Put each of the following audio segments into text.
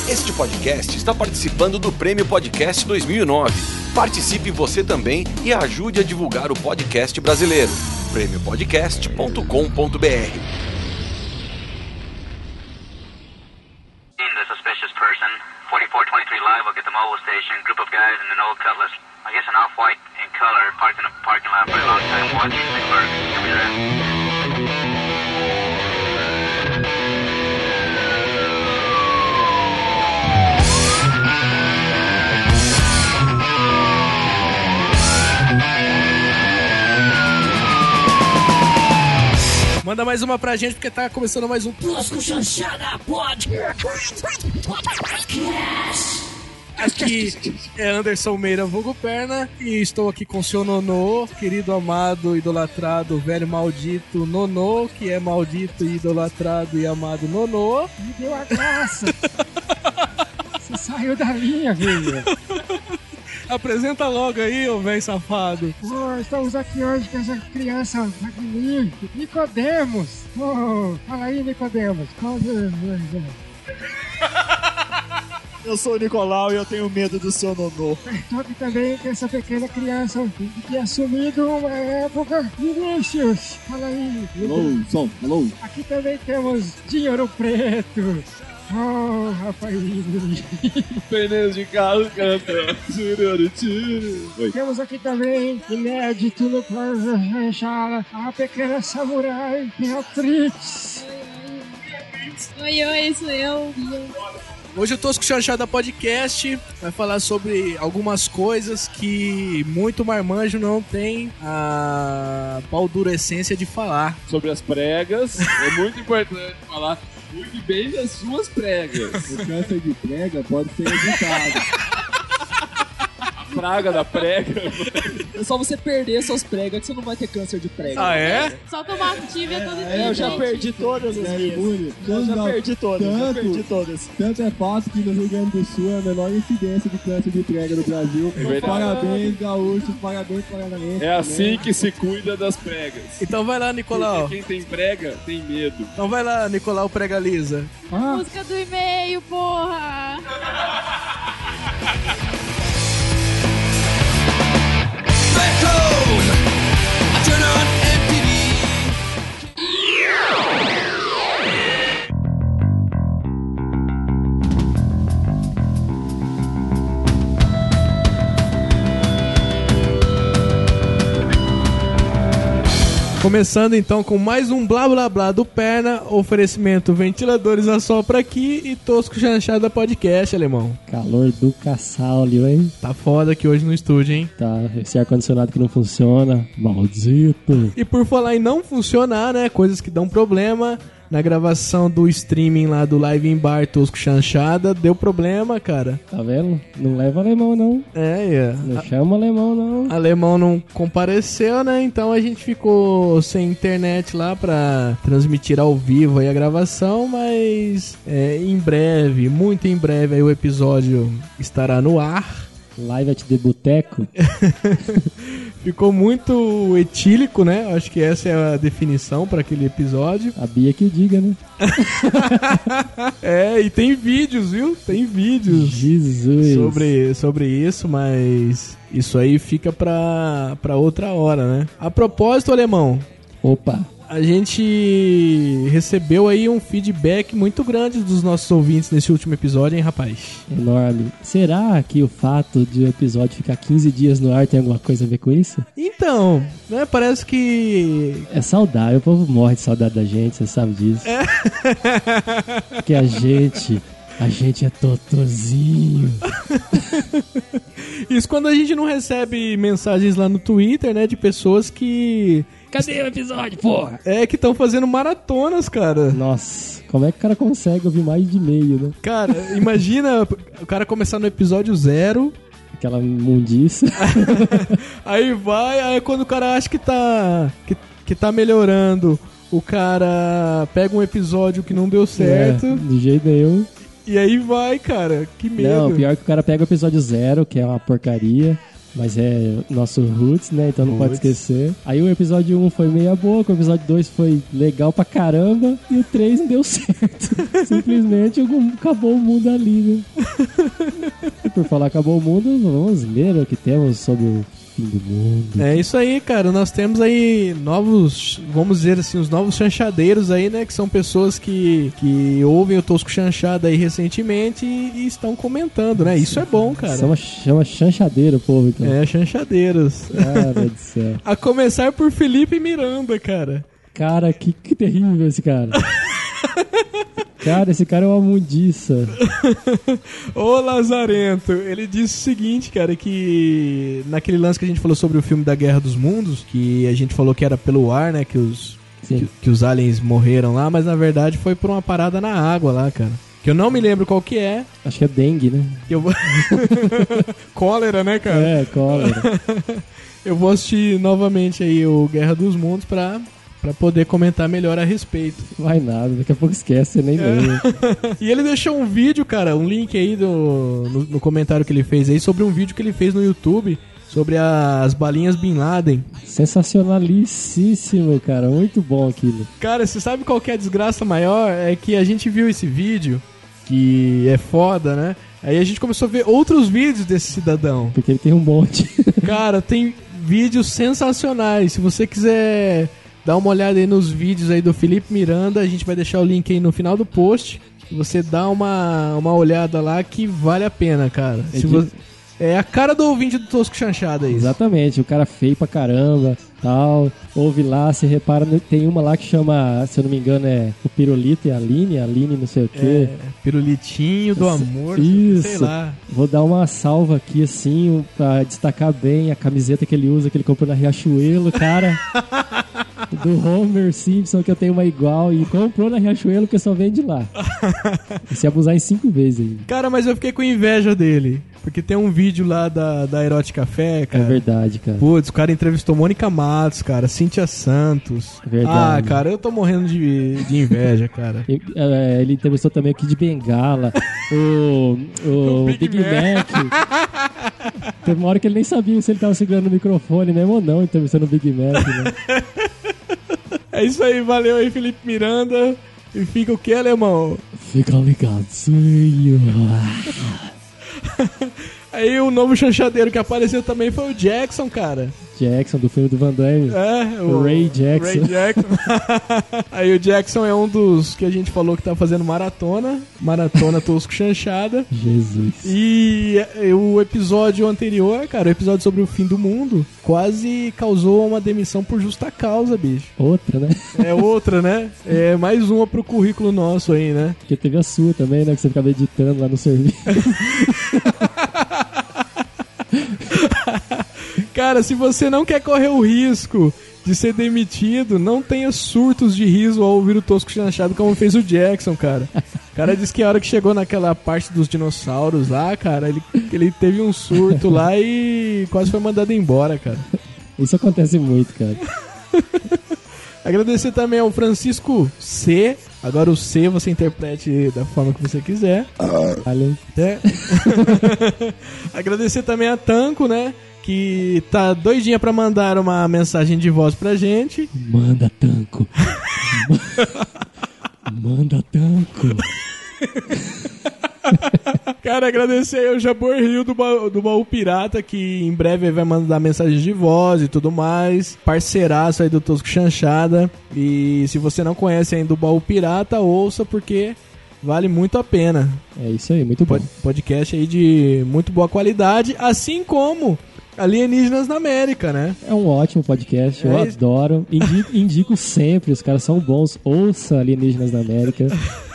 Este podcast está participando do Prêmio Podcast 2009. Participe você também e ajude a divulgar o podcast brasileiro. prêmiopodcast.com.br. The suspicious person, 4423 Live, will get the mobile station, group of guys in an old Cutlass, I guess an off-white in color, parked in a parking lot for a long time, watching the clerk. Give me that. Manda mais uma pra gente, porque tá começando mais um Tosco Chanchada Podcast. Aqui é Anderson Meira, vulgo Perna, e estou aqui com o seu Nonô, querido, amado, idolatrado, velho maldito Nonô, que é maldito, idolatrado e amado Nonô. Me deu a graça. Você saiu da linha, filho. Apresenta logo aí, ô velho safado. Estamos aqui hoje com essa criança magnífica, Nicodemos. Fala aí, Nicodemos. Eu sou o Nicolau e eu tenho medo do seu Nonô. Estou aqui também com essa pequena criança que assumido uma época. Vinícius, fala aí. Alô, alô. Aqui também temos Dinheiro Preto. Rapaz. Pneus de carro canta. Temos aqui também, inédito no Plaza Chanchada, a pequena samurai Beatrix. Oi, sou eu. Hoje o Tosco Chanchada Podcast vai falar sobre algumas coisas que muito marmanjo não tem a baldurecência de falar. Sobre as pregas, é muito importante falar muito bem das suas pregas. O câncer de prega pode ser evitado. A praga da prega. É só você perder suas pregas que você não vai ter câncer de prega. Ah, é? Só tomar Activia todo dia. Eu já perdi todas as minhas. Já perdi todas. Tanto é fácil que no Rio Grande do Sul é a menor incidência de câncer de prega no Brasil. Parabéns, gaúchos, parabéns, paranaenses. É assim que se cuida das pregas. Então vai lá, Nicolau. Porque quem tem prega tem medo. Então vai lá, Nicolau Prega Lisa. Música do e-mail, porra! Começando então com mais um blá blá blá do Perna, oferecimento ventiladores a sopra aqui e Tosco Chanchada Podcast, alemão. Calor do caçaulho, hein? Tá foda aqui hoje no estúdio, hein? Tá, esse ar-condicionado que não funciona, maldito. E por falar em não funcionar, né, coisas que dão problema, na gravação do streaming lá do Live em Bar Tosco Chanchada, deu problema, cara. Tá vendo? Não leva alemão, não. Não chama alemão, não. Alemão não compareceu, né? Então a gente ficou sem internet lá pra transmitir ao vivo aí a gravação, mas em breve, muito em breve, aí o episódio estará no ar. Live at the Boteco. Ficou muito etílico, né? Acho que essa é a definição para aquele episódio. A Bia que diga, né? E tem vídeos, viu? Tem vídeos. Jesus. Sobre isso, mas isso aí fica pra outra hora, né? A propósito, alemão. Opa. A gente recebeu aí um feedback muito grande dos nossos ouvintes nesse último episódio, hein, rapaz? Enorme. Será que o fato de o episódio ficar 15 dias no ar tem alguma coisa a ver com isso? Então, né, parece que... É saudável, o povo morre de saudade da gente, você sabe disso. Porque a gente é totozinho. Isso quando a gente não recebe mensagens lá no Twitter, né, de pessoas que... Cadê o episódio, porra? Que estão fazendo maratonas, cara. Nossa, como é que o cara consegue ouvir mais de meio, né? Cara, imagina o cara começar no episódio 0. Aquela mundiça. Aí quando o cara acha que tá melhorando, o cara pega um episódio que não deu certo. De jeito nenhum. E aí vai, cara, que medo. Não, pior que o cara pega o episódio 0, que é uma porcaria. Mas é nosso roots, né? Então não pode esquecer. Aí o episódio 1 foi meia boca, o episódio 2 foi legal pra caramba e o 3 não deu certo. Simplesmente acabou o mundo ali, né? E por falar acabou o mundo, vamos ler o que temos sobre o fim do mundo. É isso aí, cara. Nós temos aí novos, vamos dizer assim, os novos chanchadeiros aí, né? Que são pessoas que ouvem o Tosco Chanchada aí recentemente e estão comentando, né? Isso é bom, cara. Chama chanchadeiro, povo, então. É, chanchadeiros. Cara do céu. A começar por Felipe Miranda, cara. Cara, que terrível esse cara. Cara, esse cara é uma mundiça. Ô Lazarento, ele disse o seguinte, cara, que naquele lance que a gente falou sobre o filme da Guerra dos Mundos, que a gente falou que era pelo ar, né, que os aliens morreram lá, mas na verdade foi por uma parada na água lá, cara. Que eu não me lembro qual que é. Acho que é dengue, né? Cólera, né, cara? É, cólera. Eu vou assistir novamente aí o Guerra dos Mundos pra poder comentar melhor a respeito. Vai nada, daqui a pouco esquece, você nem lembra. E ele deixou um vídeo, cara, um link aí no comentário que ele fez aí, sobre um vídeo que ele fez no YouTube, sobre as balinhas Bin Laden. Sensacionalíssimo, cara, muito bom aquilo. Cara, você sabe qual que é a desgraça maior? É que a gente viu esse vídeo, que é foda, né? Aí a gente começou a ver outros vídeos desse cidadão. Porque ele tem um monte. Cara, tem vídeos sensacionais. Se você quiser dá uma olhada aí nos vídeos aí do Felipe Miranda, a gente vai deixar o link aí no final do post. Você dá uma olhada lá que vale a pena, cara. É a cara do ouvinte do Tosco Chanchada aí. Exatamente, o cara feio pra caramba, tal. Ouve lá, você repara, tem uma lá que chama, se eu não me engano, é o Pirulito e a Aline não sei o quê. Pirulitinho do amor, isso. Sei lá. Vou dar uma salva aqui, assim, pra destacar bem a camiseta que ele usa, que ele comprou na Riachuelo, cara. Do Homer Simpson, que eu tenho uma igual, e comprou na Riachuelo porque só vende lá. E se abusar em 5 vezes aí. Cara, mas eu fiquei com inveja dele, porque tem um vídeo lá da Erotic Café, cara. É verdade, cara. Putz, o cara entrevistou Mônica Matos, cara, Cíntia Santos. É verdade. Ah, cara, eu tô morrendo de inveja, cara. Ele entrevistou também o Kid Bengala, o Big Mac. Teve uma hora que ele nem sabia se ele tava segurando o microfone mesmo ou não, entrevistando o Big Mac, né? É isso aí, valeu aí, Felipe Miranda. E fica o que, alemão? Fica ligadinho. Aí o novo chanchadeiro que apareceu também foi o Jackson, cara. Jackson, do filme do Van Damme. É, o Ray Jackson. Ray Jackson. Aí o Jackson é um dos que a gente falou que tá fazendo maratona Tosco Chanchada. Jesus. E o episódio anterior, cara, o episódio sobre o fim do mundo, quase causou uma demissão por justa causa, bicho. Outra, né? É outra, né? É mais uma pro currículo nosso aí, né? Porque teve a sua também, né? Que você ficava editando lá no serviço. Cara, se você não quer correr o risco de ser demitido, não tenha surtos de riso ao ouvir o Tosco Chanchado como fez o Jackson, cara. O cara disse que a hora que chegou naquela parte dos dinossauros lá, cara, ele teve um surto lá e quase foi mandado embora, cara. Isso acontece muito, cara. Agradecer também ao Francisco C. Agora o C você interprete da forma que você quiser. É. Agradecer também a Tanco, né? Que tá doidinha pra mandar uma mensagem de voz pra gente. Manda, Tanco. Manda, Tanco. Cara, agradecer aí ao Jabor Rio do Baú Pirata, que em breve vai mandar mensagens de voz e tudo mais. Parceiraço aí do Tosco Chanchada. E se você não conhece ainda o Baú Pirata, ouça, porque vale muito a pena. É isso aí, muito bom. Podcast aí de muito boa qualidade, assim como Alienígenas na América, né? É um ótimo podcast, eu adoro. Indico sempre, os caras são bons. Ouça Alienígenas na América.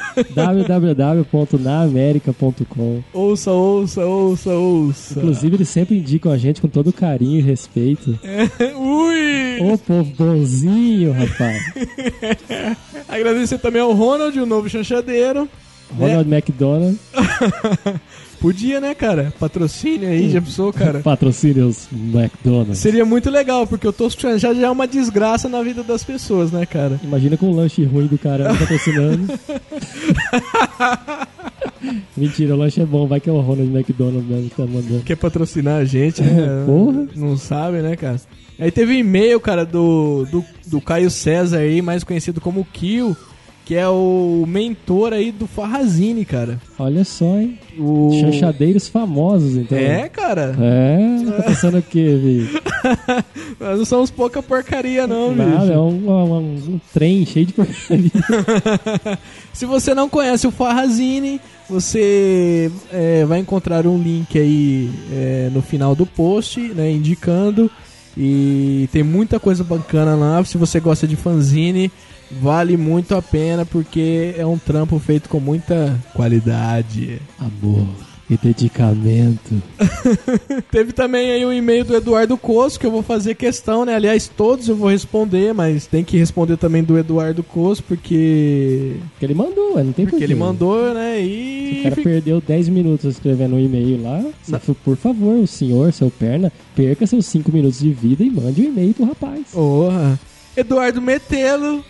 www.naamerica.com. Ouça. Inclusive, eles sempre indicam a gente com todo carinho e respeito. Ui! Ô, povo bonzinho, rapaz. Agradecer também ao Ronald, o novo chanchadeiro. Ronald McDonald. Podia, né, cara? Patrocínio aí, já pensou, cara? Patrocínios McDonald's. Seria muito legal, porque o Tosco Chanchada já é uma desgraça na vida das pessoas, né, cara? Imagina com um lanche ruim do cara patrocinando. Mentira, o lanche é bom. Vai que é o Ronald McDonald mesmo que tá mandando. Quer patrocinar a gente, né? Porra. Não sabe, né, cara? Aí teve um e-mail, cara, do Caio César aí, mais conhecido como Kill, que é o mentor aí do Farrazine, cara. Olha só, hein? Chanchadeiros famosos, então. É, cara. Tá pensando o quê, Vi? Nós não somos pouca porcaria, não, Nada, bicho. é um trem cheio de porcaria. Se você não conhece o Farrazine, você vai encontrar um link aí no final do post, né, indicando. E tem muita coisa bacana lá. Se você gosta de fanzine, vale muito a pena, porque é um trampo feito com muita qualidade. Amor e dedicamento. Teve também aí um e-mail do Eduardo Coço, que eu vou fazer questão, né? Aliás, todos eu vou responder, mas tem que responder também do Eduardo Coço, porque ele mandou, não tem porquê. Porque ele mandou, né? E o cara perdeu 10 minutos escrevendo um e-mail lá. Por favor, o senhor, seu perna, perca seus 5 minutos de vida e mande um e-mail pro rapaz. Porra. Eduardo Metelo,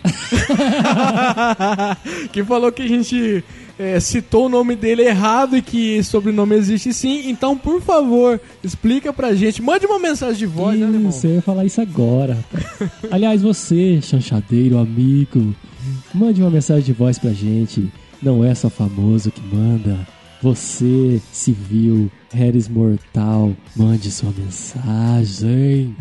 que falou que a gente citou o nome dele errado e que sobrenome existe sim. Então, por favor, explica pra gente. Mande uma mensagem de voz, né, irmão? Você ia falar isso agora, rapaz. Aliás, você, chanchadeiro, amigo, mande uma mensagem de voz pra gente. Não é só famoso que manda. Você, civil, Harris mortal, mande sua mensagem.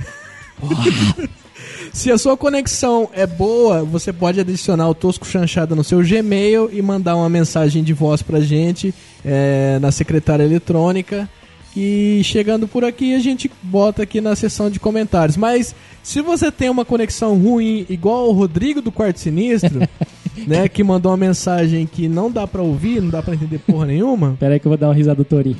Se a sua conexão é boa, você pode adicionar o Tosco Chanchada no seu Gmail e mandar uma mensagem de voz pra gente na secretária eletrônica. E chegando por aqui, a gente bota aqui na seção de comentários. Mas se você tem uma conexão ruim, igual o Rodrigo do Quarto Sinistro, né, que mandou uma mensagem que não dá pra ouvir, não dá pra entender porra nenhuma. Pera aí que eu vou dar uma risada do Torinho.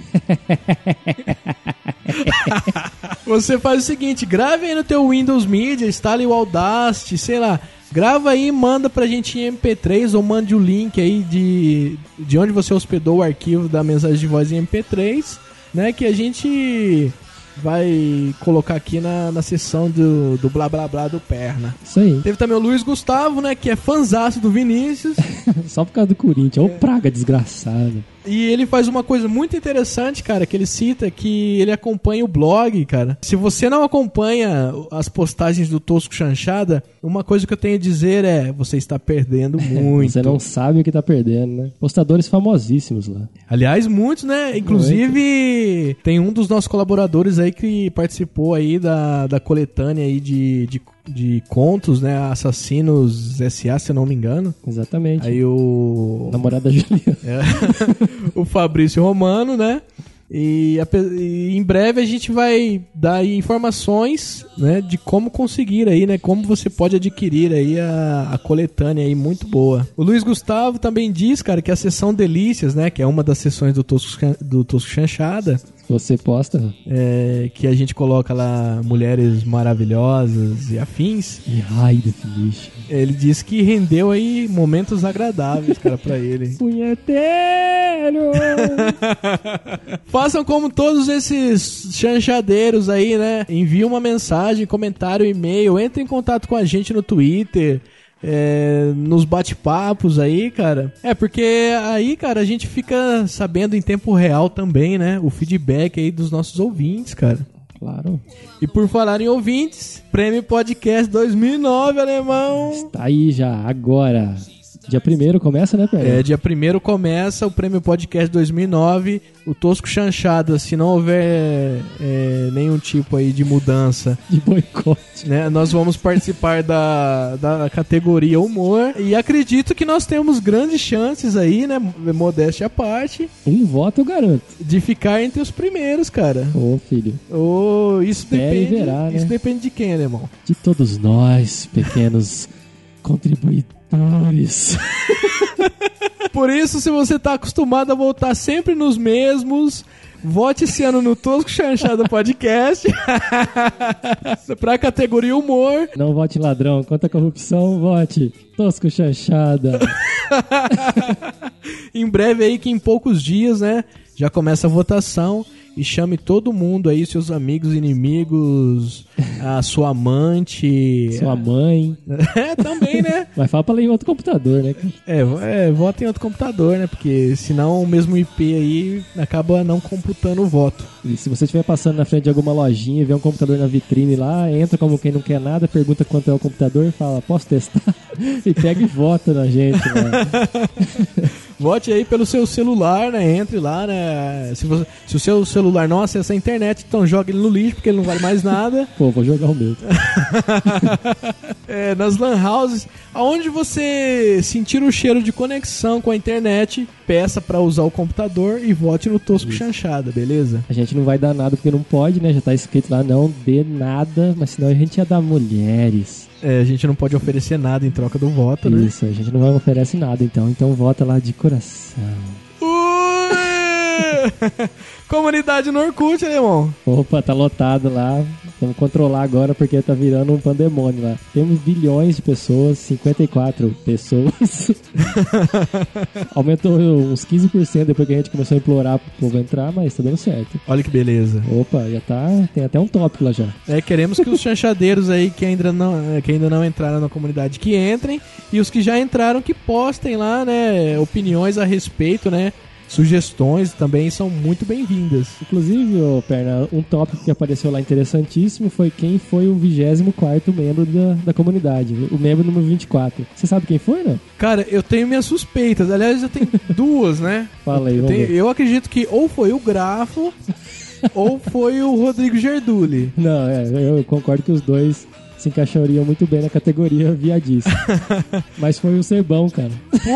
Você faz o seguinte, grave aí no teu Windows Media, instale o Audacity, sei lá, grava aí e manda pra gente em MP3 ou mande o link aí de onde você hospedou o arquivo da mensagem de voz em MP3, né, que a gente vai colocar aqui na seção do blá blá blá do Perna. Isso aí. Teve também o Luiz Gustavo, né, que é fanzaço do Vinícius. Só por causa do Corinthians, ô praga desgraçada. E ele faz uma coisa muito interessante, cara, que ele cita, que ele acompanha o blog, cara. Se você não acompanha as postagens do Tosco Chanchada, uma coisa que eu tenho a dizer é, você está perdendo muito. Você não sabe o que tá perdendo, né? Postadores famosíssimos lá. Aliás, muitos, né? Inclusive, tem um dos nossos colaboradores aí que participou aí da coletânea aí de contos, né? Assassinos S.A., se eu não me engano. Exatamente. Aí o... namorado da Juliana. O Fabrício Romano, né? E em breve a gente vai dar aí informações, né, de como conseguir aí, né, como você pode adquirir aí a coletânea aí muito boa. O Luiz Gustavo também diz, cara, que a sessão Delícias, né, que é uma das sessões do Tosco Chanchada, você posta? Que a gente coloca lá mulheres maravilhosas e afins. E high definition. Ele disse que rendeu aí momentos agradáveis, cara, pra ele. Punheteiro! Façam como todos esses chanchadeiros aí, né? Envie uma mensagem, comentário, e-mail, entre em contato com a gente no Twitter, nos bate-papos aí, cara. Porque aí, cara, a gente fica sabendo em tempo real também, né? O feedback aí dos nossos ouvintes, cara. Claro. E por falar em ouvintes, Prêmio Podcast 2009, alemão. Está aí já, agora. Dia 1º começa, né, Pedro? Dia 1º começa o Prêmio Podcast 2009. O Tosco Chanchada, se não houver nenhum tipo aí de mudança, de boicote, né, nós vamos participar da categoria Humor. E acredito que nós temos grandes chances aí, né, modéstia à parte. Um voto eu garanto. De ficar entre os primeiros, cara. Ô, filho. Isso depende, verá, né? Isso depende de quem, alemão? De todos nós, pequenos contribuidores. Por isso, se você tá acostumado a voltar sempre nos mesmos, vote esse ano no Tosco Chanchada Podcast pra categoria Humor. Não vote ladrão, contra a corrupção, vote Tosco Chanchada. Em breve aí, que em poucos dias, né, já começa a votação. E chame todo mundo aí, seus amigos, inimigos, a sua amante. Sua mãe. Também, né? Mas fala pra ler em outro computador, né? Vota em outro computador, né? Porque senão o mesmo IP aí acaba não computando o voto. E se você estiver passando na frente de alguma lojinha e vê um computador na vitrine lá, entra como quem não quer nada, pergunta quanto é o computador e fala, posso testar? E pega e vota na gente, né? Vote aí pelo seu celular, né? Entre lá, né? Se o seu celular não acessa a internet, então joga ele no lixo, porque ele não vale mais nada. Pô, vou jogar o meu. Nas lan houses, aonde você sentir o cheiro de conexão com a internet, peça pra usar o computador e vote no Tosco Chanchada, beleza? A gente não vai dar nada porque não pode, né? Já tá escrito lá, não dê nada, mas senão a gente ia dar mulheres. A gente não pode oferecer nada em troca do voto, né? Isso, a gente não vai oferecer nada, então vota lá de coração. Comunidade no Orkut, alemão. Opa, tá lotado lá. Vamos controlar agora porque tá virando um pandemônio lá. Temos bilhões de pessoas, 54 pessoas. Aumentou uns 15% depois que a gente começou a implorar pro povo entrar, mas tá dando certo. Olha que beleza. Opa, já tá. Tem até um tópico lá já. Queremos que os chanchadeiros aí que ainda não entraram na comunidade que entrem, e os que já entraram que postem lá, né, opiniões a respeito, né? Sugestões também são muito bem-vindas. Inclusive, Perna, um tópico que apareceu lá interessantíssimo foi quem foi o 24º membro da comunidade, o membro número 24. Você sabe quem foi, né? Cara, eu tenho minhas suspeitas. Aliás, eu tenho duas, né? Fala aí, eu acredito que ou foi o Grafo ou foi o Rodrigo Gerduli. Não, eu concordo que os dois se encaixariam muito bem na categoria viadice. Mas foi o Sebão, cara.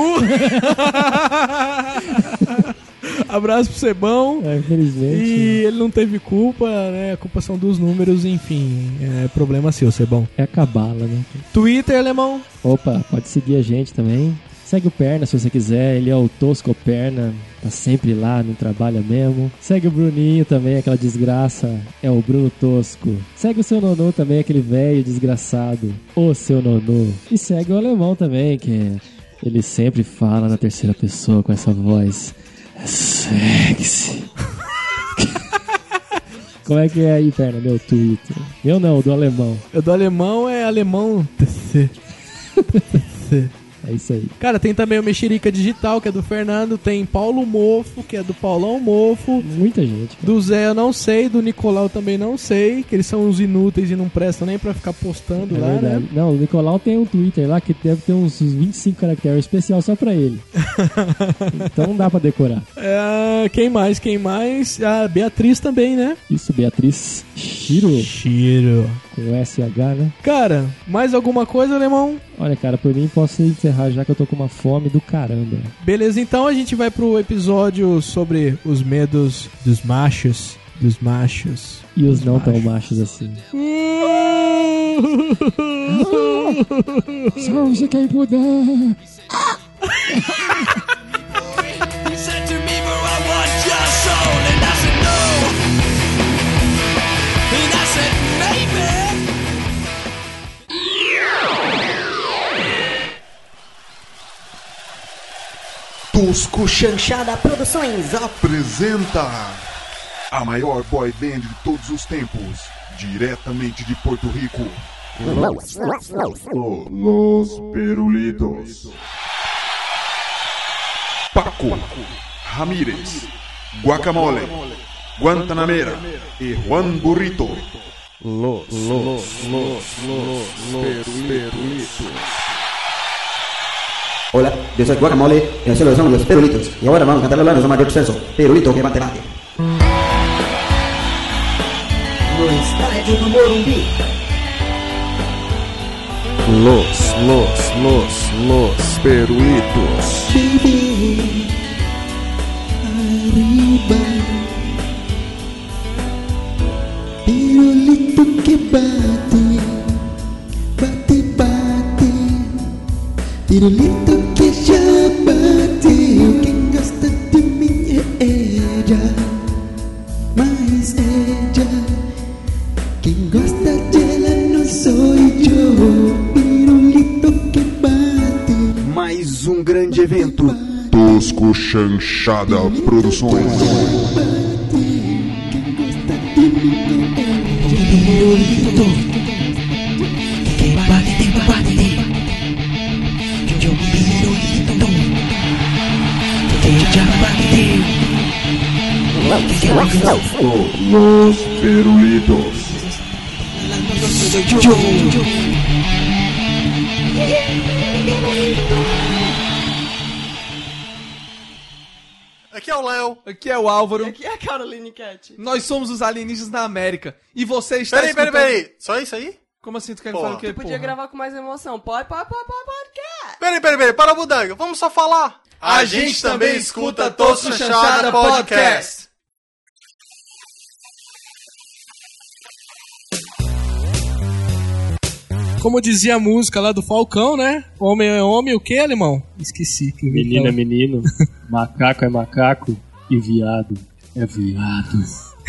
Abraço pro Sebão. Infelizmente. E ele não teve culpa, né? A culpa são dos números, enfim. É problema seu, Sebão. É a cabala, né? Twitter, alemão. Opa, pode seguir a gente também. Segue o Perna se você quiser, ele é o Tosco Perna, tá sempre lá, não trabalha mesmo. Segue o Bruninho também, aquela desgraça, é o Bruno Tosco. Segue o seu Nonô também, aquele velho desgraçado, o seu Nonô. E segue o Alemão também, que ele sempre fala na terceira pessoa com essa voz sexy. Como é que é aí, Perna, meu Twitter? Eu não, o do Alemão. O do Alemão é alemão TC. É isso aí. Cara, tem também o Mexerica Digital, que é do Fernando. Tem Paulo Mofo, que é do Paulão Mofo. Muita gente. Cara. Do Zé eu não sei, do Nicolau também não sei, que eles são uns inúteis e não prestam nem pra ficar postando lá, verdade, né? Não, o Nicolau tem um Twitter lá que deve ter uns 25 caracteres especial só pra ele. Então não dá pra decorar. Quem mais? A Beatriz também, né? Isso, Beatriz Chiro. Com SH, né? Cara, mais alguma coisa, alemão? Olha, cara, por mim posso encerrar já que eu tô com uma fome do caramba. Beleza, então a gente vai pro episódio sobre os medos dos machos. E os não tão machos assim. Só você quem puder. Tosco Chanchada Produções apresenta a maior boy band de todos os tempos, diretamente de Porto Rico, Los Perulitos. Paco, Ramírez, Guacamole, Guantanamera e Juan Burrito. Los Perulitos. Hola, yo soy Guacamole y nosotros somos los Perulitos. Y ahora vamos a cantar la mayor suceso, Perulito que bate bate. No estádio do Morumbi. Los Perulitos. Baby, arriba. Perulito que bate, bate, bate. Pirulito que já bateu. Quem gosta de mim é ella, mas ella. Quem gosta dela não sou eu. Pirulito que bate. Mais um grande evento. Tosco Chanchada Produções. Quem gosta de mim é ella. Los Perulitos. Aqui é o Léo. Aqui é o Álvaro. E aqui é a Caroline Cat. Nós somos os alienígenas da América. E você está Peraí. Só isso aí? Como assim? Tu quer que fale o quê, Podia gravar com mais emoção. Pode. Peraí. Para, Budanga. Vamos só falar. A gente também escuta Tosso Chanchada Podcast. Como dizia a música lá do Falcão, né? Homem é homem, o que, alemão? Esqueci. Que menino é menino, macaco é macaco e viado é viado.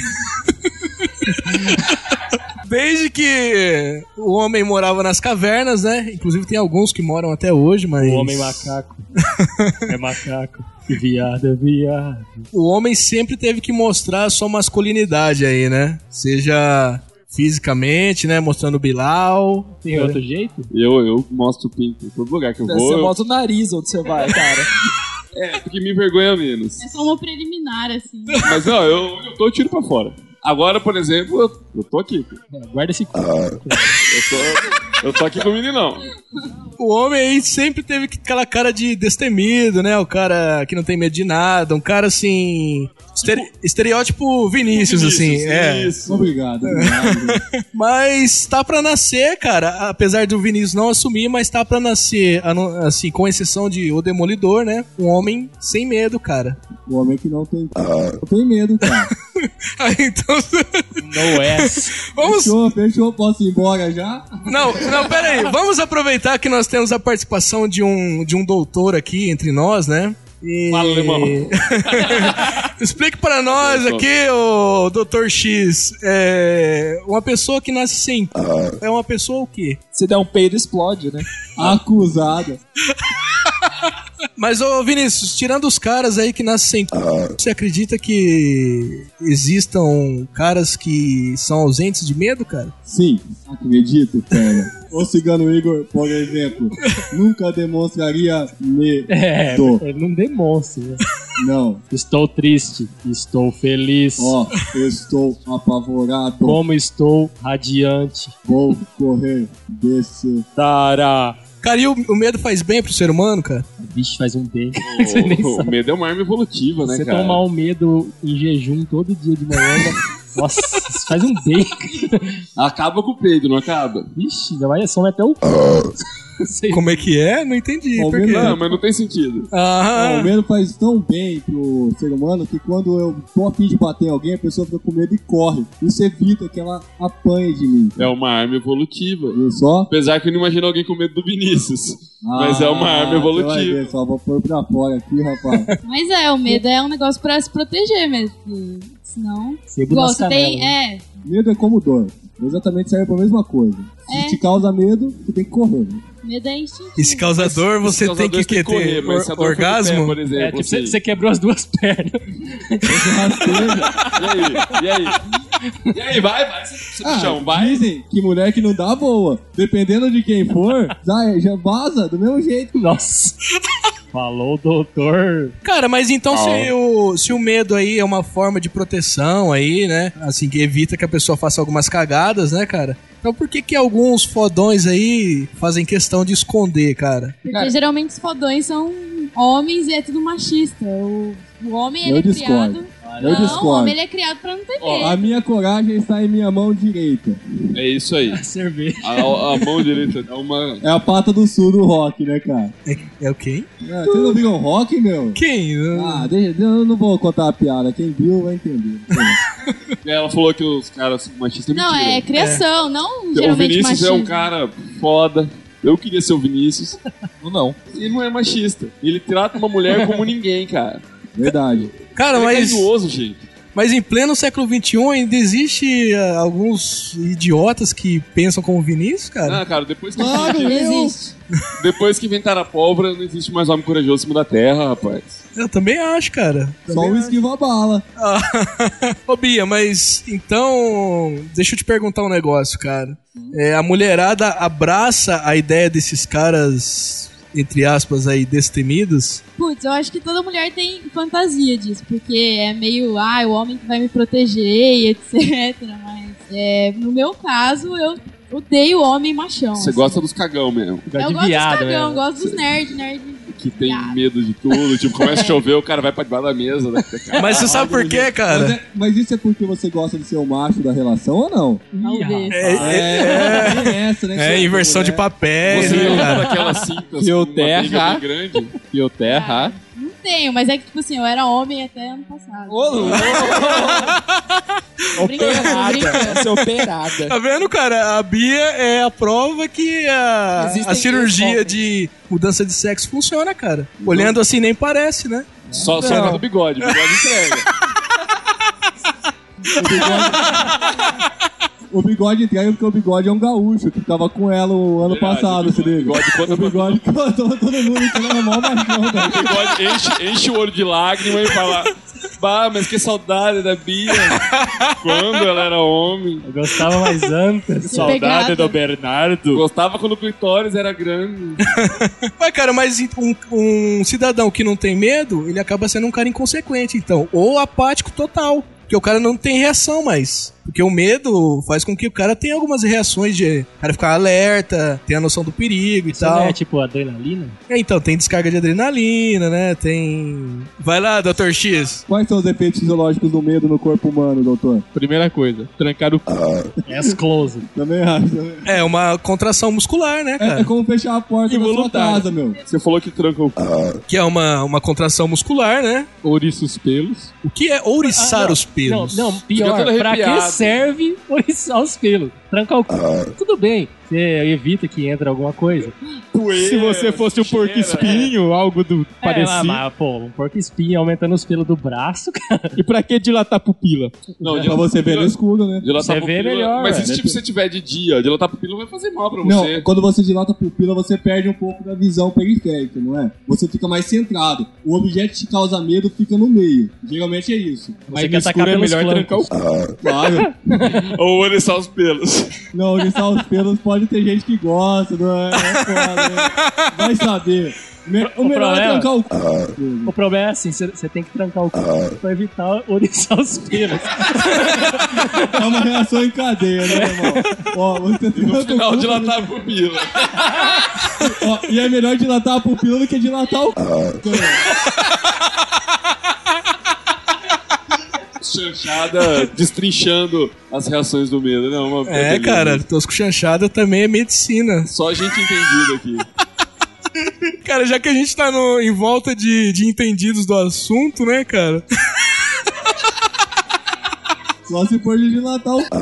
Desde que o homem morava nas cavernas, né? Inclusive tem alguns que moram até hoje, mas... O homem macaco é macaco e viado é viado. O homem sempre teve que mostrar a sua masculinidade aí, né? Seja... fisicamente, né? Mostrando o Bilal. Tem outro jeito? Eu mostro o pinto em todo lugar que eu vou. Você mostra o nariz onde você vai, cara. Porque me envergonha menos. É só uma preliminar, assim. Mas não, eu tô tiro pra fora. Agora, por exemplo, eu tô aqui. Guarda esse cu. Eu tô aqui com o meninão. O homem aí sempre teve aquela cara de destemido, né? O cara que não tem medo de nada. Um cara assim... Estereótipo Vinícius, assim. Isso. Obrigado. Mas tá pra nascer, cara. Apesar do Vinícius não assumir, mas tá pra nascer, assim, com exceção de O Demolidor, né? Um homem sem medo, cara. O homem que não tem medo, cara. Então... Não é. Vamos... Fechou, posso ir embora já? Não, pera aí. Vamos aproveitar que nós temos a participação de um doutor aqui entre nós, né? Fala, alemão. Explique para nós aqui, o Dr. X. Uma pessoa que nasce sem... É uma pessoa o quê? Se der um peido, explode, né? Acusada. Mas, ô Vinícius, tirando os caras aí que nascem sem... Você acredita que existam caras que são ausentes de medo, cara? Sim, acredito, cara. O Cigano Igor, por exemplo, nunca demonstraria medo. Ele não demonstra. Né? Não. Estou triste, estou feliz. Estou apavorado. Como estou radiante. Vou correr desse Tara. Cara, e o medo faz bem pro ser humano, cara? Bicho, faz um bem. O medo é uma arma evolutiva, né, cara? Você cara? tomar um medo em jejum todo dia de manhã... Nossa, isso faz um bem. Acaba com o peido, não acaba? Vixe, ainda vai só até o... Como é que é? Não entendi. Por quê? Não, mas não tem sentido. O medo faz tão bem pro ser humano que quando eu tô a fim de bater em alguém, a pessoa fica com medo e corre. Isso evita que ela apanhe de mim. É uma arma evolutiva. Viu só? Apesar que eu não imagino alguém com medo do Vinícius. Mas é uma arma evolutiva. Vai ver, só vou pôr pra fora aqui, rapaz. Mas o medo é um negócio pra se proteger mesmo. Senão... Você tem... Medo é como dor. Exatamente serve pra mesma coisa. Se te causa medo, você tem que correr. Né? Medo é instintivo. E se causa dor, você tem que ter orgasmo? Pé, por exemplo, tipo, você quebrou as duas pernas. E aí, vai, você no chão, vai. Dizem que mulher que não dá boa. Dependendo de quem for, já vaza do mesmo jeito. Nossa. Falou, doutor. Cara, mas então se o medo aí é uma forma de proteção aí, né? Assim, que evita que a pessoa faça algumas cagadas, né, cara? Então por que alguns fodões aí fazem questão de esconder, cara? Porque geralmente os fodões são homens e é tudo machista. O homem, ele é criado... O homem, ele é criado pra não ter medo. A minha coragem está em minha mão direita. É isso aí. Cerveja. A mão direita é uma... É a pata do sul do rock, né, cara? É o quem? Vocês não viram rock, meu? Quem? Eu não vou contar a piada. Quem viu vai entender. Ela falou que os caras são machistas. Não, mentira. é criação, não geralmente machista. O Vinícius machismo. é um cara foda. Eu queria ser o Vinícius. Não. Ele não é machista. Ele trata uma mulher como ninguém, cara. Verdade. Cara, ele mas... é carinhoso, gente. Mas em pleno século XXI ainda existe alguns idiotas que pensam como Vinícius, cara? Ah, cara, depois que existe. Depois que inventaram a pólvora, não existe mais homem corajoso em cima da terra, rapaz. Eu também acho, cara. Só um esquiva a bala. Ô, Bia, mas então... Deixa eu te perguntar um negócio, cara. A mulherada abraça a ideia desses caras, entre aspas, aí, destemidos? Putz, eu acho que toda mulher tem fantasia disso, porque é meio, o homem que vai me proteger e etc. Mas, no meu caso, eu odeio homem machão. Você gosta dos cagão mesmo. Eu gosto dos cagão, eu gosto dos nerd que tem medo de tudo, tipo, começa a chover, o cara vai pra debaixo da mesa, né? Mas você sabe por quê, cara? Mas isso é porque você gosta de ser o macho da relação ou não? Talvez. Inversão de papéis. Você lembra cara? daquelas cintas com uma briga bem grande? Fioterra. Não tenho, mas é que, tipo assim, eu era homem até ano passado. Operada. Operada. Tá vendo, cara? A Bia é a prova que a cirurgia de mudança de sexo funciona, cara. Olhando assim nem parece, né? Só do bigode. O bigode entrega. O bigode entrega porque o bigode é um gaúcho que tava com ela o ano passado, se liga. O bigode contou todo mundo que era mal machão. O bigode enche o olho de lágrima e fala: bah, mas que saudade da Bia. Quando ela era homem. Eu gostava mais antes. Saudade do Bernardo. Gostava quando o clitóris era grande. Mas, cara, um cidadão que não tem medo, ele acaba sendo um cara inconsequente, então. Ou apático total. Porque o cara não tem reação mais. Porque o medo faz com que o cara tenha algumas reações de... O cara ficar alerta, ter a noção do perigo e tal. Não é tipo adrenalina? Então, tem descarga de adrenalina, né? Tem... Vai lá, Dr. X. Quais são os efeitos fisiológicos do medo no corpo humano, doutor? Primeira coisa, trancar o c... As close. Também acho. É uma contração muscular, né, cara? É como fechar a porta da sua casa, meu. Você falou que tranca o c... Que é uma contração muscular, né? Ouriça os pelos. O que é ouriçar os pelos? Não, pior. Pra que serve ouriçar os pelos? Trancar o c... Tudo bem. Você evita que entre alguma coisa. Se você fosse um porco-espinho, algo do parecido. Mas, um porco-espinho aumentando os pelos do braço, cara. E pra que dilatar pupila? Não, pra você ver no escuro, né? Você vê melhor. Mas se você tiver de dia, dilatar pupila vai fazer mal pra você. Não, quando você dilata a pupila, você perde um pouco da visão periférica, não é? Você fica mais centrado. O objeto que te causa medo fica no meio. Geralmente é isso. Você quer atacar pelos trancar o c... Claro. Ou ouriçar os pelos. Não, ouriçar os pelos pode ter gente que gosta, não é? Foda, né? Vai saber. O melhor é trancar o c... O problema é assim, você tem que trancar o c... pra evitar ouriçar os pelos. É uma reação em cadeia, né, irmão? Ó, você no final, dilatar a pupila. Ó, e é melhor dilatar a pupila do que dilatar o c... Chanchada destrinchando as reações do medo, né? Cara, tosco chanchada também é medicina. Só a gente entendida aqui. Cara, já que a gente tá em volta de entendidos do assunto, né, cara? Só se for de dilatar o c...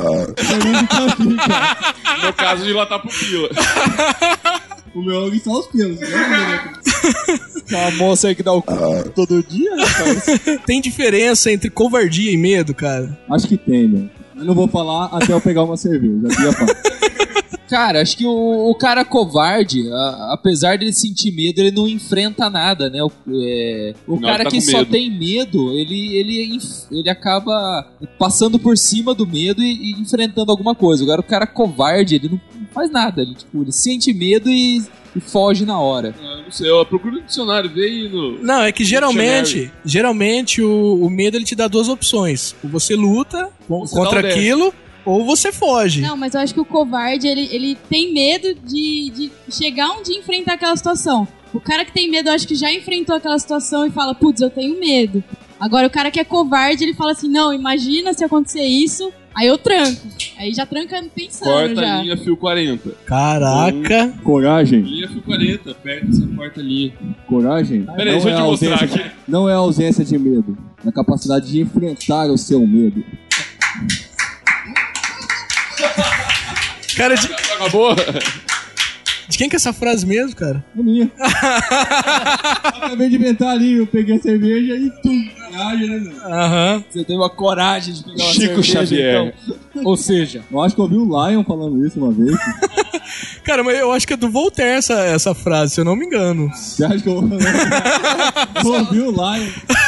No meu caso, dilatar a pupila. O meu é ouriçar os pelos, né? Uma moça aí que dá o c... todo dia, rapaz. Tem diferença entre covardia e medo, cara? Acho que tem, né? Eu não vou falar até eu pegar uma cerveja. Cara, acho que o cara covarde, apesar de ele sentir medo, ele não enfrenta nada, né? O cara que só tem medo, ele acaba passando por cima do medo e enfrentando alguma coisa. Agora o cara covarde, ele não faz nada. Ele sente medo e foge na hora. Não sei, eu procuro no dicionário, vê aí no... Não, é que geralmente o medo ele te dá duas opções. Ou você luta contra aquilo, ou você foge. Não, mas eu acho que o covarde, ele tem medo de chegar um dia e enfrentar aquela situação. O cara que tem medo, eu acho que já enfrentou aquela situação e fala, putz, eu tenho medo. Agora, o cara que é covarde, ele fala assim, não, imagina se acontecer isso, aí eu tranco. Aí já tranca pensando. Corta já. a linha fio 40. Caraca. Coragem. Linha fio 40, aperta essa quarta linha. Coragem. Peraí, deixa eu te mostrar aqui. Não é a ausência de medo, é a capacidade de enfrentar o seu medo. Cara, acabou? De quem que é essa frase mesmo, cara? É minha. Acabei de inventar ali, eu peguei a cerveja e coragem, né, meu? Aham. Você teve uma coragem de pegar uma Chico cerveja, Xavier. então. Ou seja, eu acho que eu ouvi o Lion falando isso uma vez. Cara, mas eu acho que é do Voltaire essa frase, se eu não me engano. Você acha que eu ouvi o Lion?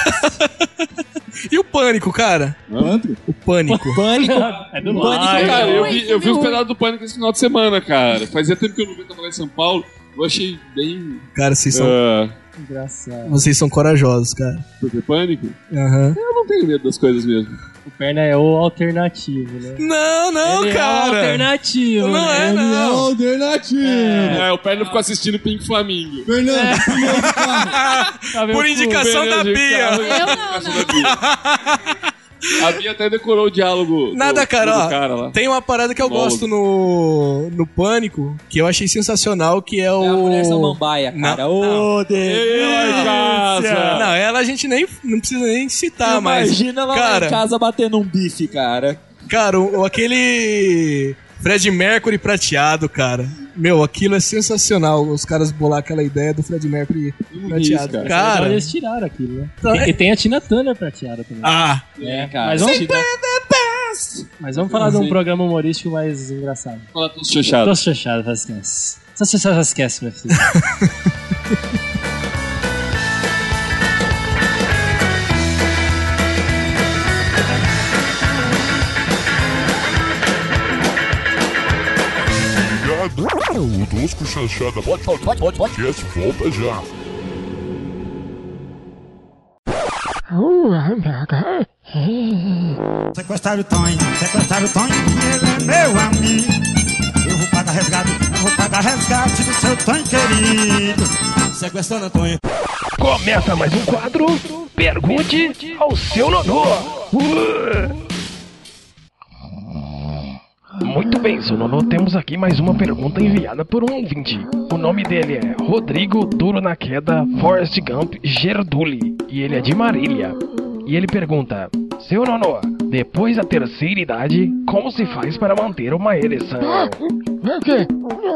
E o Pânico, cara? O Pânico. Pânico? É do Pânico, cara. Eu vi os pedaços do Pânico esse final de semana, cara. Fazia tempo que eu não vi trabalhar em São Paulo. Eu achei bem... Cara, vocês são... Engraçado. Vocês são corajosos, cara. Por ter Pânico? Aham. Eu não tenho medo das coisas mesmo. O Perna é o alternativo, né? Não, ele cara. É o alternativo. Não né? é, Ele é não. alternativo. O Perna ficou assistindo Pink Flamingo. Fernando, Por indicação da Bia. Eu não. A Bia até decorou o diálogo. Nada, cara, ó, cara lá. tem uma parada que eu gosto no Pânico, que eu achei sensacional, que é o... É a mulher samambaia, cara. Ô, delícia! Não, ela a gente não precisa nem citar, mas... Imagina ela lá em casa batendo um bife, cara. Cara, aquele Fred Mercury prateado, cara. Meu, aquilo é sensacional. Os caras bolar aquela ideia do Fred Mercury prateado. Isso, cara, eles tiraram aquilo, né? Então, E tem a Tina Turner prateada também. É, cara. Mas vamos falar de um programa humorístico mais engraçado. Fala Todos Chanchados. Todos Chanchados, esquece. Todos Chanchados, esquece, meu filho. O Tosco Chanchada podcast volta já. Sequestraram o Tonho, ele é meu amigo. Eu vou pagar resgate do seu Tonho querido. Sequestrando o Tonho. Começa mais um quadro, pergunte ao seu Nonô. Muito bem, seu Nonô, temos aqui mais uma pergunta enviada por um ouvinte. O nome dele é Rodrigo Duro na Queda Forrest Gump Gerduli e ele é de Marília. E ele pergunta: seu Nonô, depois da terceira idade, como se faz para manter uma ereção? O quê?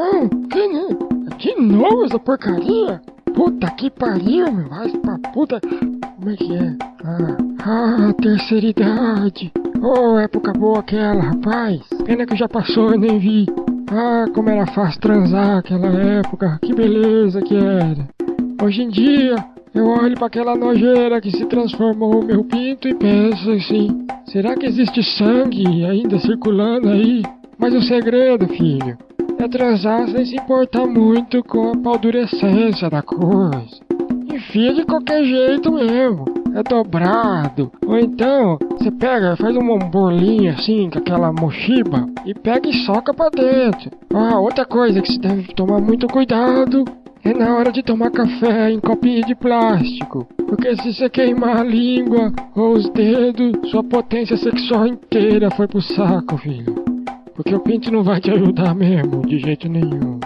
De novo essa porcaria? Puta que pariu, meu. Vai pra puta. Como é que é? Terceira idade. Oh, época boa aquela, rapaz. Pena que já passou, eu nem vi. Como era fácil transar aquela época. Que beleza que era. Hoje em dia, eu olho pra aquela nojeira que se transformou o meu pinto e penso assim: será que existe sangue ainda circulando aí? Mas o segredo, filho, é transar sem se importar muito com a paldurecência da coisa. Enfia de qualquer jeito mesmo. É dobrado. Ou então, você pega, faz uma bolinha assim, com aquela mochiba, e pega e soca pra dentro. Outra coisa que você deve tomar muito cuidado é na hora de tomar café em copinho de plástico. Porque se você queimar a língua ou os dedos, sua potência sexual inteira foi pro saco, filho. Porque o pinto não vai te ajudar mesmo, de jeito nenhum.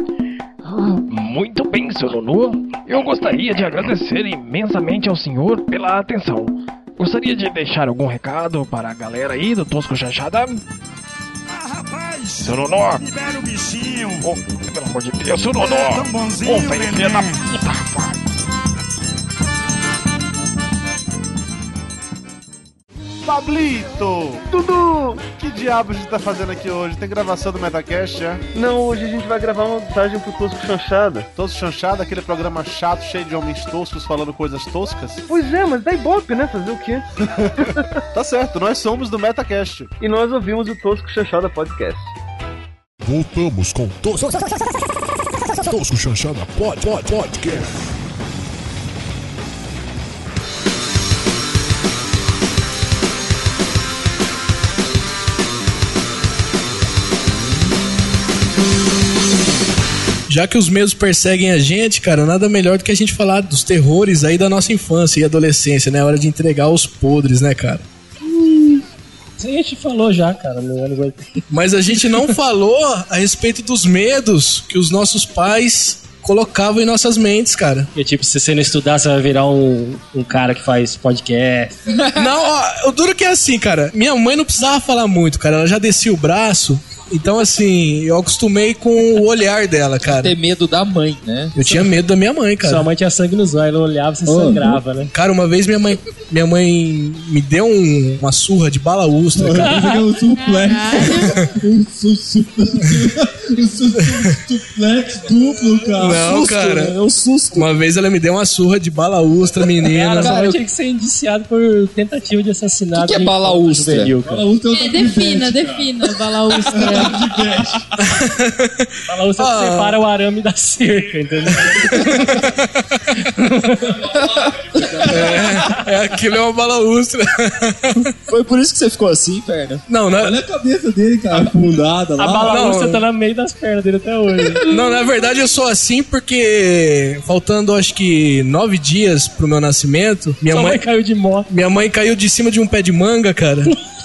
Muito bem, seu Nonô. Eu gostaria de agradecer imensamente ao senhor pela atenção. Gostaria de deixar algum recado para a galera aí do Tosco Chanchada? Rapaz! Seu Nonô! Libera o bichinho! Pelo amor de Deus, seu Nonô! É tão bonzinho, filha da puta, rapaz! Pablito! Dudu! Que diabo a gente tá fazendo aqui hoje? Tem gravação do Metacast, já? Não, hoje a gente vai gravar uma montagem pro Tosco Chanchada. Tosco Chanchada, aquele programa chato, cheio de homens toscos falando coisas toscas? Pois é, mas dá ibope, né? Fazer o quê? Tá certo, nós somos do Metacast. E nós ouvimos o Tosco Chanchada Podcast. Voltamos com Tosco Chanchada Podcast. Já que os medos perseguem a gente, cara, nada melhor do que a gente falar dos terrores aí da nossa infância e adolescência, né? É hora de entregar os podres, né, cara? Isso aí a gente falou já, cara, no ano 80. Mas a gente não falou a respeito dos medos que os nossos pais colocavam em nossas mentes, cara. E tipo, se você não estudar, você vai virar um cara que faz podcast. Não, ó, o duro que é assim, cara. Minha mãe não precisava falar muito, cara. Ela já descia o braço Então, assim, eu acostumei com o olhar dela, cara. Ter medo da mãe, né? Eu tinha medo da minha mãe, cara. Sua mãe tinha sangue nos olhos, ela olhava, você sangrava, né? Cara, uma vez minha mãe me deu uma surra de balaústra, cara. Um suplex duplo, cara. Não, susto, cara. Né? É um susto. Uma vez ela me deu uma surra de balaústra, menina. Cara, tinha que ser indiciado por tentativa de assassinato. O que é balaústra? Defina balaústra. Balaústra que separa o arame da cerca, entendeu? Aquilo é uma balaústra. Foi por isso que você ficou assim, perna? Não. Olha a cabeça dele, cara, afundada lá. A balaústra tá no meio das pernas dele até hoje. Não, na verdade eu sou assim porque faltando acho que 9 dias pro meu nascimento, minha mãe caiu de moto. Minha mãe caiu de cima de um pé de manga, cara.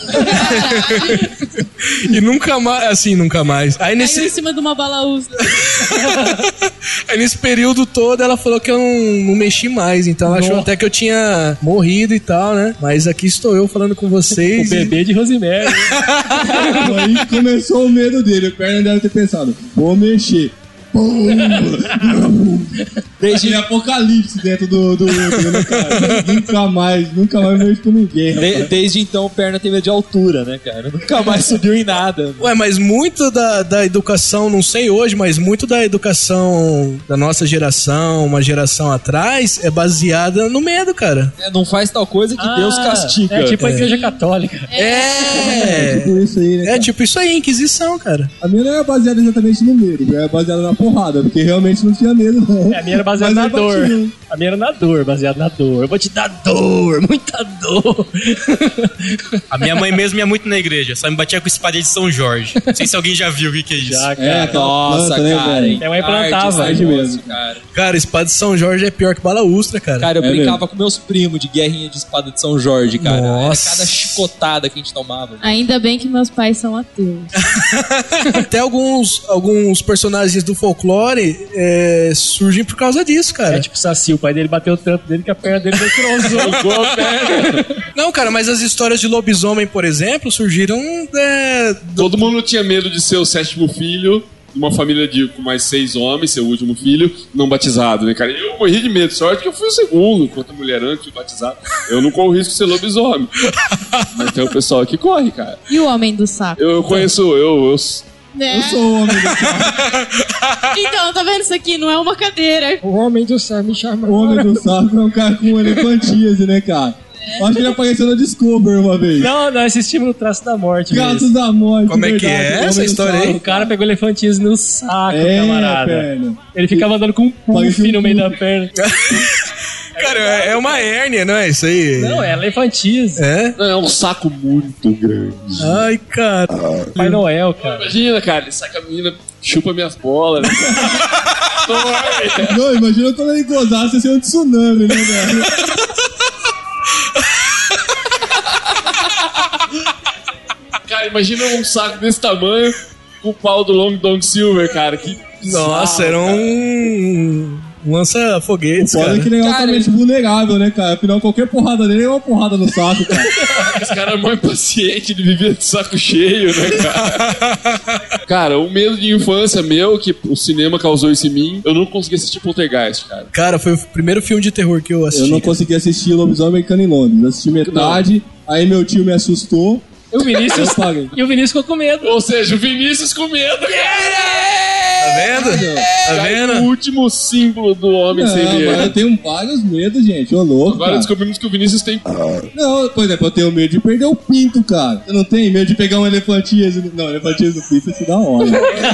E nunca mais. Aí Caiu em cima de uma balaústra. Aí nesse período todo ela falou que eu não mexi mais, então ela achou até que eu tinha morrido e tal, né? Mas aqui estou eu falando com vocês. O bebê de Rosemary. Aí começou o medo dele, o perna deve ter pensado, vou mexer. Desde apocalipse dentro do cara. Nunca mais mexo com ninguém. Desde então o perna tem medo de altura, né, cara? Nunca mais subiu em nada. Ué, mas muito da educação, não sei hoje, mas muito da educação da nossa geração, uma geração atrás, é baseada no medo, cara. Não faz tal coisa que Deus castiga. É tipo a igreja católica. Tipo isso aí, né, cara? Tipo isso aí, Inquisição, cara. A minha não era baseada exatamente no medo, era baseada na porrada, porque realmente não tinha medo, não. A minha era baseada na dor. A minha era na dor, baseada na dor. Eu vou te dar dor, muita dor. A minha mãe mesmo ia muito na igreja, só me batia com espada de São Jorge. Não sei se alguém já viu o que é isso. Já, cara. Nossa, planta, cara. Minha mãe plantava. Cara, espada de São Jorge é pior que balaústra, cara. Cara, eu brincava com meus primos de guerrinha de espada de São Jorge, cara. Nossa. Era cada chicotada que a gente tomava. Ainda bem que meus pais são ateus. Até alguns personagens do folclore surgem por causa disso, cara. É tipo Saci, o pai dele bateu tanto dele que a perna dele cruzou a perna. Não, cara, mas as histórias de lobisomem, por exemplo, surgiram... Todo mundo tinha medo de ser o 7º filho de uma família com mais 6 homens, ser o último filho, não batizado, né, cara? Eu morri de medo, sorte que eu fui o segundo, enquanto a mulher antes de batizado. Eu não corro o risco de ser lobisomem. Mas tem o pessoal que corre, cara. E o homem do saco? Eu conheço, eu sou o homem do saco. Então, tá vendo isso aqui? Não é uma cadeira. O homem do saco me chama. O homem do saco é um cara com elefantíase, né, cara? Acho que ele apareceu no Discovery uma vez. Não, nós assistimos no Traço da Morte. Traço da Morte. Como é que é essa história aí? O cara pegou elefantismo no saco, camarada. Perna. Ele ficava andando com um puff no meio da perna. Cara, é uma hérnia, não é isso aí? Não, é elefantismo. É um saco muito grande. Ai, cara. Pai Noel, cara. Imagina, cara, ele saca a menina, chupa minhas bolas. Né? Não, imagina quando ele gozasse ser um tsunami, né, velho? Cara, imagina um saco desse tamanho com o pau do Long Dong Silver, cara. Que nossa, era um lança-foguetes, cara. Foda que ele é altamente vulnerável, né, cara? Afinal, qualquer porrada dele é uma porrada no saco, cara. Esse cara é mais paciente, ele vivia de saco cheio, né, cara? Cara, o medo de infância meu, que o cinema causou isso em mim, eu não consegui assistir Poltergeist, cara. Cara, foi o primeiro filme de terror que eu assisti. Eu não consegui assistir Lobisomem Americano em Londres. Eu assisti metade, aí meu tio me assustou. E o Vinícius ficou com medo. Ou seja, o Vinícius com medo, cara. Tá vendo? Tá vendo? O último símbolo do homem sem medo. Agora eu tenho vários medos, gente. Ô, louco. Agora descobrimos que o Vinícius tem. Não, por exemplo, eu tenho medo de perder o pinto, cara. Eu não tenho medo de pegar um elefantíase. Não, elefantíase do pinto, isso dá hora.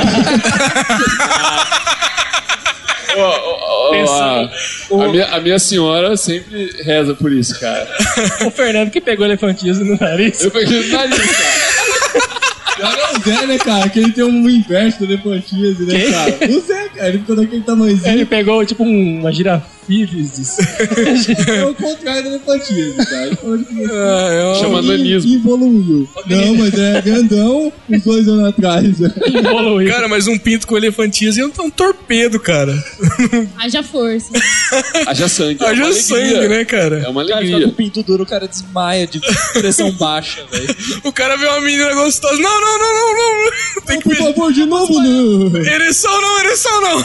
A minha senhora sempre reza por isso, cara. O Fernando que pegou elefantismo no nariz. Eu peguei no nariz, cara. O Zé, né, cara? Que ele tem um inverso do elefantíase, né, cara? O Zé, cara, ele ficou daquele tamanhozinho. Ele pegou, tipo, uma girafa. Fílises. É o contrário do elefantismo, cara. Chama nanismo. Evoluiu. Não, mas é grandão uns 2 anos atrás. Evoluiu. Cara, mas um pinto com elefantias é um torpedo, cara. Haja força. Haja sangue. Haja sangue, né, cara? É uma Cara, fica alegria. com o pinto duro, o cara desmaia de pressão baixa, velho. O cara vê uma menina gostosa. Não. Tem que Por favor, de novo, não. Ereção não.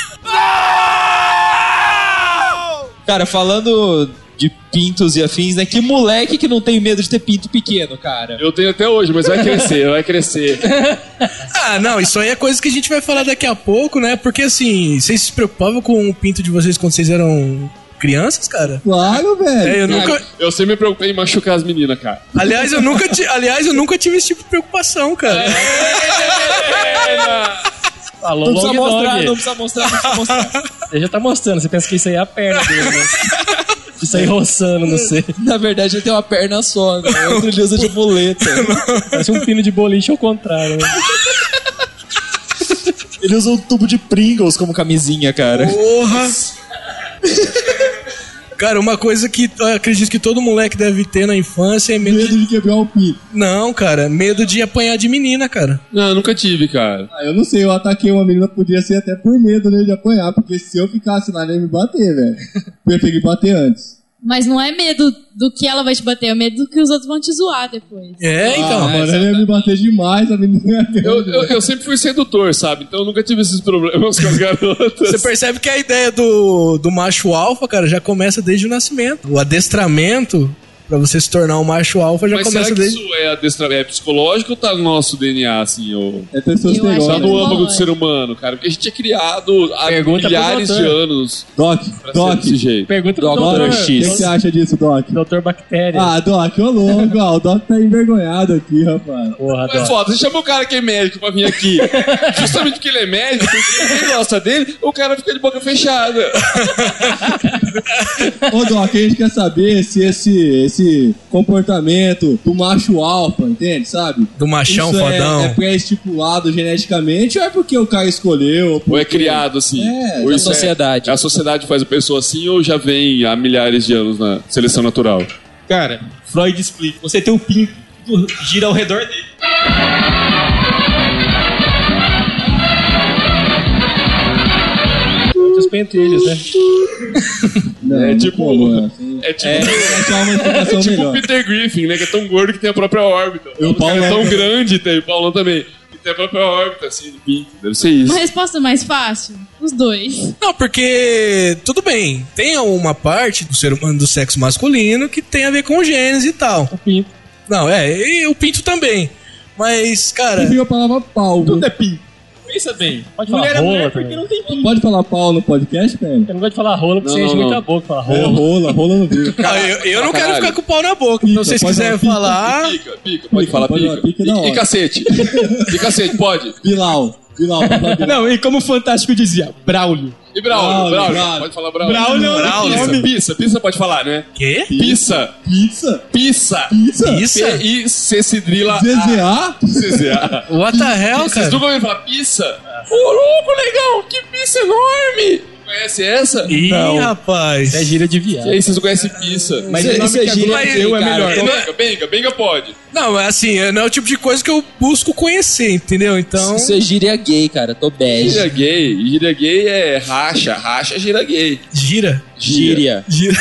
Cara, falando de pintos e afins, né? Que moleque que não tem medo de ter pinto pequeno, cara? Eu tenho até hoje, mas vai crescer. Ah, não, isso aí é coisa que a gente vai falar daqui a pouco, né? Porque assim, vocês se preocupavam com o pinto de vocês quando vocês eram crianças, cara? Claro, velho. Eu sempre me preocupei em machucar as meninas, cara. Aliás, eu nunca tive esse tipo de preocupação, cara. Falou, não precisa mostrar. Ele já tá mostrando, você pensa que isso aí é a perna dele, né? Isso aí roçando, não sei. Na verdade, ele tem uma perna só, né? O outro ele usa de muleta. Parece um pino de boliche ao contrário, né? Ele usa um tubo de Pringles como camisinha, cara. Porra! Cara, uma coisa que eu acredito que todo moleque deve ter na infância é medo de quebrar o pinto. Não, cara, medo de apanhar de menina, cara. Não, eu nunca tive, cara. Eu não sei, eu ataquei uma menina, podia ser até por medo, né, de apanhar, porque se eu ficasse lá, ele ia me bater, velho. Preferi bater antes. Mas não é medo do que ela vai te bater, é medo do que os outros vão te zoar depois. É, então. Mano, ela ia me bater demais, a menina. Eu sempre fui sedutor, sabe? Então eu nunca tive esses problemas com as garotas. Você percebe que a ideia do macho alfa, cara, já começa desde o nascimento. O adestramento pra você se tornar um macho alfa já Mas começa será que desde... isso é adestramento? É psicológico ou tá no nosso DNA, assim? Ou... É testosterona. Tá no âmago do ser humano, cara. Porque a gente é criado há milhares de anos. Doc, desse jeito. Pergunta pro Dr. X. O que você acha disso, Doc? Doutor Bactéria. Ah, Doc, ô louco, o Doc tá envergonhado aqui, rapaz. Porra, Mas foda, você chama o cara que é médico pra vir aqui. Justamente porque ele é médico, porque quem gosta dele, o cara fica de boca fechada. Ô, Doc, a gente quer saber se esse comportamento do macho alfa, entende, sabe? Do machão isso fodão. É pré-estipulado geneticamente ou é porque o cara escolheu? Ou é criado assim? É, ou a sociedade. A sociedade faz a pessoa assim ou já vem há milhares de anos na seleção natural? Cara, Freud explica. Você tem um pinto, gira ao redor dele. Muitos pentelhos, né? Não, é não tipo... como, É tipo o Peter Griffin, né? Que é tão gordo que tem a própria órbita. O cara é tão grande, tem o Paulão também. Que tem a própria órbita, assim, do pinto. Deve ser isso. Uma resposta mais fácil? Os dois. Não, porque, tudo bem, tem uma parte do ser humano do sexo masculino que tem a ver com genes e tal. O pinto. Não, e o pinto também. Mas, cara... Eu vi a palavra pau. Tudo é pinto. Pensa bem. Pode falar mulher rola é mulher também. porque não tem pinto. Pode falar pau no podcast, velho? Eu não gosto de falar rola porque você enche muita boca. Fala rola. Rola no vídeo. Eu não quero ficar com o pau na boca. Então, se vocês quiserem falar... Pica, pode falar pica. E cacete. E cacete, pode. Bilal. Não, e como o Fantástico dizia, Braulio. E Braulio. Pode falar Braulio. Braulio. Pissa pode falar, né? Quê? Pissa. Pissa? P-I-C cedrila ZZA? ZZA. What the hell, cara? Vocês nunca ouviram falar pissa? Ô, louco, legal, que pissa enorme! Conhece essa? Ih, não. Rapaz. Isso é gíria de viado. E aí, vocês não conhecem pissa? Mas isso é gíria eu é melhor. Benga pode. Não, assim, não é o tipo de coisa que eu busco conhecer, entendeu? Então... Isso é gíria gay, cara. Tô bege. Gíria gay é racha é gira gay. Gira? Gíria.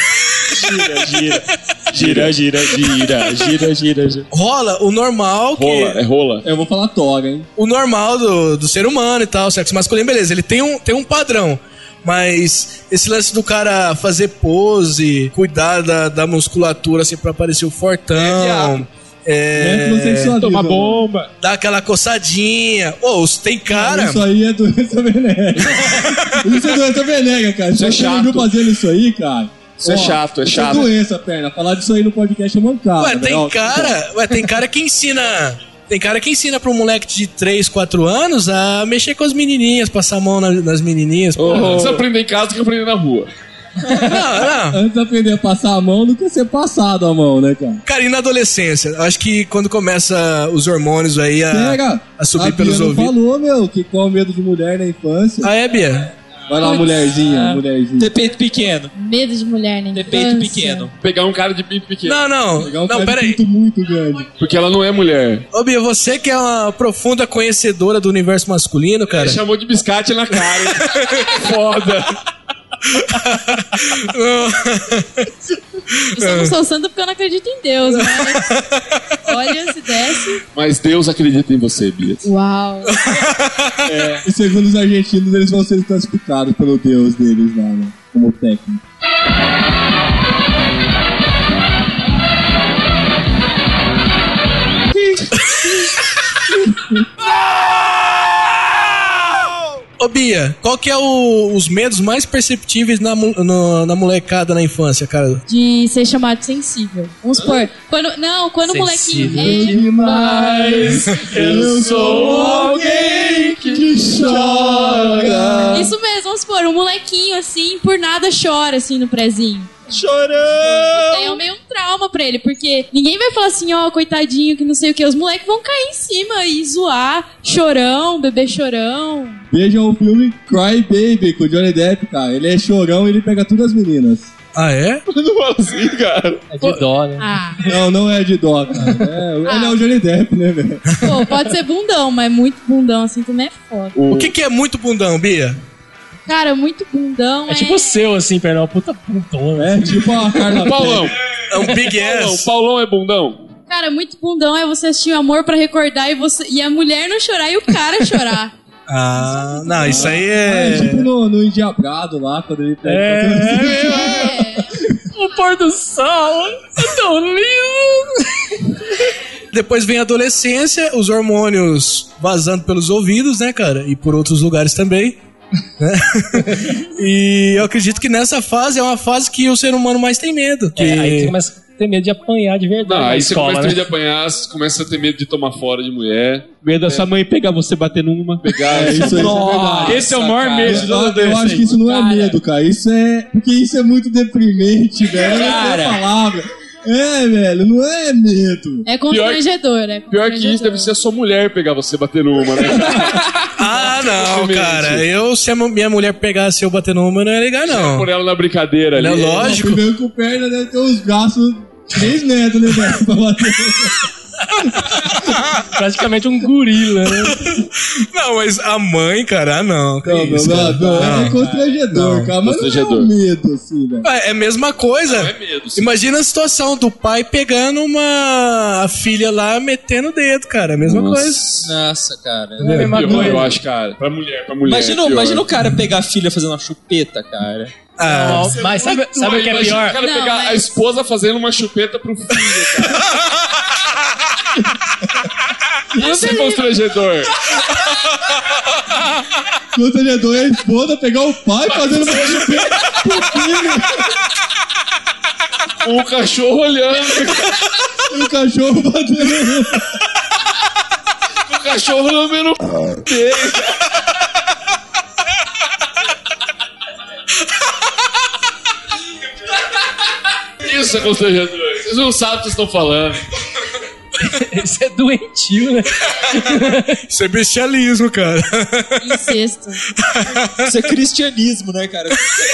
Gira. Rola, o normal que... Rola. Eu vou falar toga, hein? O normal do ser humano e tal, sexo masculino, beleza, ele tem um padrão. Mas esse lance do cara fazer pose, cuidar da musculatura, assim, pra parecer o fortão... Toma bomba. Dá aquela coçadinha. Tem cara... Isso aí é doença venérea. Isso é doença venérea, cara. Isso é chato. Você viu fazendo isso aí, cara? Isso é chato. É doença, perna. Falar disso aí no podcast é mancada. Tem cara que ensina... Tem cara que ensina pra um moleque de 3, 4 anos a mexer com as menininhas, passar a mão nas menininhas. Você aprender em casa do que aprender na rua. Não. Antes de aprender a passar a mão do que ser passado a mão, né, cara? Cara, e na adolescência? Acho que quando começa os hormônios aí a subir pelos ouvidos. falou, meu, que qual o medo de mulher na infância. Ah, é, Bia? Vai lá, mulherzinha. Ter peito pequeno. Medo de mulher, né? Ter peito pequeno. Pegar um cara de pinto pequeno. Pegar um cara de pinto muito grande. Porque ela não é mulher. Ô, Bia, você que é uma profunda conhecedora do universo masculino, cara. Ele chamou de biscate na cara. Foda. Eu sou santo porque eu não acredito em Deus, né? Olha, se desce. Mas Deus acredita em você, Bia. Uau. E segundo os argentinos, eles vão ser classificados pelo Deus deles lá, né? Como técnico. Ô, Bia, qual que é os medos mais perceptíveis na molecada na infância, cara? De ser chamado de sensível. Vamos supor, quando o molequinho... demais, eu sou alguém que chora. Isso mesmo, vamos supor, um molequinho assim, por nada chora assim no prezinho. Chorão! É meio um trauma pra ele, porque ninguém vai falar assim, ó, coitadinho, que não sei o que. Os moleques vão cair em cima e zoar. Chorão, bebê chorão. Vejam o filme Cry Baby com o Johnny Depp, cara. Ele é chorão e ele pega todas as meninas. Ah, é? Não fala assim, cara. É de dó, né? Ah. Não é de dó, cara. Ele é o Johnny Depp, né, velho? Pô, pode ser bundão, mas muito bundão assim também é foda. O que é muito bundão, Bia? Cara, muito bundão é tipo o seu, assim, perdão, puta bundão. É tipo a Carla Paulão. É um big ass. O Paulão é bundão? Cara, muito bundão é você assistir o Amor pra Recordar e a mulher não chorar e o cara chorar. Ah, não, isso aí é... É tipo no Endiabrado lá, quando ele pega... O pôr do sol é tão lindo. Depois vem a adolescência, os hormônios vazando pelos ouvidos, né, cara? E por outros lugares também. Né? E eu acredito que nessa fase é uma fase que o ser humano mais tem medo. Aí você começa a ter medo de apanhar de verdade. Não, aí você começa a ter né? medo de apanhar, você começa a ter medo de tomar fora de mulher. Medo da sua mãe pegar você bater numa. Pegar isso aí é verdade. Esse é o maior medo de todo Eu acho que isso não é medo, cara. Isso é... Porque isso é muito deprimente, velho. Cara. Não tem palavra. É, velho, não é medo. É constrangedor, Pior que isso, deve ser a sua mulher pegar você bater numa, né? Ah, não, cara. Se a minha mulher pegasse eu bater numa, não ia ligar, não. Por ela na brincadeira ali. É lógico. Primeiro com perna deve ter uns braços 3 metros, né, velho? Pra bater. Praticamente um gorila, né? Não, mas a mãe, cara, não. É constrangedor, cara. Mas não é um medo, assim, velho. É a mesma coisa. Não é medo, sim. Imagina a situação do pai pegando a filha lá, metendo o dedo, cara. É a mesma coisa. Nossa, cara. Não é a mesma coisa. Eu acho, cara. Pra mulher. Imagina o cara pegar a filha fazendo uma chupeta, cara. Ah, mas sabe o que é pior? O cara pegar a esposa fazendo uma chupeta pro filho, cara. Isso é constrangedor. Constrangedor é a esposa pegar o pai fazendo uma chupeta pro filho. O cachorro olhando. E o cachorro batendo. O cachorro lambendo o dele. Isso é constrangedor. Vocês não sabem o que estão falando. Isso é doentio, né? Isso é bestialismo, cara. Incesto. Isso é cristianismo, né, cara?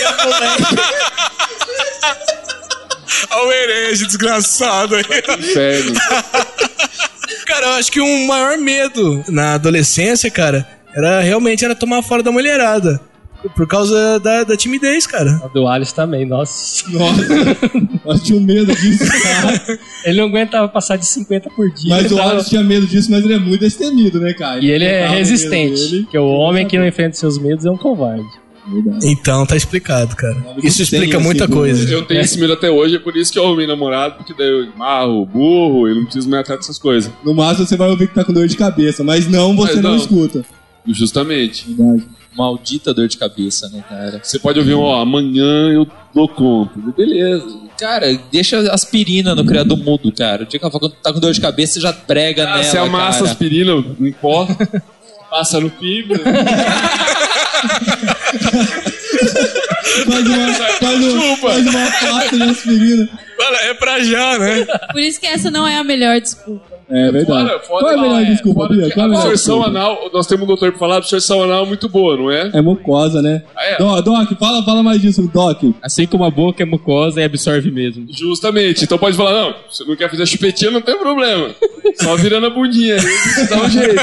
Olha o herege desgraçado aí. Inferno. Cara, eu acho que o maior medo na adolescência, cara, era tomar fora da mulherada. Por causa da timidez, cara. A do Alice também, nossa. Eu tinha medo disso, cara. Ele não aguentava passar de 50 por dia. Mas o Alice tinha medo disso, mas ele é muito destemido, né, cara? E ele é resistente. Porque o homem que não enfrenta seus medos é um covarde. Então tá explicado, cara. Isso explica muita coisa. Eu tenho esse medo até hoje, é por isso que eu arrumei namorado, porque daí eu marro, burro, e não preciso me atrás dessas coisas. No máximo você vai ouvir que tá com dor de cabeça, mas você não escuta. Justamente. Verdade. Maldita dor de cabeça, né, cara? Você pode ouvir amanhã eu dou conta. Beleza. Cara, deixa aspirina no criado mudo, cara. O dia que ela tá com dor de cabeça, você já prega nela, você amassa cara. aspirina em pó, passa no pibo. faz uma pasta de aspirina. É pra já, né? Por isso que essa não é a melhor desculpa. É verdade. Qual é a melhor desculpa, Bia? Qual é a melhor absorção desculpa? anal, nós temos um doutor pra falar, a absorção anal é muito boa, não é? É mucosa, né? Doc, fala mais disso, Doc. Assim como a boca é mucosa e absorve mesmo. Justamente. Então pode falar, não, se você não quer fazer a chupetinha, não tem problema. Só virando a bundinha, dá um jeito.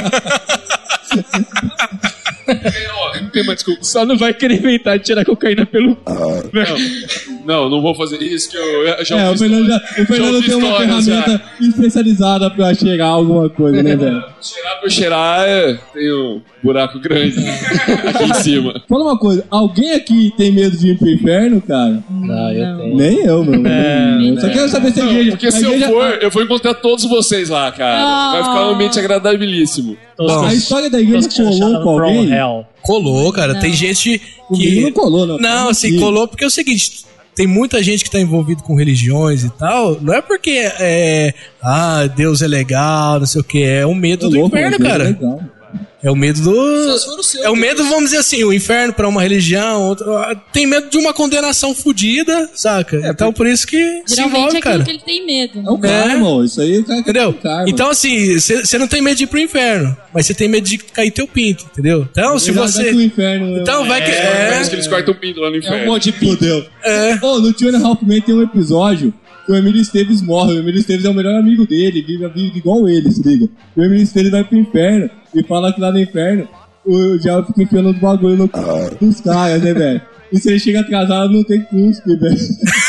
Não tem mais desculpa. Só não vai querer inventar de tirar cocaína pelo... Não vou fazer isso, que eu já o Fernando tem uma ferramenta especializada pra cheirar alguma coisa, né, velho? Cheirar por cheirar, tem um buraco grande aqui em cima. Fala uma coisa, alguém aqui tem medo de ir pro inferno, cara? Não, eu tenho. Nem eu, mano. Eu só quero saber se a igreja... Porque se eu vou encontrar todos vocês lá, cara. Vai ficar um ambiente agradabilíssimo. A história da igreja colou com alguém? Colou, cara. Tem gente que... Não colou, não. Não, assim, colou porque é o seguinte... Tem muita gente que tá envolvido com religiões e tal. Não é porque Deus é legal, não sei o que. É o medo do inferno, cara. É o medo do... É o medo, vamos dizer assim, o inferno pra uma religião, tem medo de uma condenação fodida, saca? Então por isso que se envolve, cara. Geralmente é aquilo que ele tem medo. É o karma, isso aí é o cara que entendeu? tem karma. Então assim, você não tem medo de ir pro inferno, mas você tem medo de cair teu pinto, entendeu? Então se você... Então vai que... Parece que eles cortam o pinto lá no inferno. É um monte de pinto. No Two and a Half Men tem um episódio que o Emílio Esteves morre. O Emílio Esteves é o melhor amigo dele, vive a vida igual ele, se liga. O Emílio Esteves vai pro inferno e fala que lá no inferno o diabo fica enfiando os bagulho nos caras, né, velho? E se ele chega atrasado, não tem cuspe, velho.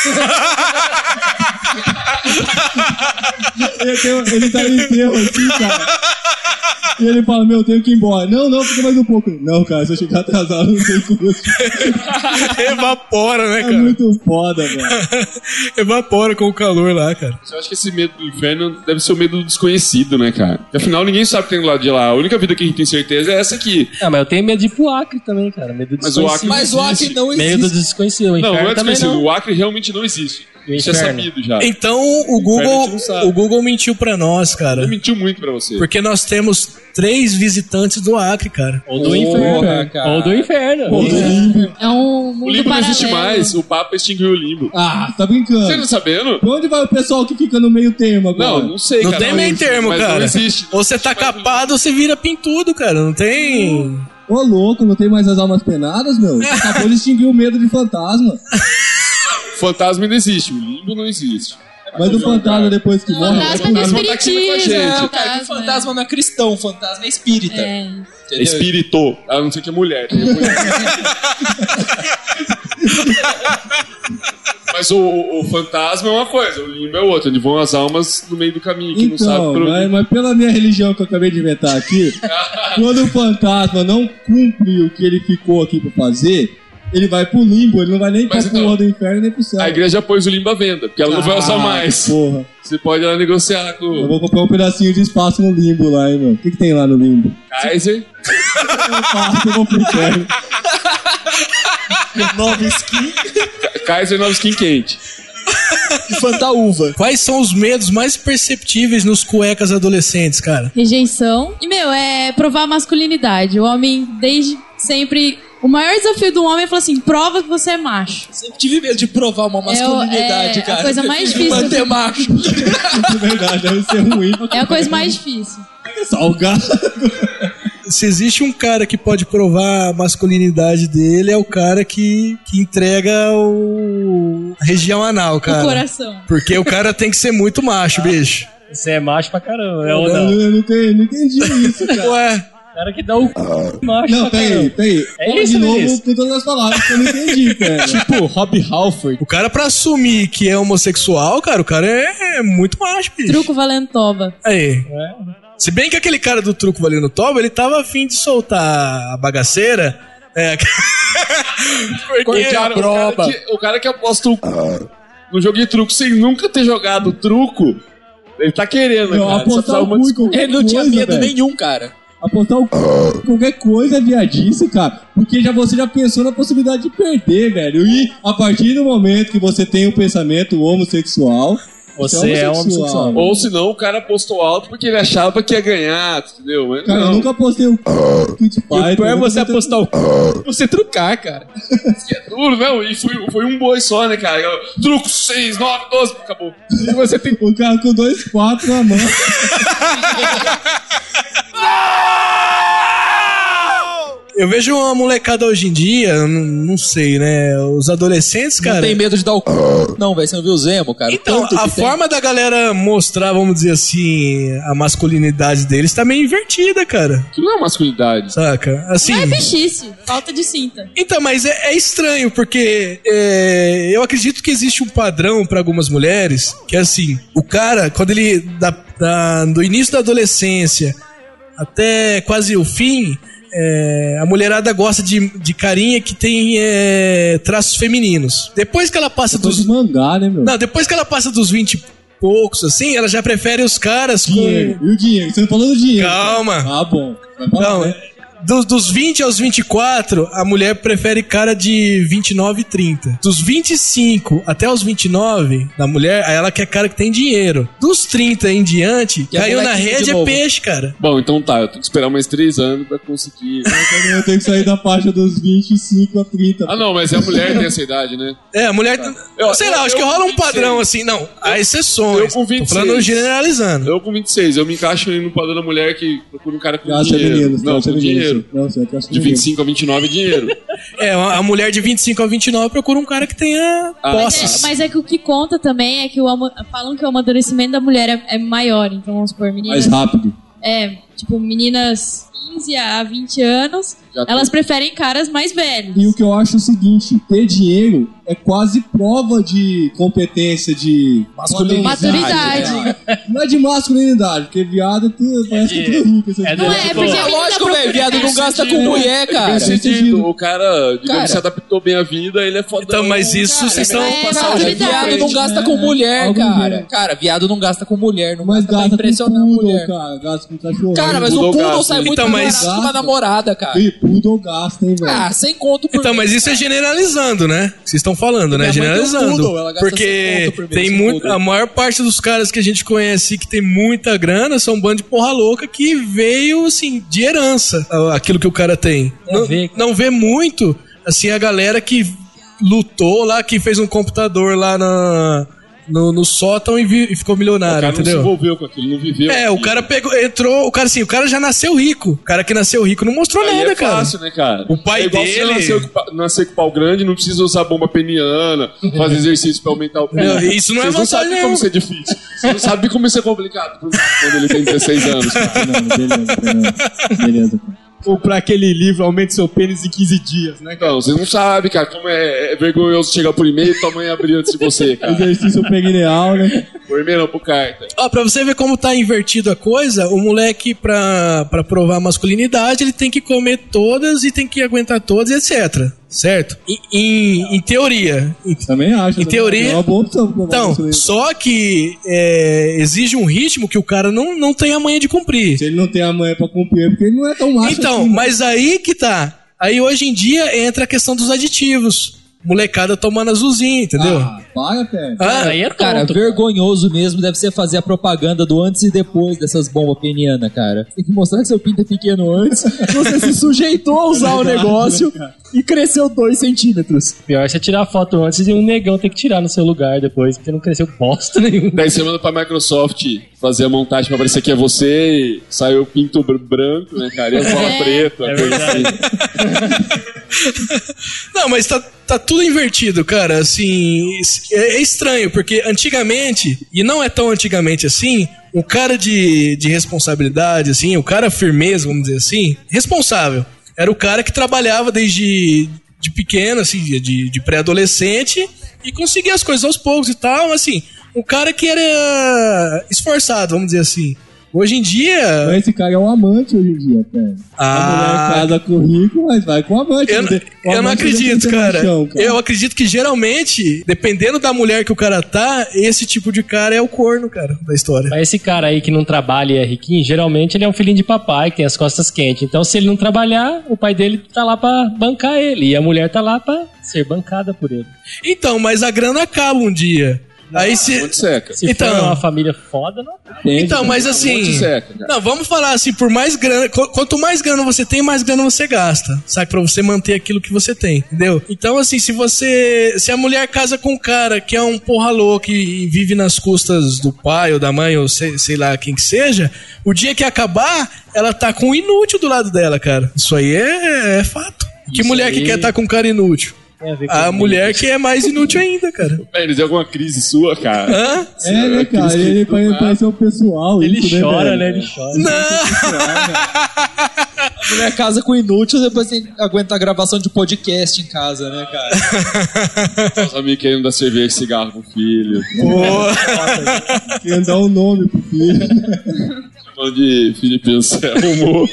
Ele tá no enterro assim, cara. E ele fala, eu tenho que ir embora. Não, fica mais um pouco. Não, cara, se eu chegar atrasado, não tem custo. Evapora, né, cara? É muito foda, velho. Evapora com o calor lá, cara. Eu acho que esse medo do inferno deve ser o medo do desconhecido, né, cara? Porque afinal, ninguém sabe o que tem do lado de lá. A única vida que a gente tem certeza é essa aqui. Mas eu tenho medo de ir pro Acre também, cara. Medo do desconhecido. Mas o Acre não existe. Medo do desconhecido. Não é desconhecido. Não. O Acre realmente não existe. Isso é sabido já. Então o Google mentiu pra nós, cara. Ele mentiu muito pra você. Porque nós temos 3 visitantes do Acre, cara. Ou do inferno. Cara. Ou do inferno. Ou do limbo. É um mundo O limbo não paralelo. existe mais. O Papa extinguiu o limbo. Tá brincando. Você não tá sabendo? Pra onde vai o pessoal que fica no meio termo agora? Não sei, não cara. Tem meio termo, mas cara. Não existe. Ou você tá capado ou você vira pintudo, cara. Não tem... Ô, louco, não tem mais as almas penadas, meu? Acabou de extinguir o medo de fantasma. Fantasma não existe. O limbo não existe. Mas o fantasma, depois que morre... Fantasma é espiritismo. Não, cara, que fantasma não é cristão, fantasma é espírita. É. É espírito. A não ser que é mulher. Mas o fantasma é uma coisa, o limbo é outra. Onde vão as almas no meio do caminho, que não sabe por onde. Mas pela minha religião que eu acabei de inventar aqui, quando o fantasma não cumpre o que ele ficou aqui pra fazer... Ele vai pro limbo, ele não vai nem pra porra do inferno nem pro céu. A igreja pôs o limbo à venda, porque ela não vai usar mais. Porra. Você pode ir lá negociar com... Eu vou comprar um pedacinho de espaço no limbo lá, hein, meu. O que tem lá no limbo? Kaiser. Eu vou pro inferno. Nova skin. Kaiser, nova skin quente. E fantaúva. Quais são os medos mais perceptíveis nos cuecas adolescentes, cara? Rejeição. E, é provar a masculinidade. O homem, desde sempre... O maior desafio do homem é falar assim, prova que você é macho. Sempre tive medo de provar uma masculinidade, cara. É a coisa mais difícil. Manter macho. É verdade, deve ser ruim. É a coisa mais difícil. Salgado. Se existe um cara que pode provar a masculinidade dele, é o cara que entrega a região anal, cara. O coração. Porque o cara tem que ser muito macho, bicho. Você é macho pra caramba, Eu não entendi isso, cara. Ué. Cara que dá o macho. Não, peraí. É isso, de novo com todas as palavras que eu não entendi, cara. Tipo, Rob Halford. O cara pra assumir que é homossexual, cara, o cara é muito macho, bicho. Truco valendo toba. Aí. Se bem que aquele cara do truco valendo toba, ele tava afim de soltar a bagaceira. Porque o cara que aposta no jogo de truco sem nunca ter jogado truco, ele tá querendo, cara. Apostar o cu, ele não tinha medo nenhum, cara. Apostar qualquer coisa é viadice, cara. Porque você já pensou na possibilidade de perder, velho. E a partir do momento que você tem um pensamento homossexual, Você é homossexual. Ou senão o cara postou alto porque ele achava que ia ganhar, entendeu? Mas Cara, não. eu nunca postei um Kit O pior é você apostar você trucar, cara. Isso é duro, não? E foi um boi só, né, cara? Truco 6, 9, 12, acabou. E você tem um cara com 2,4 na mão. Eu vejo uma molecada hoje em dia, não sei, né? Os adolescentes, cara. Não tem medo de dar o c... Não, velho, você não viu o Zemo, cara? Então, a forma da galera mostrar, vamos dizer assim, a masculinidade deles tá meio invertida, cara. Que não é masculinidade. Saca? Assim. Não é bichice, falta de cinta. Então, mas é estranho, porque eu acredito que existe um padrão pra algumas mulheres, que é assim, o cara, quando ele, do início da adolescência até quase o fim, a mulherada gosta de carinha que tem traços femininos. Depois que ela passa dos... mangá, né, meu? Não, depois que ela passa dos 20 e poucos, assim, ela já prefere os caras dinheiro. com... E o dinheiro? Você não falou do dinheiro. Calma. Ah, bom. Não, dos 20 aos 24, a mulher prefere cara de 29 e 30. Dos 25 até os 29, da mulher, aí ela quer cara que tem dinheiro. Dos 30 em diante, Que caiu na molequinho rede de é novo. peixe, cara. Bom, então tá, eu tenho que esperar mais 3 anos pra conseguir. Eu tenho que sair da faixa dos 25 a 30. Ah, não, mas é a mulher que tem essa idade, né? A mulher... sei lá, acho que rola um padrão assim. Não, há exceções. Eu com 26. Tô falando generalizando. Eu com 26, eu me encaixo no padrão da mulher que procura um cara com Graças dinheiro. a meninos, não, graças com a meninos. dinheiro. Não, você acha De 25 a 29 é dinheiro. A mulher de 25 a 29 procura um cara que tenha posses. Mas é que o que conta também é que falam que o amadurecimento da mulher é maior. Então, vamos supor, meninas... Mais rápido. Tipo, meninas 15 a 20 anos, elas preferem caras mais velhos. E o que eu acho é o seguinte, ter dinheiro é quase prova de competência, de maturidade. Não é de masculinidade, porque viado parece que é tudo rico. Não é, porque a lógico, velho, viado não gasta com mulher, cara. Tem sentido. O cara, digamos, se adaptou bem à vida, ele é fodão. Então, mas isso vocês estão... Viado não gasta com mulher, cara. Cara, viado não gasta com mulher, não mas gasta pra gasta impressionar com a poodle, mulher. cara. Gasta com cachorro. Cara, mas o poodle sai muito então, mais barato que uma namorada, cara. E poodle gasta, hein, velho. Ah, sem conto por Então, mas isso é generalizando, né? Vocês estão falando, né? Minha mãe tem um Generalizando. poodle, ela gasta 100 Porque conto por mês tem com muito, poodle. a maior parte dos caras que a gente conhece que tem muita grana são um bando de porra louca que veio, assim, de herança, aquilo que o cara tem. Não vê muito, assim, a galera que lutou lá, que fez um computador lá no sótão e ficou milionário, O cara entendeu? não se envolveu com aquilo, não viveu. O cara entrou, o cara já nasceu rico. O cara que nasceu rico não mostrou Aí nada, é cara. fácil, né, cara? O pai é igual dele... Você nascer com pau grande, não precisa usar bomba peniana, fazer exercício pra aumentar o pênis. Isso não é Vocês não vantagem, sabem como ser difícil. Você não sabe como isso é complicado quando ele tem 16 anos. Beleza. Comprar aquele livro Aumente Seu Pênis em 15 dias, né? Não, você não sabe, cara, como é vergonhoso chegar por e-mail e tua mãe abrir antes de você, cara. Exercício perineal, né? Por e-mail não, por carta. Ó, pra você ver como tá invertido a coisa, o moleque, pra provar a masculinidade, ele tem que comer todas e tem que aguentar todas, etc. Certo? Em teoria. Também acho. Em teoria. É uma boa opção pra Então, só que exige um ritmo que o cara não tem a manha de cumprir. Se ele não tem a manha pra cumprir, é porque ele não é tão macho Então, assim. mas aí que tá. Aí hoje em dia entra a questão dos aditivos. Molecada tomando azulzinho, entendeu? Para, pé. Aí é cara, vergonhoso mesmo deve ser fazer a propaganda do antes e depois dessas bombas penianas, cara. Tem que mostrar que seu pinto é pequeno antes, você se sujeitou a usar o negócio e cresceu 2 centímetros. Pior é você tirar a foto antes e um negão ter que tirar no seu lugar depois, porque não cresceu bosta nenhuma. Daí você manda pra Microsoft fazer a montagem pra parecer que é você e saiu o pinto branco, né, cara? E a bola preta. É verdade. Não, mas tá tudo invertido, cara. Assim, é estranho, porque antigamente, e não é tão antigamente assim, o cara de responsabilidade, assim, o cara firmeza, vamos dizer assim, responsável. Era o cara que trabalhava desde de pequeno, assim, de pré-adolescente e conseguia as coisas aos poucos e tal, assim, um cara que era esforçado, vamos dizer assim. Hoje em dia... Mas esse cara é um amante hoje em dia, pé. A mulher casa com o rico, mas vai com o amante. Eu não acredito, cara. Eu acredito que geralmente, dependendo da mulher que o cara tá, esse tipo de cara é o corno, cara, da história. Mas esse cara aí que não trabalha e é riquinho, geralmente ele é um filhinho de papai, que tem as costas quentes. Então, se ele não trabalhar, o pai dele tá lá pra bancar ele. E a mulher tá lá pra ser bancada por ele. Então, mas a grana acaba um dia. Aí se... Monte seca. Se for uma família foda, não. Então, mas assim... Monte seca, cara. Não, vamos falar assim, por mais grana... Quanto mais grana você tem, mais grana você gasta. Sabe? Pra você manter aquilo que você tem, entendeu? Então, assim, se a mulher casa com um cara que é um porra louco e vive nas custas do pai ou da mãe, ou sei lá quem que seja, o dia que acabar, ela tá com um inútil do lado dela, cara. Isso aí é fato. Que mulher aí... que quer estar com um cara inútil? A mulher que é mais inútil ainda, cara. Ele tem alguma crise sua, cara? Hã? Né, cara? Ele parece um pessoal. Ele isso, chora, né? Ele chora. Não! A mulher casa com inútil, depois tem que aguentar a gravação de podcast em casa, né, cara? Os amigos querendo dar cerveja e cigarro pro filho. Querendo dar um nome pro filho. Chamando de Felipe Anselmo.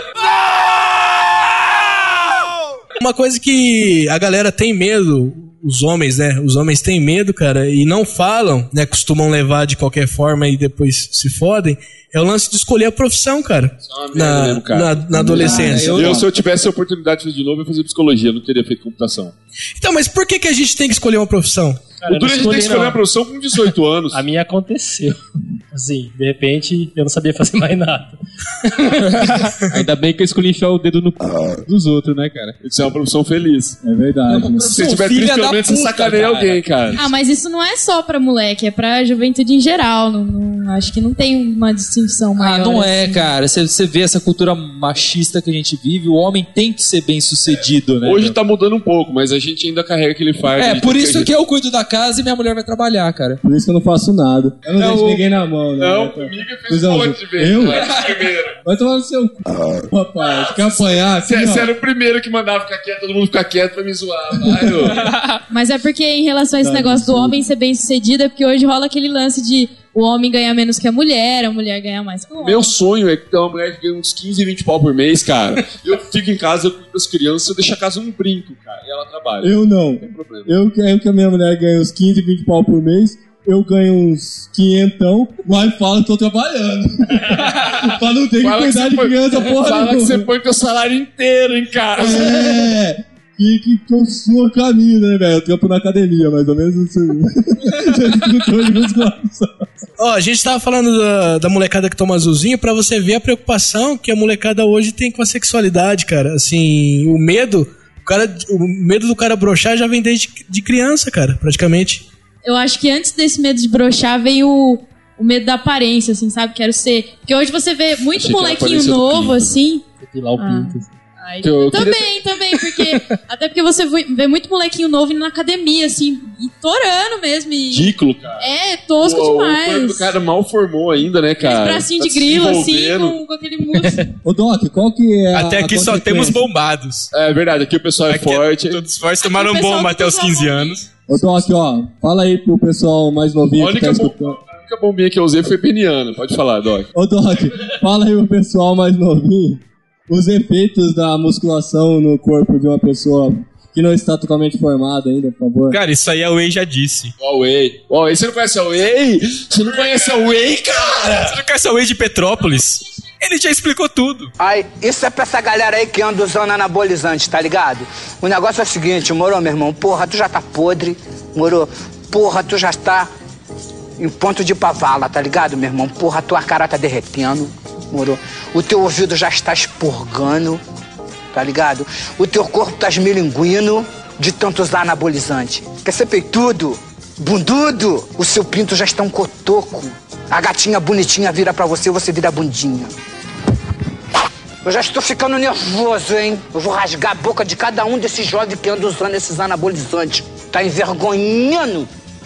Uma coisa que a galera tem medo, os homens, né? Os homens têm medo, cara, e não falam, né? Costumam levar de qualquer forma e depois se fodem. É o lance de escolher a profissão, cara. Na adolescência. Se eu tivesse a oportunidade de fazer de novo, eu ia fazer psicologia, eu não teria feito computação. Então, mas por que a gente tem que escolher uma profissão? Cara, o duro é a gente tem que escolher uma profissão com 18 anos. A minha aconteceu. Assim, de repente, eu não sabia fazer mais nada. Ainda bem que eu escolhi enfiar o dedo no cu dos outros, né, cara? Isso é uma profissão feliz. É verdade. Se você tiver triste, pelo menos você sacaneia alguém, cara. Ah, mas isso não é só pra moleque, é pra juventude em geral. Não, acho que não tem uma distinção maior. Não é, assim. cara. Você vê essa cultura machista que a gente vive, o homem tem que ser bem sucedido, né? Hoje tá mudando um pouco, mas a gente ainda carrega aquele fardo. Por isso que eu cuido da casa e minha mulher vai trabalhar, cara. Por isso que eu não faço nada. Eu não deixo ninguém na mão, né? Não, comigo fez um monte de vezes. Eu? Primeiro. Vai tomar no seu cu, rapaz. Quer apanhar? Você era o primeiro que mandava ficar quieto, todo mundo ficar quieto pra me zoar. Vai, mas é porque em relação a esse negócio do homem ser bem sucedido, é porque hoje rola aquele lance de o homem ganha menos que a mulher ganha mais que o homem. Meu sonho é que tem uma mulher que ganha uns 15, 20 pau por mês, cara. Eu fico em casa, eu cuido das crianças, eu deixo a casa um brinco, cara. E ela trabalha. Eu não. Não tem problema. Eu quero que a minha mulher ganhe uns 15, 20 pau por mês. Eu ganho uns 500, mas falo que tô trabalhando. Pra não ter que cuidar de criança, porra. Fala que você põe teu salário inteiro em casa. Que eu sou a caminho, né, velho? Eu trampo na academia, mais ou menos. Ó, a gente tava falando da molecada que toma azulzinho pra você ver a preocupação que a molecada hoje tem com a sexualidade, cara. Assim, o medo do cara broxar já vem desde de criança, cara, praticamente. Eu acho que antes desse medo de broxar veio o medo da aparência, assim, sabe? Quero ser... Porque hoje você vê muito molequinho novo, assim... Depilar o pinto. Também, porque... Até porque você vê muito molequinho novo indo na academia, assim, e torando mesmo. Ridículo, cara. Tosco demais. O corpo do cara mal formou ainda, né, cara? Aquele bracinho de grilo, assim, com aquele músculo. Ô, Doc, qual que é Até aqui só temos bombados. É verdade, aqui o pessoal é forte. Todos fortes tomaram bomba até os 15 anos. Ô, Doc, ó, fala aí pro pessoal mais novinho que tá escutando. A única bombinha que eu usei foi peniana. Pode falar, Doc. Ô, Doc, fala aí pro pessoal mais novinho os efeitos da musculação no corpo de uma pessoa que não está totalmente formada ainda, por favor. Cara, isso aí a Whey já disse. O Whey. Você não conhece a Whey? Você não conhece a Whey, cara? Você não conhece a Whey de Petrópolis? Ele já explicou tudo. Aí, isso é pra essa galera aí que anda usando anabolizante, tá ligado? O negócio é o seguinte, moro, meu irmão? Porra, tu já tá podre, moro? Porra, tu já tá em ponto de pavala, tá ligado, meu irmão? Porra, tua cara tá derretendo, moro? O teu ouvido já está expurgando, tá ligado? O teu corpo tá esmilinguindo de tanto usar anabolizante. Quer ser peitudo? Bundudo? O seu pinto já está um cotoco. A gatinha bonitinha vira pra você, você vira bundinha. Eu já estou ficando nervoso, hein? Eu vou rasgar a boca de cada um desses jovens que andam usando esses anabolizantes. Tá envergonhando?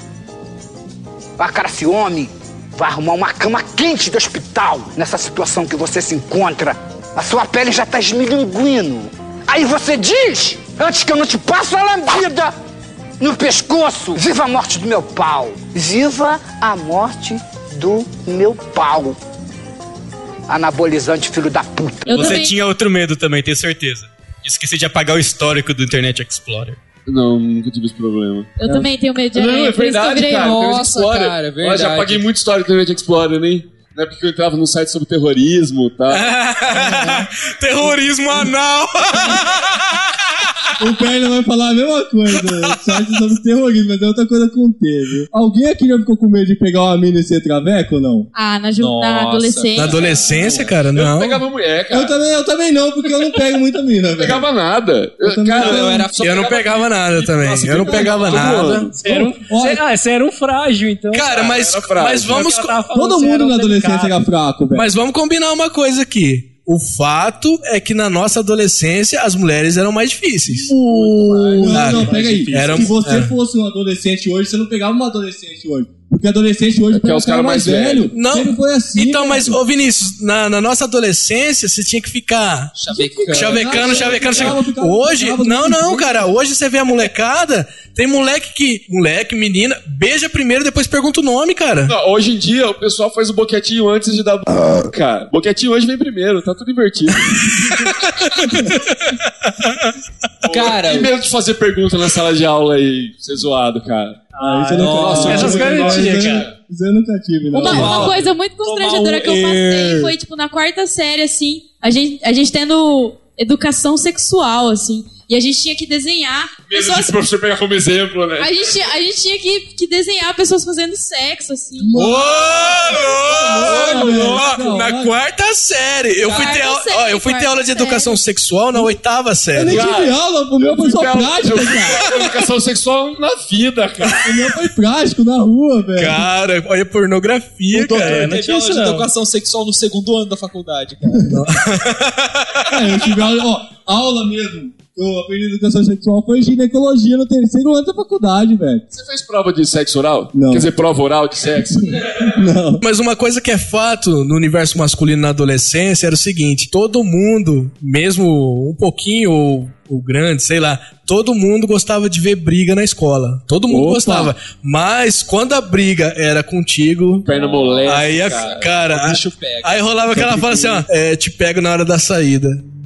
A cara, esse homem vai arrumar uma cama quente do hospital nessa situação que você se encontra. A sua pele já tá esmilinguindo. Aí você diz, antes que eu não te passe a lambida no pescoço, viva a morte do meu pau. Viva a morte do meu pau. Anabolizante, filho da puta. Você tinha outro medo também, tenho certeza. Esqueci de apagar o histórico do Internet Explorer. Não, nunca tive esse problema. Eu também tenho medo de Não, é verdade, cara. Nossa, cara, é verdade. Eu já apaguei muita história do Internet Explorer, né? Não é porque eu entrava num site sobre terrorismo, tá? Terrorismo anal! O Perna vai falar a mesma coisa. Site sobre terrorismo, mas é outra coisa com T, viu? Alguém aqui já ficou com medo de pegar uma mina e ser traveco ou não? Ah, na adolescência. Na adolescência, cara, Eu não. não pegava mulher, cara. Eu também não, porque eu não pego muita mina, velho. Não pegava nada. Eu não pegava nada também. Eu não pegava nada. Você era um frágil, então. Cara, mas vamos. Todo mundo na adolescência era fraco, velho. Mas vamos combinar uma coisa aqui. O fato é que na nossa adolescência as mulheres eram mais difíceis. Não, pega aí. Se você fosse um adolescente hoje, você não pegava uma adolescente hoje. Porque adolescente hoje é os caras mais velho. Não, sempre foi assim. Então, mas, ô Vinícius, na nossa adolescência, você tinha que ficar chavecando. Hoje, não, cara. Hoje você vê a molecada, tem moleque, menina, beija primeiro, depois pergunta o nome, cara. Não, hoje em dia, o pessoal faz o boquetinho antes de dar... Cara, boquetinho hoje vem primeiro, tá tudo invertido. Cara... E medo de fazer pergunta na sala de aula aí, ser zoado, cara. Essas garantias, cara. Isso eu nunca tive, não. Uma coisa muito constrangedora que eu passei foi, tipo, na 4ª série, assim, a gente tendo educação sexual, assim, e a gente tinha que desenhar... Mesmo de professor pegar como exemplo, né? A gente tinha que desenhar pessoas fazendo sexo, assim. Na 4ª série. Eu fui ter aula de educação sexual na 8ª série. Eu nem tive aula, o meu foi só prática, cara. Educação sexual na vida, cara. O meu foi prático, na rua, velho. Cara, olha pornografia, cara. Eu tive aula de educação sexual no 2º ano da faculdade, cara. Eu tive aula mesmo. Eu aprendi educação sexual foi ginecologia no 3º ano da faculdade, velho. Você fez prova de sexo oral? Não. Quer dizer, prova oral de sexo? Não. Mas uma coisa que é fato no universo masculino na adolescência era o seguinte: todo mundo, mesmo um pouquinho ou grande, sei lá, todo mundo gostava de ver briga na escola. Todo mundo gostava. Mas quando a briga era contigo... Perna moleste, aí, cara, aí rolava aquela fala assim, ó, te pego na hora da saída.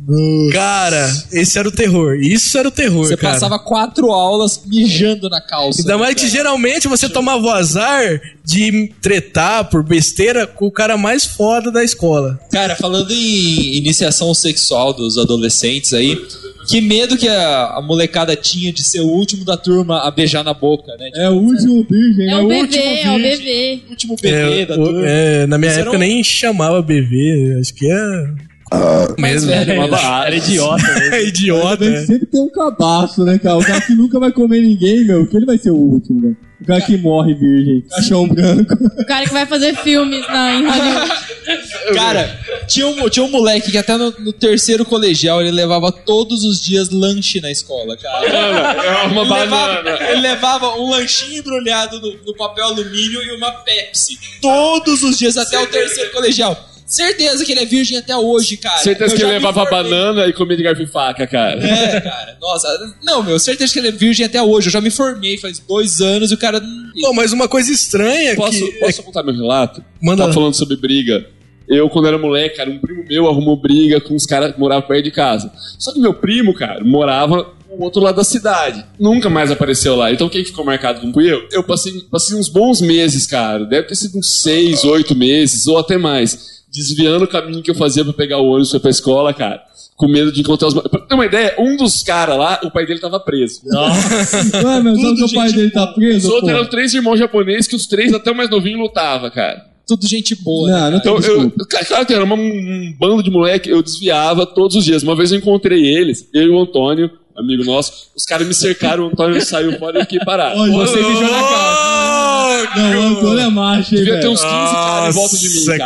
Cara, esse era o terror. Isso era o terror, Você cara. passava 4 aulas mijando na calça. Ainda mais que geralmente você tomava o azar de tretar por besteira com o cara mais foda da escola. Cara, falando em iniciação sexual dos adolescentes aí, que medo que a molecada tinha de ser o último da turma a beijar na boca, né? É o último virgem, é o bebê. O último bebê da turma. Na minha época nem chamava bebê, acho que é... mesmo. Era idiota. É idiota. Sempre tem um cabaço, né, cara? O cara que nunca vai comer ninguém, meu, que ele vai ser o último, velho. O cara que morre virgem, caixão branco. O cara que vai fazer filmes em Hollywood. Cara, tinha um moleque que até no 3º colegial ele levava todos os dias lanche na escola, cara. Ele levava um lanchinho embrulhado no papel alumínio e uma Pepsi. Todos os dias até o 3º colegial. Certeza que ele é virgem até hoje, cara. Certeza que ele levava banana e comia de garfo e faca, cara. É, cara. Nossa. Não, certeza que ele é virgem até hoje. Eu já me formei faz 2 anos e o cara... Pô, mas uma coisa estranha Posso contar meu relato? Manda. Tava falando sobre briga. Eu, quando era moleque, cara, um primo meu arrumou briga com os caras que moravam perto de casa. Só que meu primo, cara, morava no outro lado da cidade. Nunca mais apareceu lá. Então quem ficou marcado não fui eu. Eu passei uns bons meses, cara. Deve ter sido uns 6, 8 meses, ou até mais. Desviando o caminho que eu fazia pra pegar o ônibus pra escola, cara. Com medo de encontrar os... Pra ter uma ideia, um dos caras lá, o pai dele tava preso. Nossa. Ué, mas só que o pai dele tá preso, os outros eram 3 irmãos japoneses que os 3, até o mais novinho, lutavam, cara. Tudo gente boa. Não tem desculpa. Claro que era um bando de moleque, eu desviava todos os dias. Uma vez eu encontrei eles, eu e o Antônio, amigo nosso, os caras me cercaram, o Antônio saiu fora e eu fiquei parado. Olha, você mijou na cara. Não, o Antônio é macho, hein, devia ter uns 15 caras em volta de mim,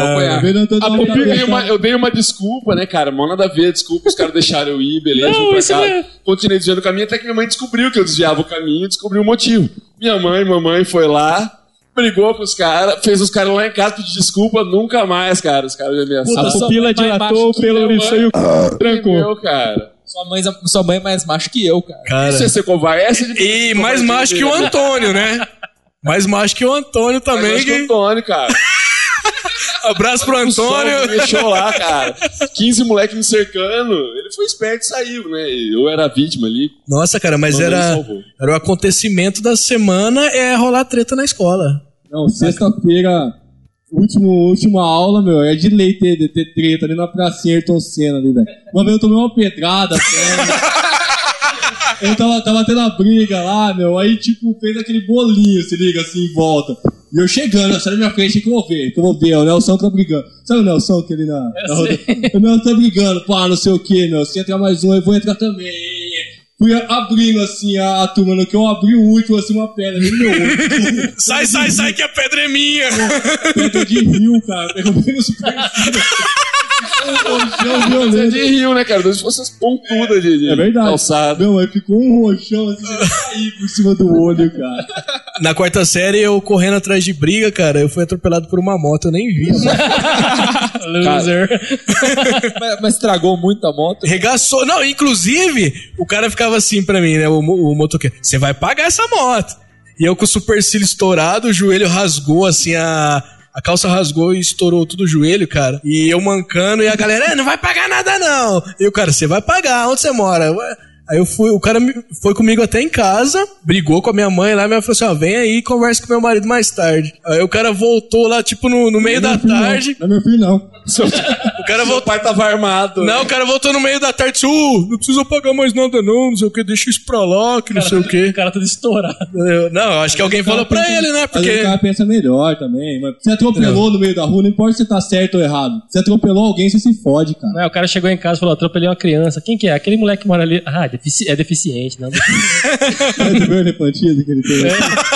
cara. Eu dei uma desculpa, né, cara? Mal nada a ver, desculpa, os caras deixaram eu ir, beleza, vou pra casa. Continuei desviando o caminho, até que minha mãe descobriu que eu desviava o caminho e descobriu o motivo. Mamãe foi lá, brigou com os caras, fez os caras lá em casa pedir desculpa, nunca mais, cara. Os caras me ameaçaram. A pupila dilatou pelo liceio trancou. Cara. Sua mãe é mais macho que eu, cara. Isso é ser covarde. E mais macho que o Antônio, né? Mais macho que o Antônio também. Mais macho que o Antônio, cara. Abraço pro Antônio. Me deixou lá, cara. 15 moleques me cercando. Ele foi esperto e saiu, né? Eu era a vítima ali. Nossa, cara, mas era o acontecimento da semana rolar treta na escola. Não, sexta-feira, última aula, meu, é de lei ter treta ali na pracinha Ayrton Senna ali, velho. Uma vez eu tomei uma pedrada, Eu tava tendo a briga lá, meu. Aí, tipo, fez aquele bolinho, se liga, assim, em volta. E eu chegando, sai na minha frente, que eu vou ver. O Nelson tá brigando. Sabe o Nelson, que ele na roda? O Nelson tá brigando, pá, não sei o que, meu. Se entrar mais um, eu vou entrar também. Fui abrindo, assim, a turma. No que eu abri o último, assim, uma pedra no meu olho. Sai, que a pedra é minha. Pedra de rio, cara. Pegou bem no superfície. Você é de rio, né, cara? Se fosse as pontudas de é verdade. Calçado. Não, mas ficou um roxão assim, cair por cima do olho, cara. Na quarta série, eu correndo atrás de briga, cara, eu fui atropelado por uma moto, eu nem vi. Loser. Mas estragou muito a moto? Regaçou. Não, inclusive, o cara ficava assim pra mim, né, o motoqueiro, você vai pagar essa moto. E eu com o supercílio estourado, o joelho rasgou, assim, a calça rasgou e estourou tudo o joelho, cara. E eu mancando e a galera, não vai pagar nada não. E o cara, você vai pagar, onde você mora? Aí o cara foi comigo até em casa, brigou com a minha mãe lá, minha mãe falou assim, ó, vem aí e conversa com meu marido mais tarde. Aí o cara voltou lá, tipo, no meio da tarde. Não é meu filho, não. O cara voltou. Seu pai tava armado. Não, o cara voltou no meio da tarde, disse, não precisa pagar mais nada não sei o que, deixa isso pra lá, que não sei o que. O cara tá estourado. Não, acho que alguém falou pra ele, né? Porque o cara pensa melhor também. Mas você atropelou no meio da rua, não importa se você tá certo ou errado. Você atropelou alguém, você se fode, cara. Não, o cara chegou em casa e falou, atropelei uma criança. Quem que é? Aquele moleque que mora ali. Ah, é deficiente, não. Você viu o elefantismo que ele tem?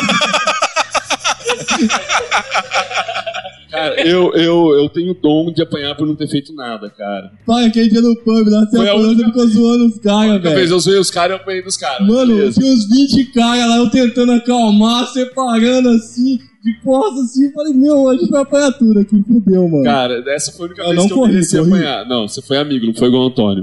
Cara, eu tenho dom de apanhar por não ter feito nada, cara. Pai, aquele dia no pub lá, você ficou zoando os caras, velho. Eu zoei os caras e eu apanhei dos caras. Mano, tinha uns 20 caras lá, eu tentando acalmar, separando assim, de costas assim. Eu falei, meu, a gente vai apanhar tudo aqui, fudeu, mano. Cara, essa foi a única vez que eu mereci apanhar. Não, você foi amigo, não foi igual o Antônio.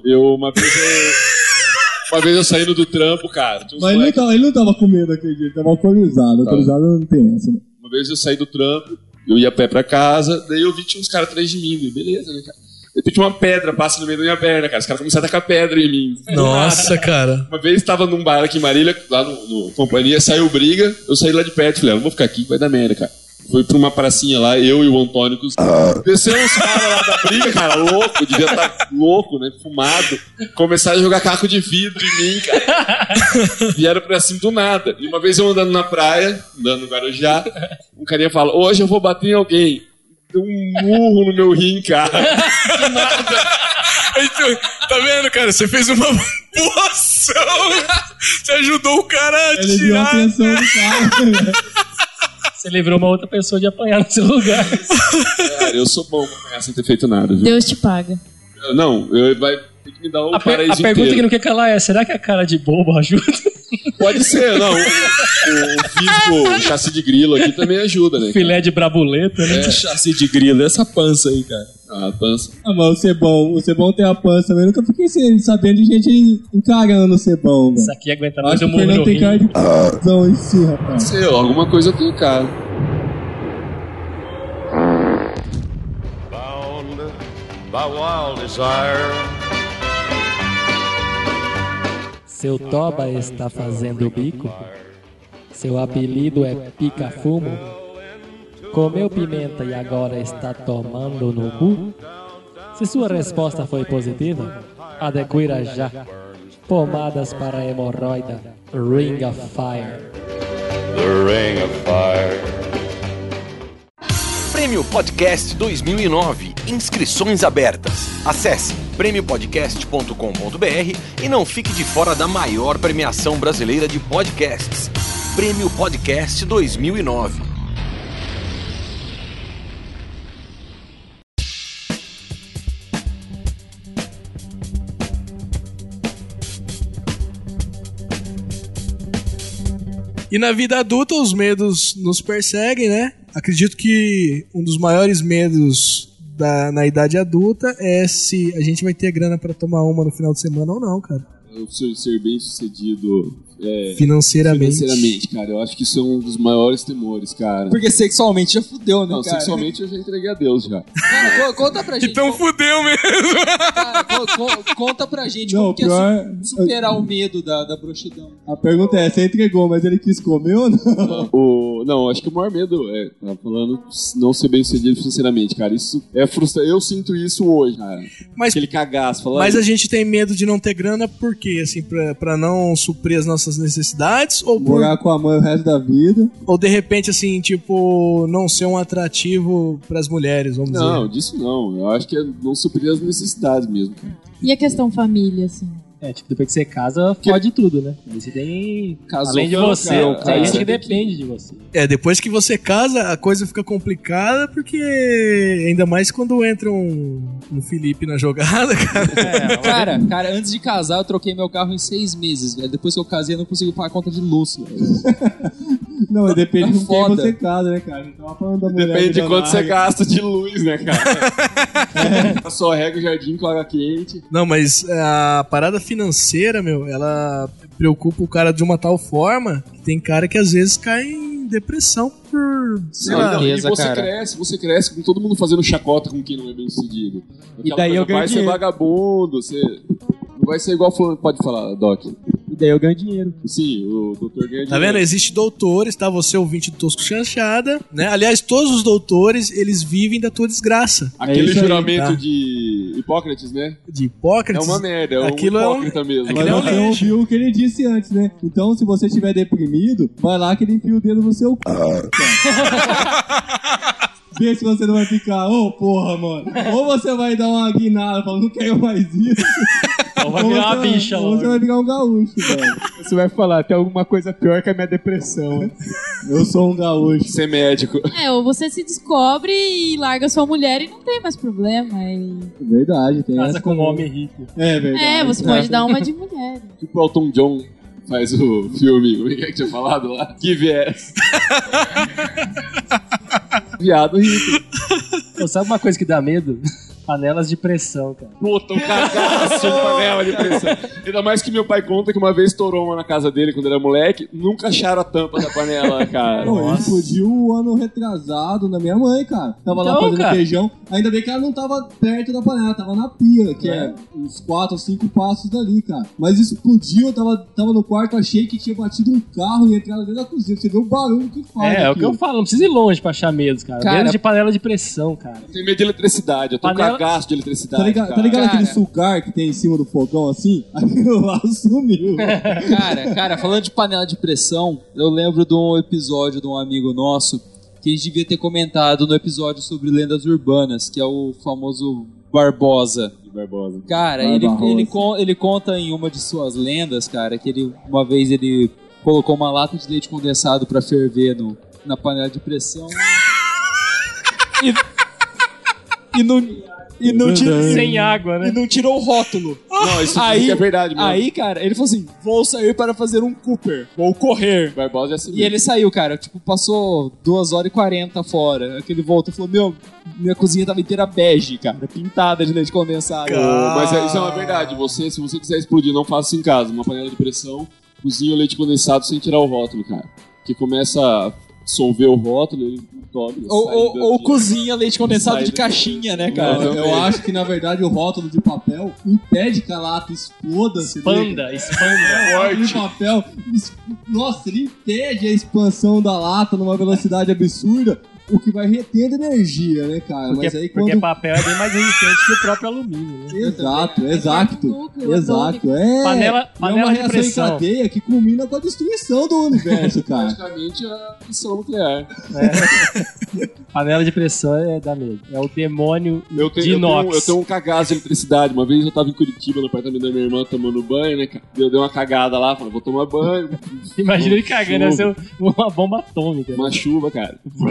Uma vez eu saindo do trampo, cara. Mas ele não tava com medo aquele dia, ele tava alcoolizado. Alcoolizado não tem essa, né? Uma vez eu saí do trampo, eu ia a pé pra casa, daí eu vi tinha uns caras atrás de mim, beleza, né, cara? De repente uma pedra passa no meio da minha perna, cara. Os caras começaram a tacar pedra em mim. Nossa, cara. Uma vez estava num bar aqui em Marília, lá no Companhia, saiu briga, eu saí lá de perto e falei, não vou ficar aqui, vai dar merda, cara. Foi pra uma pracinha lá, eu e o Antônio. Desceu uns caras lá da briga, cara, louco, devia estar louco, né, fumado. Começaram a jogar caco de vidro em mim, cara. Vieram pra cima do nada. E uma vez eu andando na praia, andando no Guarujá, um carinha fala, hoje eu vou bater em alguém. Deu um murro no meu rim, cara. Que nada. Tá vendo, cara? Você fez uma boa ação. Você ajudou o cara a tirar. Ele deu a atenção do cara. Você livrou uma outra pessoa de apanhar no seu lugar. Cara, eu sou bom pra apanhar sem ter feito nada, viu? Deus te paga. Não, vai ter que me dar o paraíso inteiro. A pergunta que não quer calar é, será que a cara de bobo ajuda? Pode ser, não. O físico, o chassi de grilo aqui também ajuda, né? Filé de brabuleta, né? É, chassi de grilo, essa pança aí, cara. Ah, a pança. Ah, mas o Cebão tem a pança, mas eu nunca fiquei sabendo de gente encarando o Cebão, velho. Isso aqui aguenta mais o Fernando tem cara de p***zão em si, rapaz. Sei, alguma coisa eu tenho cara. Bound by wild desire. Seu Toba está fazendo bico? Seu apelido é Pica-Fumo? Comeu pimenta e agora está tomando no cu? Se sua resposta foi positiva, adquira já. Pomadas para hemorroida, Ring of Fire. The Ring of Fire. Prêmio Podcast 2009. Inscrições abertas. Acesse premiopodcast.com.br e não fique de fora da maior premiação brasileira de podcasts. Prêmio Podcast 2009. E na vida adulta os medos nos perseguem, né? Acredito que um dos maiores medos na idade adulta é se a gente vai ter grana pra tomar uma no final de semana ou não, cara. Eu ser bem sucedido financeiramente, cara. Eu acho que isso é um dos maiores temores, cara. Porque sexualmente já fudeu, né, Não, cara? sexualmente eu já entreguei a Deus, já. Cara, conta pra gente. Então fudeu mesmo. Cara, conta pra gente Não, como que pior- é superar o medo da broxidão. A pergunta é, você entregou, mas ele quis comer ou não? Não, acho que o maior medo é, falando, não ser bem sucedido financeiramente, cara. Isso é frustrante. Eu sinto isso hoje, cara. Aquele cagaço. Falando, Mas a gente tem medo de não ter grana por quê? Assim, pra não suprir as nossas necessidades? Ou Morar com a mãe o resto da vida? Ou de repente, assim, tipo, não ser um atrativo pras mulheres, vamos dizer? Não, disso não. Eu acho que é não suprir as necessidades mesmo, cara. E a questão família, assim? Tipo, depois que você casa, fode tudo, né? Aí você tem... Além de você, tem gente que depende de você. Depois que você casa, a coisa fica complicada, porque ainda mais quando entra um Felipe na jogada, cara. Cara, antes de casar, eu troquei meu carro em 6 meses, velho. Depois que eu casei, eu não consegui pagar a conta de luz, velho. Não, depende de com quem Foda. você casa, né, cara? Então, falando da mulher Depende de quanto milionária. você gasta de luz, né, cara? Só rega o jardim com água quente. Não, mas a parada financeira, meu, ela preocupa o cara de uma tal forma que tem cara que às vezes cai em depressão por... sei lá. E você cresce com todo mundo fazendo chacota com quem não é bem sucedido. E daí eu ganho vai ser dinheiro. vagabundo, você não vai ser igual fulano. Pode falar, Doc. E daí eu ganho dinheiro. Sim, o doutor ganha dinheiro. Tá vendo? Existem doutores, tá? Você ouvinte do Tosco Chanchada, né? Aliás, todos os doutores, eles vivem da tua desgraça. Aquele isso aí, juramento tá? de Hipócrates, né? De Hipócrates? É uma merda, é um Aquilo hipócrita mesmo. Mas você ouviu o que ele disse antes, né? Então, se você estiver deprimido, vai lá que ele enfia o dedo no seu cu. Vê se você não vai ficar, porra, mano. Ou você vai dar uma guinada falando, não quero mais isso. Ou vai virar uma bicha Ou logo. você vai virar um gaúcho, velho. Você vai falar, tem alguma coisa pior que a minha depressão. Eu sou um gaúcho. Ser médico. Ou você se descobre e larga sua mulher e não tem mais problema. Verdade, tem Casa essa com um também. homem rico. É verdade. Você pode dar uma de mulher. Tipo o Elton John faz o filme, o que tinha falado lá? Give Ass. Viado rico. Pô, sabe uma coisa que dá medo? Panelas de pressão, cara. Puta, um cagaço de panela de pressão. Ainda mais que meu pai conta que uma vez estourou uma na casa dele quando era moleque, nunca acharam a tampa da panela, cara. Pô, ele explodiu o ano retrasado na minha mãe, cara. Tava lá Então, fazendo cara. feijão. Ainda bem que ela não tava perto da panela, tava na pia, que é uns 4 ou 5 passos dali, cara. Mas explodiu, eu tava no quarto, achei que tinha batido um carro e entrado dentro da cozinha. Você viu o barulho que faz. É o que eu falo, não precisa ir longe pra achar medos, cara. Cara, Medo de panela de pressão, cara. Eu tenho medo de eletricidade, eu tô Panela- cagaço de eletricidade. Tá ligado, cara. aquele sugar que tem em cima do fogão assim? Aquilo lá sumiu. Cara, falando de panela de pressão, eu lembro de um episódio de um amigo nosso que a gente devia ter comentado no episódio sobre lendas urbanas, que é o famoso Barbosa. Barbosa. Cara, Barbarossa. ele conta em uma de suas lendas, cara, que uma vez ele colocou uma lata de leite condensado pra ferver na panela de pressão. E não tirou Sem água, né? E não tirou o rótulo. Não, isso é verdade mesmo. Aí, cara, ele falou assim: vou sair para fazer um Cooper. Vou correr. Barbosa é assim E ele saiu, cara. Tipo, passou 2h40 fora. Aquele voltou e falou: minha cozinha tava inteira bege, cara. Pintada de leite condensado. Mas isso é uma verdade. Se você quiser explodir, não faça isso em casa. Uma panela de pressão, cozinha o leite condensado sem tirar o rótulo, cara. Que começa a dissolver o rótulo, ele tome. Ou cozinha leite condensado de caixinha, né, cara? Eu acho que, na verdade, o rótulo de papel impede que a lata exploda. Expanda. O rótulo de papel, nossa, ele impede a expansão da lata numa velocidade absurda, o que vai retendo energia, né, cara? Porque, Mas aí porque quando... papel é bem mais resistente que o próprio alumínio, né? Exato. Panela É uma de reação pressão. em cadeia que culmina com a destruição do universo, cara. Praticamente a fissão nuclear. Panela de pressão dá medo. É o demônio de eu inox. tenho um cagaço de eletricidade. Uma vez eu tava em Curitiba, no apartamento da minha irmã, tomando banho, né, cara? Eu dei uma cagada lá, falei, vou tomar banho. Imagina ele cagando, ia ser uma bomba atômica. Uma chuva, cara. Comecei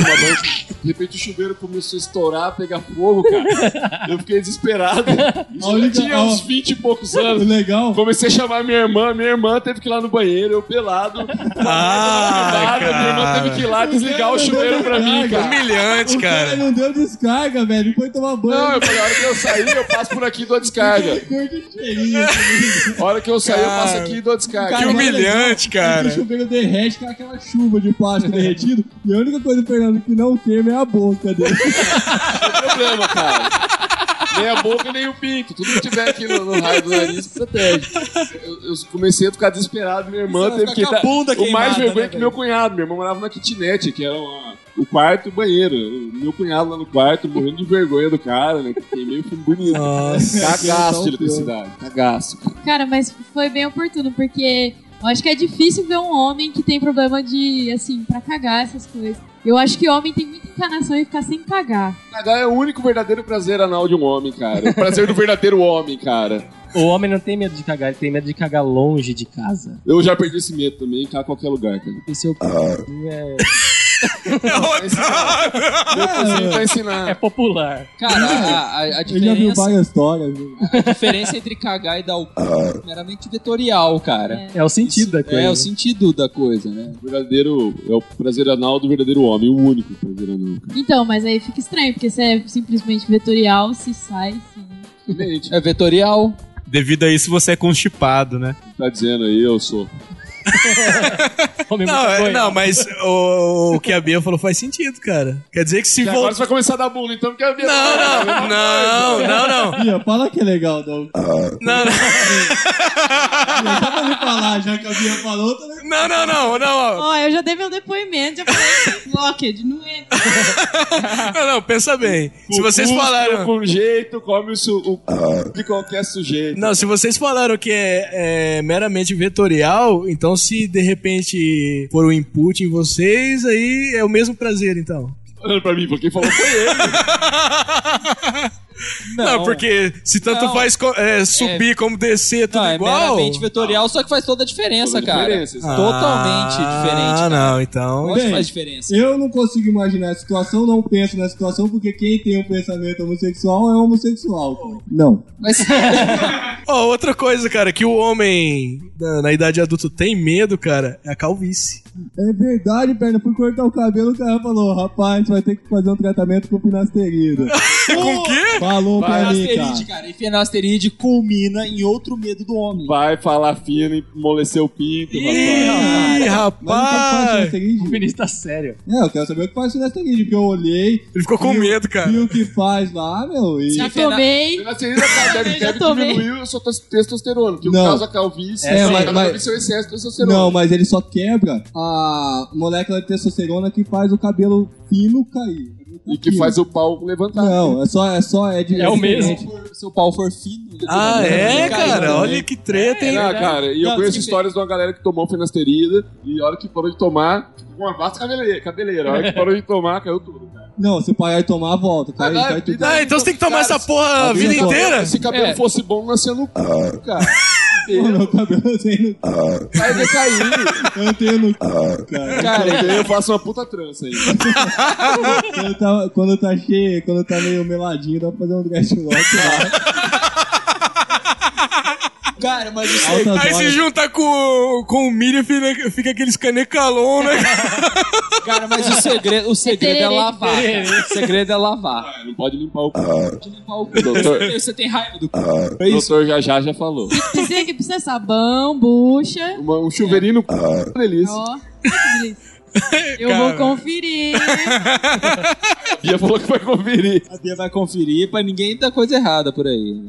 tomar banho. De repente o chuveiro começou a estourar, pegar fogo, cara. Eu fiquei desesperado. Eu tinha uns 20 e poucos anos. Legal. Comecei a chamar minha irmã teve que ir lá no banheiro, eu pelado. Minha irmã teve que ir lá desligar o chuveiro pra mim, cara. Humilhante, cara. Não deu descarga, velho. Foi tomar banho. Não, eu falei, a hora que eu sair, eu passo por aqui e dou a descarga. A hora que eu sair, eu passo aqui e dou a descarga. Que humilhante, cara. O chuveiro derrete com aquela chuva de plástico derretido. E a única coisa do Fernando que não queima é a boca dele. Não tem problema, cara. Nem a boca, nem o pinto. Tudo que tiver aqui no raio do nariz protege. Eu comecei a ficar desesperado. Minha irmã teve que estar. O mais vergonha que meu cunhado. Minha irmã morava na kitnet, que era o quarto e o banheiro. Meu cunhado lá no quarto, morrendo de vergonha do cara, né? Que queimei, foi bonito. Nossa, cagaço de eletricidade. Cagaço. Cara, mas foi bem oportuno, porque eu acho que é difícil ver um homem que tem problema de, assim, pra cagar essas coisas. Eu acho que homem tem muita encarnação e ficar sem cagar. Cagar é o único verdadeiro prazer anal de um homem, cara. O prazer do verdadeiro homem, cara. O homem não tem medo de cagar, ele tem medo de cagar longe de casa. Eu já perdi esse medo também, cagar em qualquer lugar, cara. Esse é o... Tá ensinando. É popular. Cara, a Eu já vi várias histórias. A diferença entre cagar e dar o cu é meramente vetorial, cara. É o sentido da coisa. É o sentido da coisa, né? O verdadeiro é o prazer anal do verdadeiro homem, o único prazer anal, cara. Então, mas aí fica estranho, porque se é simplesmente vetorial, se sai, sim. É vetorial. Devido a isso, você é constipado, né? Tá dizendo aí, eu sou. Não, mas o que a Bia falou faz sentido, cara. Quer dizer que se voltar... Agora você vai começar a dar bunda, então, porque a Bia... Não. Bia, fala que é legal, não. Não. Só pra me falar, já que a Bia falou, também... Não. Ó, eu já dei meu depoimento, já falei, Locked, não é... Não, pensa bem. Se vocês falaram... Com jeito, come o de qualquer sujeito. Não, se vocês falaram que é meramente vetorial, então se de repente for o input em vocês, aí é o mesmo prazer, então. Olhando pra mim, porque quem falou foi ele. Não, porque se tanto faz subir como descer, tudo igual... É meramente vetorial, só que faz toda a diferença, cara. Totalmente diferente. Ah, não, então... Onde faz diferença? Eu não consigo imaginar a situação, não penso na situação, porque quem tem um pensamento homossexual é homossexual. Cara. Não. Mas... outra coisa, cara, que o homem na idade adulta tem medo, cara, é a calvície. É verdade, perna. Fui cortar o cabelo, o cara falou, rapaz, vai ter que fazer um tratamento com finasterida. Com o quê? Falou pra mim, cara. E finasteride culmina em outro medo do homem. Vai falar fino e amolecer o pinto, rapaz. O Vinícius tá sério. Eu quero saber o que faz finasteride, porque eu olhei... Ele ficou com medo, cara. Viu o que faz lá, meu, e... Já tomei. Finasterida deve diminuir a sua testosterona, que causa calvície. Calvície é o excesso de testosterona. Não, mas ele só quebra a molécula de testosterona que faz o cabelo fino cair. E que faz o pau levantar. Não, é o mesmo. Se o pau for fino... cara? Olha que treta, hein? Cara, e eu conheço histórias de uma galera que tomou finasterida e a hora que parou de tomar, com uma vasta cabeleira. A hora que parou de tomar, caiu tudo, cara. Não, se parar de tomar, volta. Cai tudo. Então você tem que tomar essa porra a vida inteira? Se cabelo fosse bom, nascia no cu, cara. Meu cabelo tem no... Vai decair. Eu tenho no cu, cara. Eu faço uma puta trança aí. Quando tá cheio, quando tá meio meladinho, dá pra fazer um dreadlock lá. Cara, mas isso aí se junta com o milho, fica aqueles canecalon, né? Cara, mas o segredo é lavar. O segredo é lavar. Não pode limpar o cu. Pode limpar o cu. Doutor, você tem raiva do cu. O doutor já falou. Precisa sabão, bucha. Um chuveirinho no cu. Delícia. Ó, que delícia. Eu vou conferir. A Bia falou que vai conferir. A Bia vai conferir pra ninguém dar coisa errada por aí.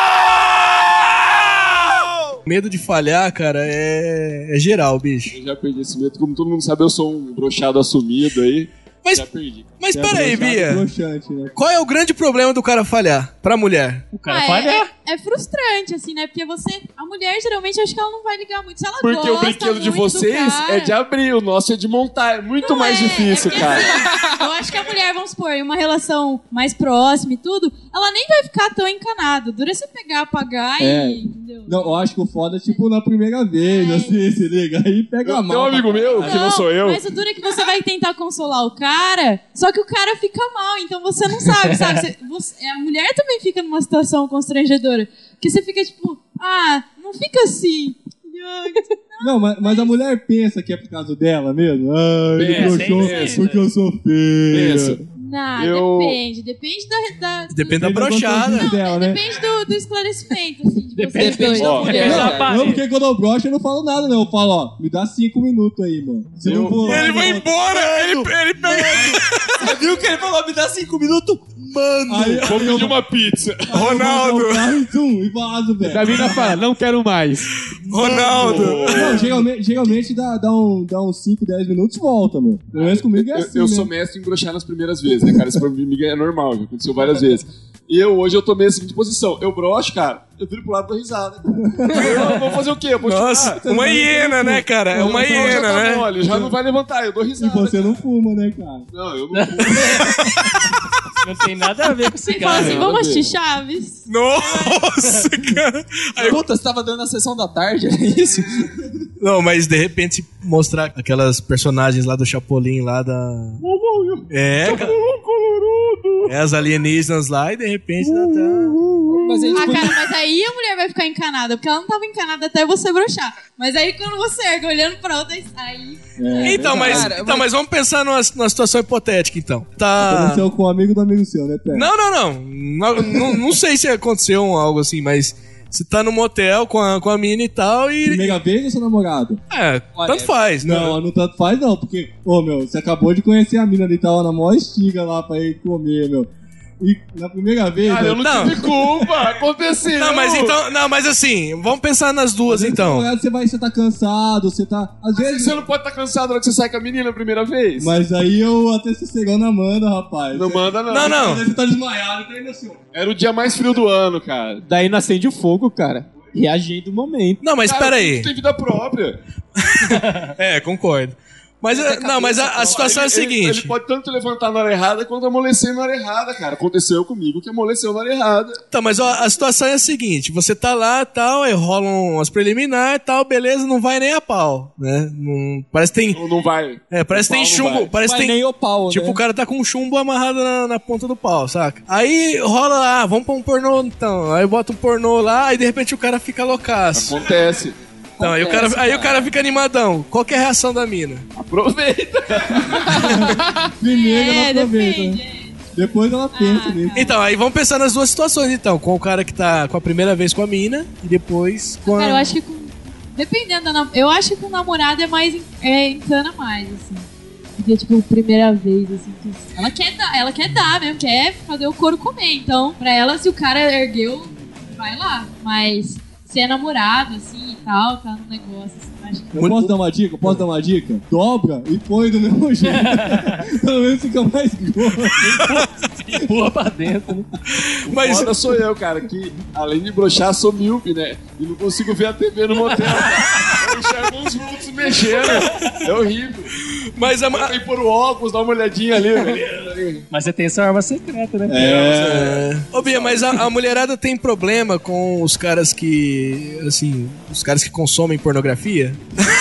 Medo de falhar, cara, é geral, bicho. Eu já perdi esse medo. Como todo mundo sabe, eu sou um broxado assumido aí. Já perdi. Mas peraí, Bia. Broxante, né? Qual é o grande problema do cara falhar pra mulher? O cara falhar? É frustrante, assim, né? Porque a mulher, geralmente, acho que ela não vai ligar muito. Se ela Porque gosta o brinquedo de vocês é de abrir, o nosso é de montar. É muito mais difícil, cara. Eu acho que a mulher, vamos supor, em uma relação mais próxima e tudo, ela nem vai ficar tão encanada. Dura você pegar, apagar e... Entendeu? Não, eu acho que o foda é tipo na primeira vez, assim, se liga. Aí pega a mão. Tem um amigo meu, que não sou eu. Mas o duro é que você vai tentar consolar o cara cara, só que o cara fica mal, então você não sabe, sabe? A mulher também fica numa situação constrangedora, que você fica tipo, não fica assim. Não, mas a mulher pensa que é por causa dela mesmo. Ele broxou porque eu sou feia. Não, depende da... Depende da brochada. Depende do esclarecimento, assim, de Depende da mulher. Não, porque quando eu broxo eu não falo nada, não. Eu falo, me dá 5 minutos aí, mano. Se não for, ele vai embora! Ele Você viu que ele falou, me dá 5 minutos? Mano! Vou pedir uma pizza. Ronaldo! E vaso, velho. Da mina fala, não quero mais. Ronaldo! Não, geralmente dá uns 5, 10 minutos e volta, meu. Pelo menos comigo é assim, eu sou mestre em broxar nas primeiras vezes, né, cara? Isso pra mim é normal, já aconteceu várias vezes. E hoje eu tomei a seguinte posição. Eu broxo, cara, eu viro pro lado da risada. Eu vou fazer o quê? Eu vou Nossa, uma hiena, né, cara? É uma hiena, né? Mole, já não vai levantar, eu dou risada. E você não fuma, né, cara? Não, eu não fumo. Não tem nada a ver com esse Você fala assim, vamos assistir Chaves? Nossa, cara. Puta, você tava dando a sessão da tarde, era isso? Não, mas de repente mostrar aquelas personagens lá do Chapolin, lá da... as alienígenas lá e de repente... Mas aí a mulher vai ficar encanada, porque ela não tava encanada até você broxar. Mas aí quando você erga olhando pra outra, aí... mas vamos pensar numa situação hipotética, então. Aconteceu com um amigo do amigo seu, né, Pé? Não sei se aconteceu algo assim, mas... Você tá no motel com a mina e tal e... Primeira vez ou seu namorado? Tanto faz. Não tanto faz não, porque... Meu, você acabou de conhecer a mina ali, tava na maior estiga lá pra ir comer, meu. E na primeira vez... eu não tive culpa, aconteceu. Mas assim, vamos pensar nas duas, então. Você tá cansado, você tá... Às vezes... Você não pode estar cansado na hora que você sai com a menina a primeira vez. Mas aí eu até sossegando a manda, rapaz. Não manda, não. Não. Você tá desmaiado, tá ainda assim. Era o dia mais frio do ano, cara. Daí não acende o fogo, cara. Reagindo do momento. Não, mas peraí. Tem vida própria. Concordo. Mas a situação é a seguinte. Ele pode tanto levantar na hora errada quanto amolecer na hora errada, cara. Aconteceu comigo que amoleceu na hora errada. Tá, mas a situação é a seguinte. Você tá lá, tal, aí rolam umas preliminares, tal, beleza, não vai nem a pau, né? Parece que tem... Não vai. Parece que tem chumbo. Parece que tem... nem o pau, tipo, né? o cara tá com um chumbo amarrado na ponta do pau, saca? Aí rola lá, vamos pra um pornô, então. Aí bota um pornô lá, e de repente o cara fica loucaço. Acontece. Então, aí o cara fica animadão. Qual que é a reação da mina? Aproveita. Primeiro ela aproveita, né? Depois ela pensa nisso. Então, aí vamos pensar nas duas situações, então. Com o cara que tá com a primeira vez com a mina e depois com a... Cara, eu acho que dependendo eu acho que o namorado é mais... encana mais, assim. Porque, tipo, primeira vez, assim... Ela quer dar mesmo, quer fazer o couro comer. Então, pra ela, se o cara ergueu, vai lá. Mas... Se é namorado, assim, e tal, tá no negócio, assim, acho que... Eu posso dar uma dica? Dobra e põe do mesmo jeito. Pelo menos fica mais grosso. Pula pra dentro, né? Mas foda sou eu, cara, que além de broxar, sou míope, né? E não consigo ver a TV no motel, cara. Eu enxergo uns vultos mexendo. É horrível. Mas tem que pôr o óculos, dar uma olhadinha ali, velho. Mas você tem essa arma secreta, né? Ô, Bia, mas a mulherada tem problema com os caras que... Assim, os caras que consomem pornografia?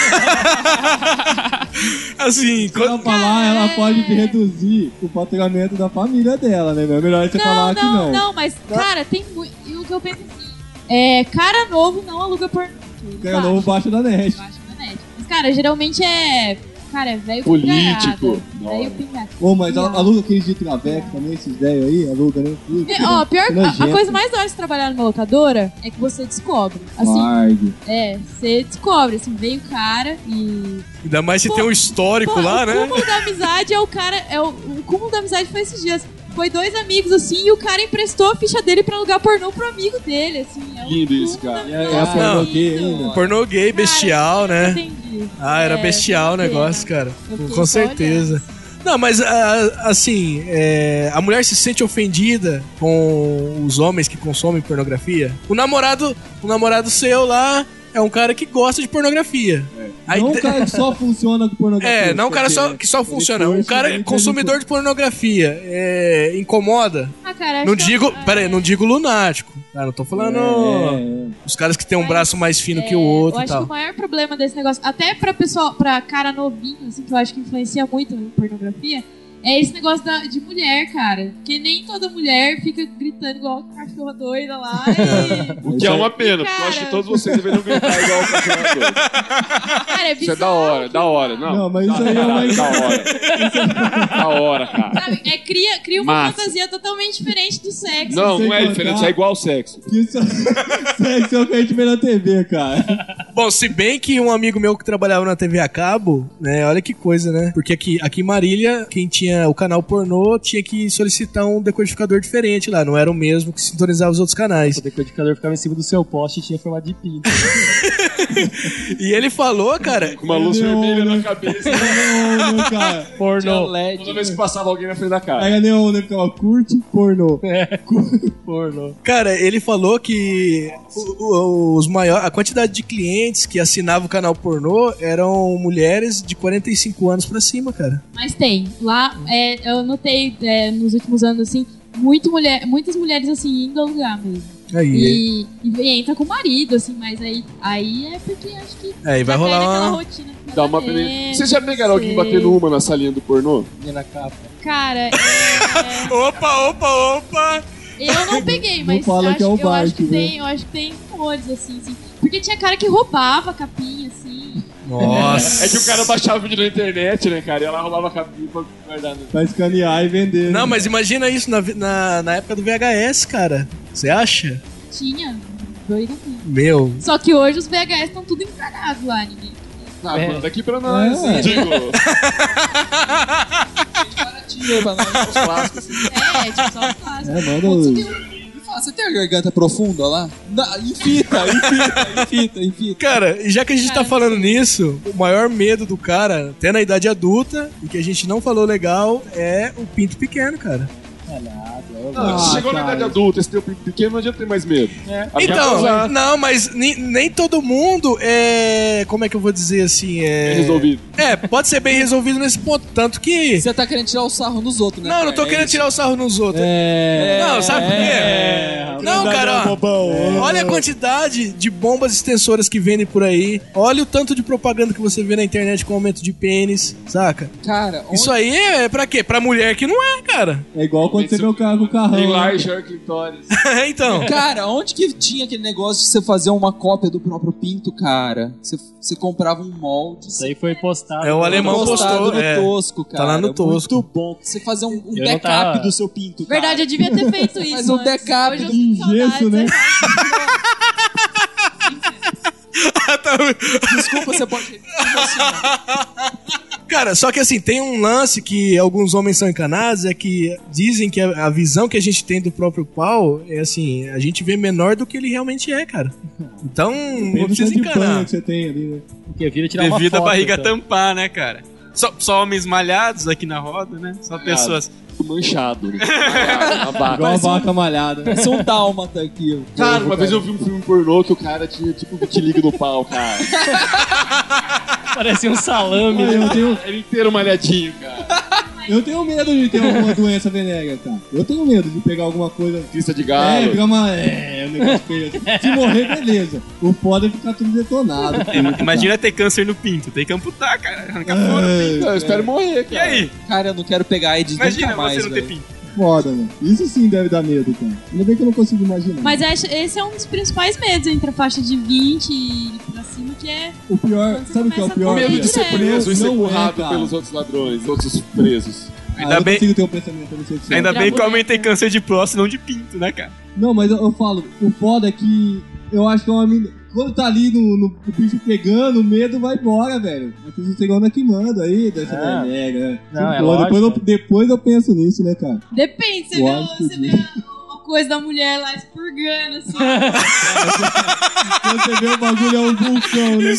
Assim, quando ela falar, ela pode reduzir o faturamento da família dela, né? É melhor você falar que não. Não, mas, cara, tem muito... E o que eu penso assim, cara novo não aluga pornô. Cara novo baixa da net. Mas, cara, geralmente Cara, é velho político. Velho pingado. Mas aluga aqueles de traveco também, esses velhos aí, aluga, né? A coisa mais da hora de trabalhar numa locadora é que você descobre. Assim, você descobre, assim, veio o cara e... Ainda mais se tem um histórico lá, né? O cúmulo da amizade é o cara... O cúmulo da amizade foi esses dias. Foi 2 amigos, assim, e o cara emprestou a ficha dele pra alugar pornô pro amigo dele, assim. Lindo isso, cara. É a pornô gay ainda. Pornô gay, bestial, cara, né? Entendi. Era bestial o negócio, cara. Com certeza. Não, mas assim, a mulher se sente ofendida com os homens que consomem pornografia. O namorado seu lá é um cara que gosta de pornografia. Não um cara que só funciona com pornografia. Não um cara que só funciona. Um cara consumidor de pornografia. Incomoda. Cara, não digo lunático. Não tô falando os caras que tem um braço mais fino que o outro. Eu acho que o maior problema desse negócio, até pra cara novinho, assim, que eu acho que influencia muito em pornografia, é esse negócio de mulher, cara. Porque nem toda mulher fica gritando igual a cachorra doida lá. O que é uma pena, porque eu acho que todos vocês deveriam gritar igual a cachorra doida. Cara, é Isso é da hora. Não, mas isso aí é uma... Da hora, cara. Sabe, cria uma fantasia totalmente diferente do sexo. Não é diferente, é igual ao sexo. Isso sexo é o que a gente vê na TV, cara. Bom, se bem que um amigo meu que trabalhava na TV a cabo, né, olha que coisa, né? Porque aqui em Marília, quem tinha o canal pornô tinha que solicitar um decodificador diferente lá, não era o mesmo que sintonizava os outros canais. O decodificador ficava em cima do seu poste e tinha formato de pinto. E ele falou, cara... Com uma luz vermelha na cabeça. Não, cara. Pornô. Toda vez que passava alguém na frente da cara. Aí a neon, né, ficava curte, pornô. Pornô. Cara, ele falou que a quantidade de clientes que assinavam o canal pornô eram mulheres de 45 anos pra cima, cara. Mas tem. Lá, eu notei nos últimos anos, assim, muitas mulheres, assim, indo alugar mesmo. Aí. E entra com o marido, assim, mas aí é porque acho que aí vai rolar aquela rotina. Dá uma Vocês já pegaram alguém batendo uma na salinha do pornô? Na capa. Cara, Opa! Eu não peguei, mas eu acho que tem rumores, assim. Porque tinha cara que roubava a capinha, assim. Nossa. É que o cara baixava vídeo na internet, né, cara? E ela roubava a capinha pra guardar. Pra escanear e vender. Não, mas imagina isso na época do VHS, cara. Você acha? Tinha. Doido aqui. Meu. Só que hoje os VHS estão tudo encarnados lá, ninguém. Manda aqui pra nós. Digo. Baratinho pra nós, os clássicos. Tipo, só os clássicos. Manda Você tem a garganta profunda lá? Enfita. Cara, e já que a gente tá falando nisso, o maior medo do cara, até na idade adulta, e que a gente não falou legal, é o pinto pequeno, cara. Chegou na idade adulta, esse teu pinto pequeno, não adianta ter mais medo. Então, não, mas nem todo mundo é... Como é que eu vou dizer assim? Bem resolvido. Pode ser bem resolvido nesse ponto. Tanto que... Você tá querendo tirar o sarro nos outros, né? Não tô querendo tirar o sarro nos outros. Não, sabe por quê? Não, cara, olha a quantidade de bombas extensoras que vendem por aí. Olha o tanto de propaganda que você vê na internet com aumento de pênis, saca? Cara, isso aí é pra quê? Pra mulher que não é, cara. É igual quando você vê o cara com o carrão. Enlarge clitóris. Então. Cara, onde que tinha aquele negócio de você fazer uma cópia do próprio pinto, cara? Você comprava um molde. Isso aí foi postado. O alemão postou. No Tosco, cara. Tá lá no Tosco. Muito bom. Você fazer um backup do seu pinto, cara. Verdade, eu devia ter feito isso. Faz um backup em gesso, né? Desculpa, você pode... Cara, só que assim, tem um lance que alguns homens são encanados, é que dizem que a visão que a gente tem do próprio pau é assim, a gente vê menor do que ele realmente é, cara. Então, não precisa encanar. Que você tem ali, né? Porque vira tirar uma Devido foto, a barriga então. tampar, né, cara? Só homens malhados aqui na roda, né? Só pessoas... Manchado. Igual a vaca malhada. Parece um dálmata aqui. Cara, uma vez eu vi um filme pornô que o cara tinha tipo vitiligo no pau, cara. Parecia um salame. Ele inteiro malhadinho, cara. Eu tenho medo de ter alguma doença venérea, cara. Eu tenho medo de pegar alguma coisa... Crista de galo. Pegar uma... um negócio feio. Se morrer, beleza. O foda é ficar tudo detonado. Imagina ter câncer no pinto. Tem que amputar, cara. Arrancar fora o pinto. Eu espero morrer, cara. E aí? Cara, eu não quero pegar AIDS Imagina nunca mais, você não ter velho. pinto. Foda, né? Isso sim deve dar medo, cara. Ainda bem que eu não consigo imaginar. Mas esse é um dos principais medos entre a faixa de 20 e pra cima, que é... O pior... Sabe o que é o pior? O medo de ser preso e ser Não empurrado cara. pelos outros ladrões, outros presos. Ainda eu bem- consigo ter um pensamento homossexual. Ainda bem que o homem tem câncer de próstata e não de pinto, né, cara? Não, mas eu falo, o foda é que eu acho que é uma menina... Quando tá ali no bicho pegando, o medo vai embora, velho. Mas você igual na que manda aí, dessa venéria, né? Não, é Pô, lógico. depois eu penso nisso, né, cara? Depende, você Lógico vê uma coisa da mulher lá expurgando, assim. Quando você vê o bagulho é um vulcão, né,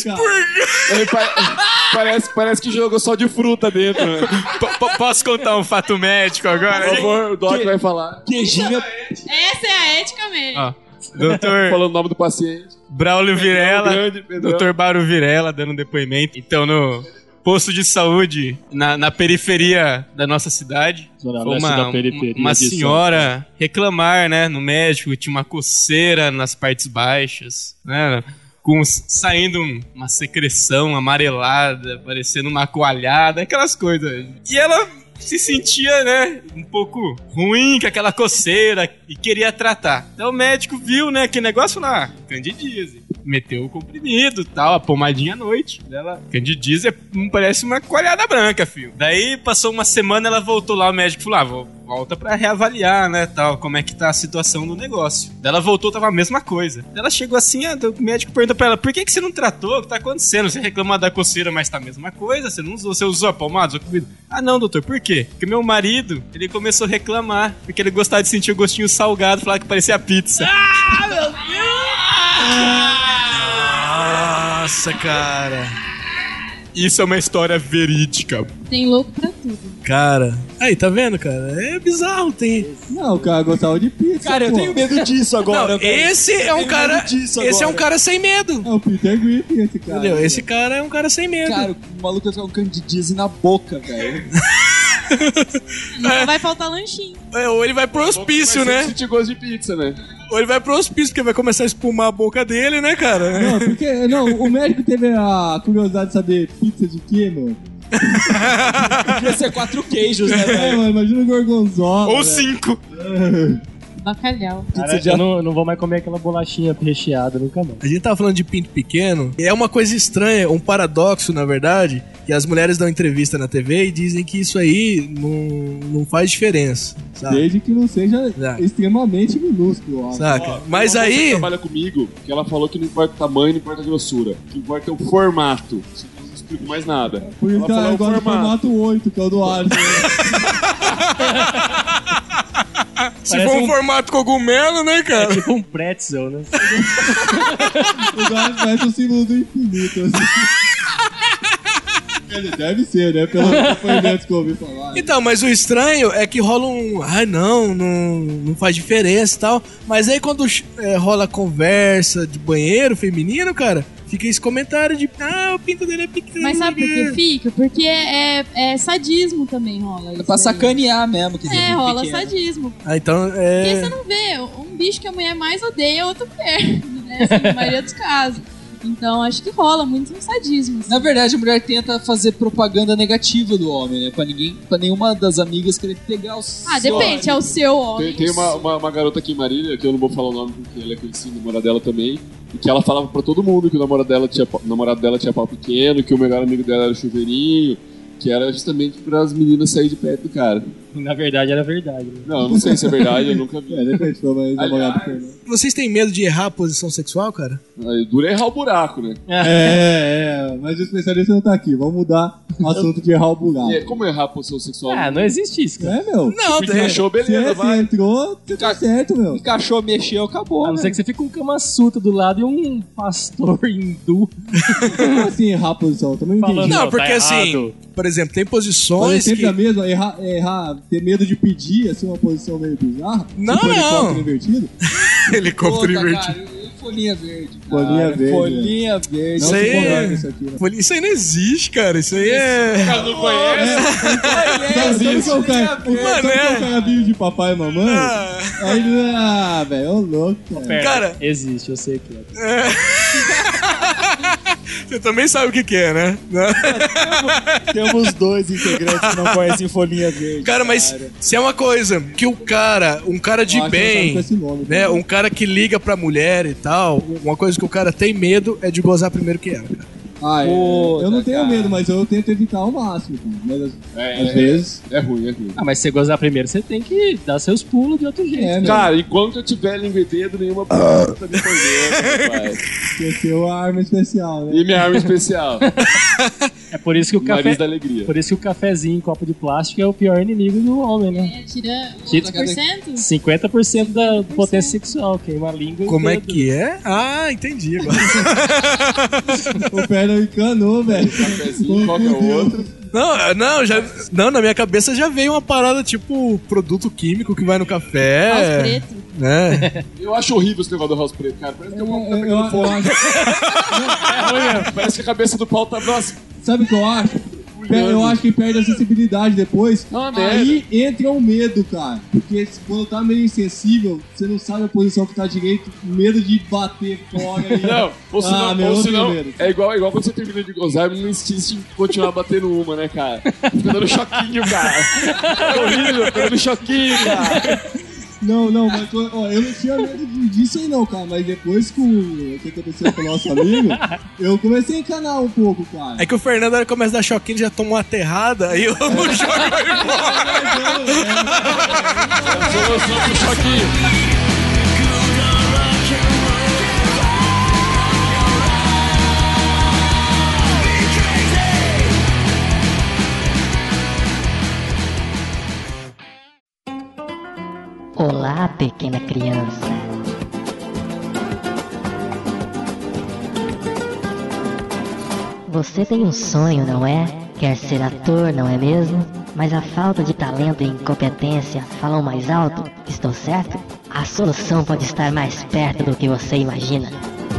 cara? Parece que jogou só de fruta dentro, né? Posso contar um fato médico agora? Por favor, o Doc vai falar. Queijinho. Essa é a ética mesmo. Ó, doutor Falando o nome do paciente. Braulio Virela, Pedrão. doutor Bauro Virela dando depoimento. Então, no posto de saúde, na periferia da nossa cidade, Zona foi leste da periferia uma de senhora reclamar, né, no médico, tinha uma coceira nas partes baixas, né, saindo uma secreção amarelada, parecendo uma coalhada, aquelas coisas. E ela se sentia, né, um pouco ruim com aquela coceira e queria tratar. Então o médico viu, né, que negócio lá, candidíase. Meteu o comprimido, tal, a pomadinha à noite. Ela, candidíase parece uma coalhada branca, filho. Daí passou uma semana, ela voltou lá, o médico falou, volta pra reavaliar, né, tal, como é que tá a situação do negócio. Daí ela voltou, tava a mesma coisa. Daí ela chegou assim, o médico perguntou pra ela, por que você não tratou? O que tá acontecendo? Você reclamou da coceira, mas tá a mesma coisa? Você não usou? Você usou a pomada? Usou comida? Ah, não, doutor, por quê? Porque meu marido, ele começou a reclamar, porque ele gostava de sentir o gostinho salgado, falar que parecia pizza. Ah, meu Deus! Nossa, cara. Isso é uma história verídica. Tem louco pra tudo. Cara, aí, tá vendo, cara? É bizarro, tem... Não, o cara gostava de pizza, cara, eu tenho medo disso agora. Não, esse é um cara... Esse é um cara sem medo. É o Peter Griffin, esse cara. Entendeu? Esse cara é um cara sem medo. Cara, o maluco vai ficar com candidíase na boca, velho. Não vai faltar lanchinho. Ou ele vai pro hospício, né? Sentir gosto de pizza, né? Ou ele vai pro hospício, porque vai começar a espumar a boca dele, né, cara? Não, porque... Não, o médico teve a curiosidade de saber pizza de quê, mano? Podia ser 4 queijos, né, velho? Mano, imagina o gorgonzola. Ou 5. Bacalhau. Cara, eu não vou mais comer aquela bolachinha recheada nunca mais. A gente tava falando de pinto pequeno. É uma coisa estranha, um paradoxo, na verdade, que as mulheres dão entrevista na TV e dizem que isso aí não faz diferença, sabe? Desde que não seja extremamente minúsculo. Ó. Saca? Mas uma aí... moça que trabalha comigo, que ela falou que não importa o tamanho, não importa a grossura. O que importa é o formato. Não explico mais nada. Por isso que ela gosta do formato 8, que é o do Alisson. Se for um formato cogumelo, né, cara? É tipo um pretzel, né? O Alisson parece um símbolo do infinito, assim. Deve ser, né? Pelo depoimento que eu ouvi falar. Então, mas o estranho é que rola um... Ai, não faz diferença e tal. Mas aí quando rola conversa de banheiro feminino, cara... Fica esse comentário de, o pinto dele é pequeno. Mas sabe por que fica? Porque é sadismo também rola. É pra sacanear mesmo. Que rola pequeno. Sadismo. Então Porque você não vê um bicho que a mulher mais odeia é outra mulher. Né? Assim, na maioria dos casos. Então acho que rola muito um sadismo. Assim. Na verdade, a mulher tenta fazer propaganda negativa do homem, né? Pra nenhuma das amigas querer pegar o seu depende, é o seu homem. Tem uma garota aqui em Marília, que eu não vou falar o nome porque ela é conhecida, namorada dela também, e que ela falava pra todo mundo que o namorado dela tinha pau pequeno, que o melhor amigo dela era o chuveirinho, que era justamente para as meninas saírem de perto do cara. Na verdade, era verdade. Né? Não sei se é verdade, eu nunca vi. Depende, namorado. Vocês têm medo de errar a posição sexual, cara? Duro é errar o buraco, né? Mas o especialista não tá aqui. Vamos mudar o assunto de errar o buraco. E como errar a posição sexual? Não existe isso, cara. Meu? Não, encaixou, beleza, vai. Se entrou, tá certo, meu. Encaixou, mexeu, acabou. A não ser que você fique com um Kama Sutra do lado e um pastor hindu. Como assim errar a posição? Também não entendi. Não, porque assim, por exemplo, tem posições é sempre a mesma, errar, ter medo de pedir, assim, uma posição meio bizarra? Não, tipo não. Helicóptero invertido? Helicóptero invertido. Cara, folhinha verde. Folhinha verde. Folhinha verde. Isso aí não existe, cara. Isso aí é... O cara não conhece. Sabe o cara vive de papai e mamãe? Aí ele, velho, ô louco, cara. Existe, eu sei que é. Você também sabe o que é, né? Temos 2 integrantes que não conhecem folhinha verde. Cara, mas se é uma coisa que um cara de bem, né? Um cara que liga pra mulher e tal, uma coisa que o cara tem medo é de gozar primeiro que ela, cara. Eu não tenho medo, mas eu tento evitar ao máximo. Mas às vezes... É ruim. Mas se você gozar primeiro, você tem que dar seus pulos de outro jeito. Cara, enquanto eu tiver língua e dedo, nenhuma puta tá me perdendo, rapaz. Esqueceu a arma especial, né? E minha arma especial. É por isso que o café... Nariz da alegria. Por isso que o cafezinho em copo de plástico é o pior inimigo do homem, né? Tira 50%? 50% da potência sexual, queima a língua. Como é que é? Ah, entendi agora. O pé não encanou, velho. Qual que é o outro? Não, na minha cabeça já veio uma parada tipo produto químico que vai no café. House preto. Né? Eu acho horrível esse negócio do house preto, cara. Parece que o pau tá pegando fogo. Parece que a cabeça do pau tá... Nossa. Sabe o que eu acho? Eu acho que perde a sensibilidade depois. Não, aí entra o medo, cara. Porque quando tá meio insensível, você não sabe a posição que tá direito, medo de bater fora. E... Não, ou senão medo. é igual quando você termina de gozar e não insiste em continuar batendo uma, né, cara? Fica dando choquinho, cara. É horrível, fica dando choquinho, cara. Não, mas ó, eu não tinha medo disso aí não, cara. Mas depois que o que aconteceu com o nosso amigo, eu comecei a encanar um pouco, cara. É que o Fernando, ele começa a dar choquinho, ele já tomou uma aterrada, aí o choque vai embora. Solução pro choquinho. Olá, pequena criança. Você tem um sonho, não é? Quer ser ator, não é mesmo? Mas a falta de talento e incompetência falam mais alto, estou certo? A solução pode estar mais perto do que você imagina.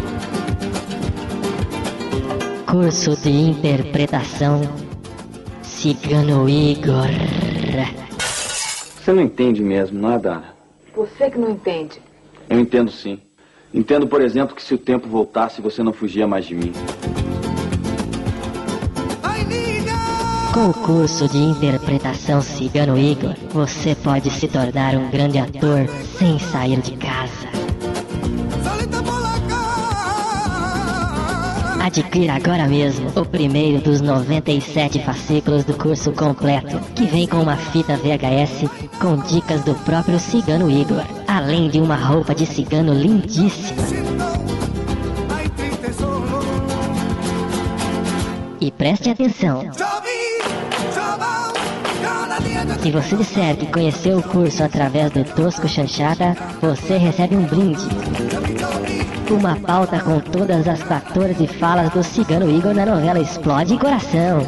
Curso de interpretação Cigano Igor. Você não entende mesmo, não é, Dara? Você que não entende. Eu entendo sim. Entendo, por exemplo, que se o tempo voltasse, você não fugia mais de mim. Com o curso de interpretação Cigano Igor, você pode se tornar um grande ator sem sair de casa. Adquira agora mesmo o primeiro dos 97 fascículos do curso completo, que vem com uma fita VHS com dicas do próprio Cigano Igor, além de uma roupa de cigano lindíssima. E preste atenção. Se você disser que conheceu o curso através do Tosco Chanchada, você recebe um brinde. Uma pauta com todas as 14 falas do Cigano Igor na novela Explode Coração.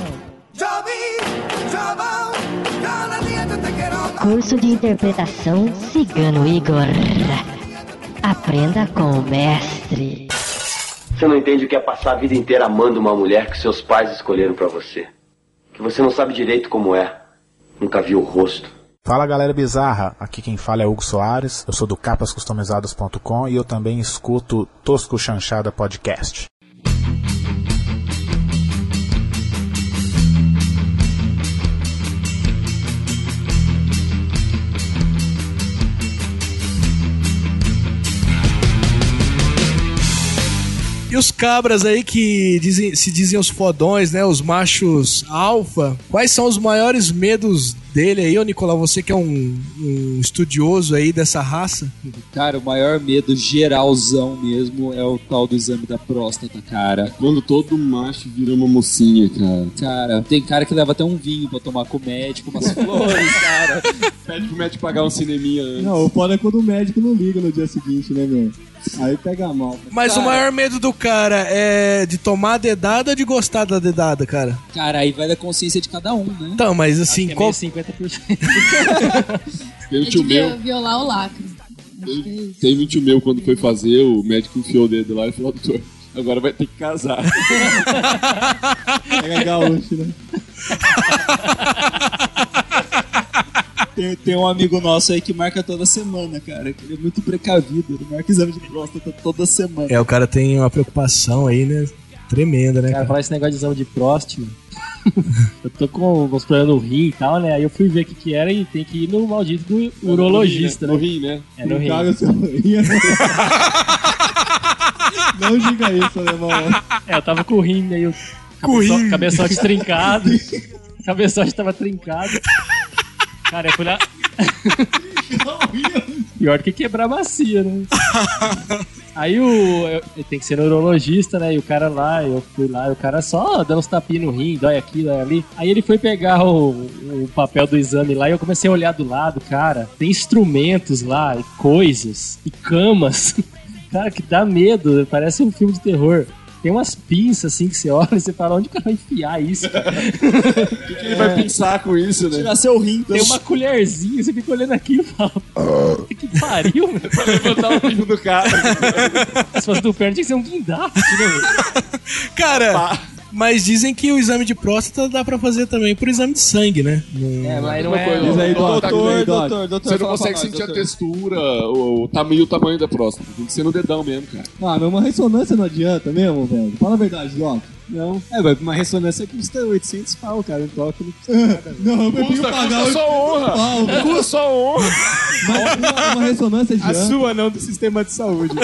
Curso de interpretação Cigano Igor. Aprenda com o mestre. Você não entende o que é passar a vida inteira amando uma mulher que seus pais escolheram pra você. Que você não sabe direito como é. Nunca viu o rosto. Fala, galera bizarra, aqui quem fala é Hugo Soares, eu sou do capascustomizadas.com e eu também escuto Tosco Chanchada Podcast. E os cabras aí que se dizem os fodões, né? Os machos alfa. Quais são os maiores medos dele aí, ô Nicolau? Você que é um estudioso aí dessa raça. Cara, o maior medo geralzão mesmo é o tal do exame da próstata, cara. Quando todo macho vira uma mocinha, cara. Cara, tem cara que leva até um vinho pra tomar com o médico, umas flores, cara. Pede pro médico pagar um cineminha antes. Não, o foda é quando o médico não liga no dia seguinte, né, meu? Aí pega mal. Mas o maior medo do cara é de tomar a dedada ou de gostar da dedada, cara? Cara, aí vai da consciência de cada um, né? Então, mas assim... Acho que é 50%. Tem um tio meu... violar o lacre. Tem um tio meu, quando foi fazer, o médico enfiou o dedo lá e falou, doutor, agora vai ter que casar. É gaúcho, né? Tem um amigo nosso aí que marca toda semana, cara. Ele é muito precavido, ele marca exame de próstata toda semana. É, o cara tem uma preocupação aí, né? Tremenda, né? Cara, falar esse negócio de exame de próstata. Eu tô com uns problemas no rim e tal, né? Aí eu fui ver o que era e tem que ir no maldito do urologista, no rim, né? É, no rim. Caga seu rim. Não diga isso, alemão. É, eu tava com o rim meio... Cabeçote trincado. Cabeçote tava trincado. Cara, eu fui lá... Pior que quebrar bacia, né? Aí tem que ser neurologista, né? E o cara lá, eu fui lá, e o cara só dando uns tapinhos no rim, dói aqui, dói ali. Aí ele foi pegar o papel do exame lá e eu comecei a olhar do lado, cara. Tem instrumentos lá, e coisas, e camas. Cara, que dá medo, parece um filme de terror. Tem umas pinças assim que você olha e você fala, onde o cara vai enfiar isso? O que ele vai pensar com isso, né? Tirar seu rim. Tem uma colherzinha, você fica olhando aquilo e fala, que pariu, meu. Pra levantar o rim do cara. Se fosse do perno, tinha que ser um guindaste, né? Cara, Mas dizem que o exame de próstata dá pra fazer também por exame de sangue, né? Mas não é... Diz aí, doutor, você não consegue sentir a textura, o tamanho da próstata. Tem que ser no dedão mesmo, cara. Ah, mas uma ressonância não adianta mesmo, velho. Fala a verdade, Doc. Não. Mas uma ressonância custa 800 pau, cara. Um toque não custa nada. Não, eu prefiro pagar custa só honra. Custa só honra. Mas uma ressonância de A sua não, do sistema de saúde.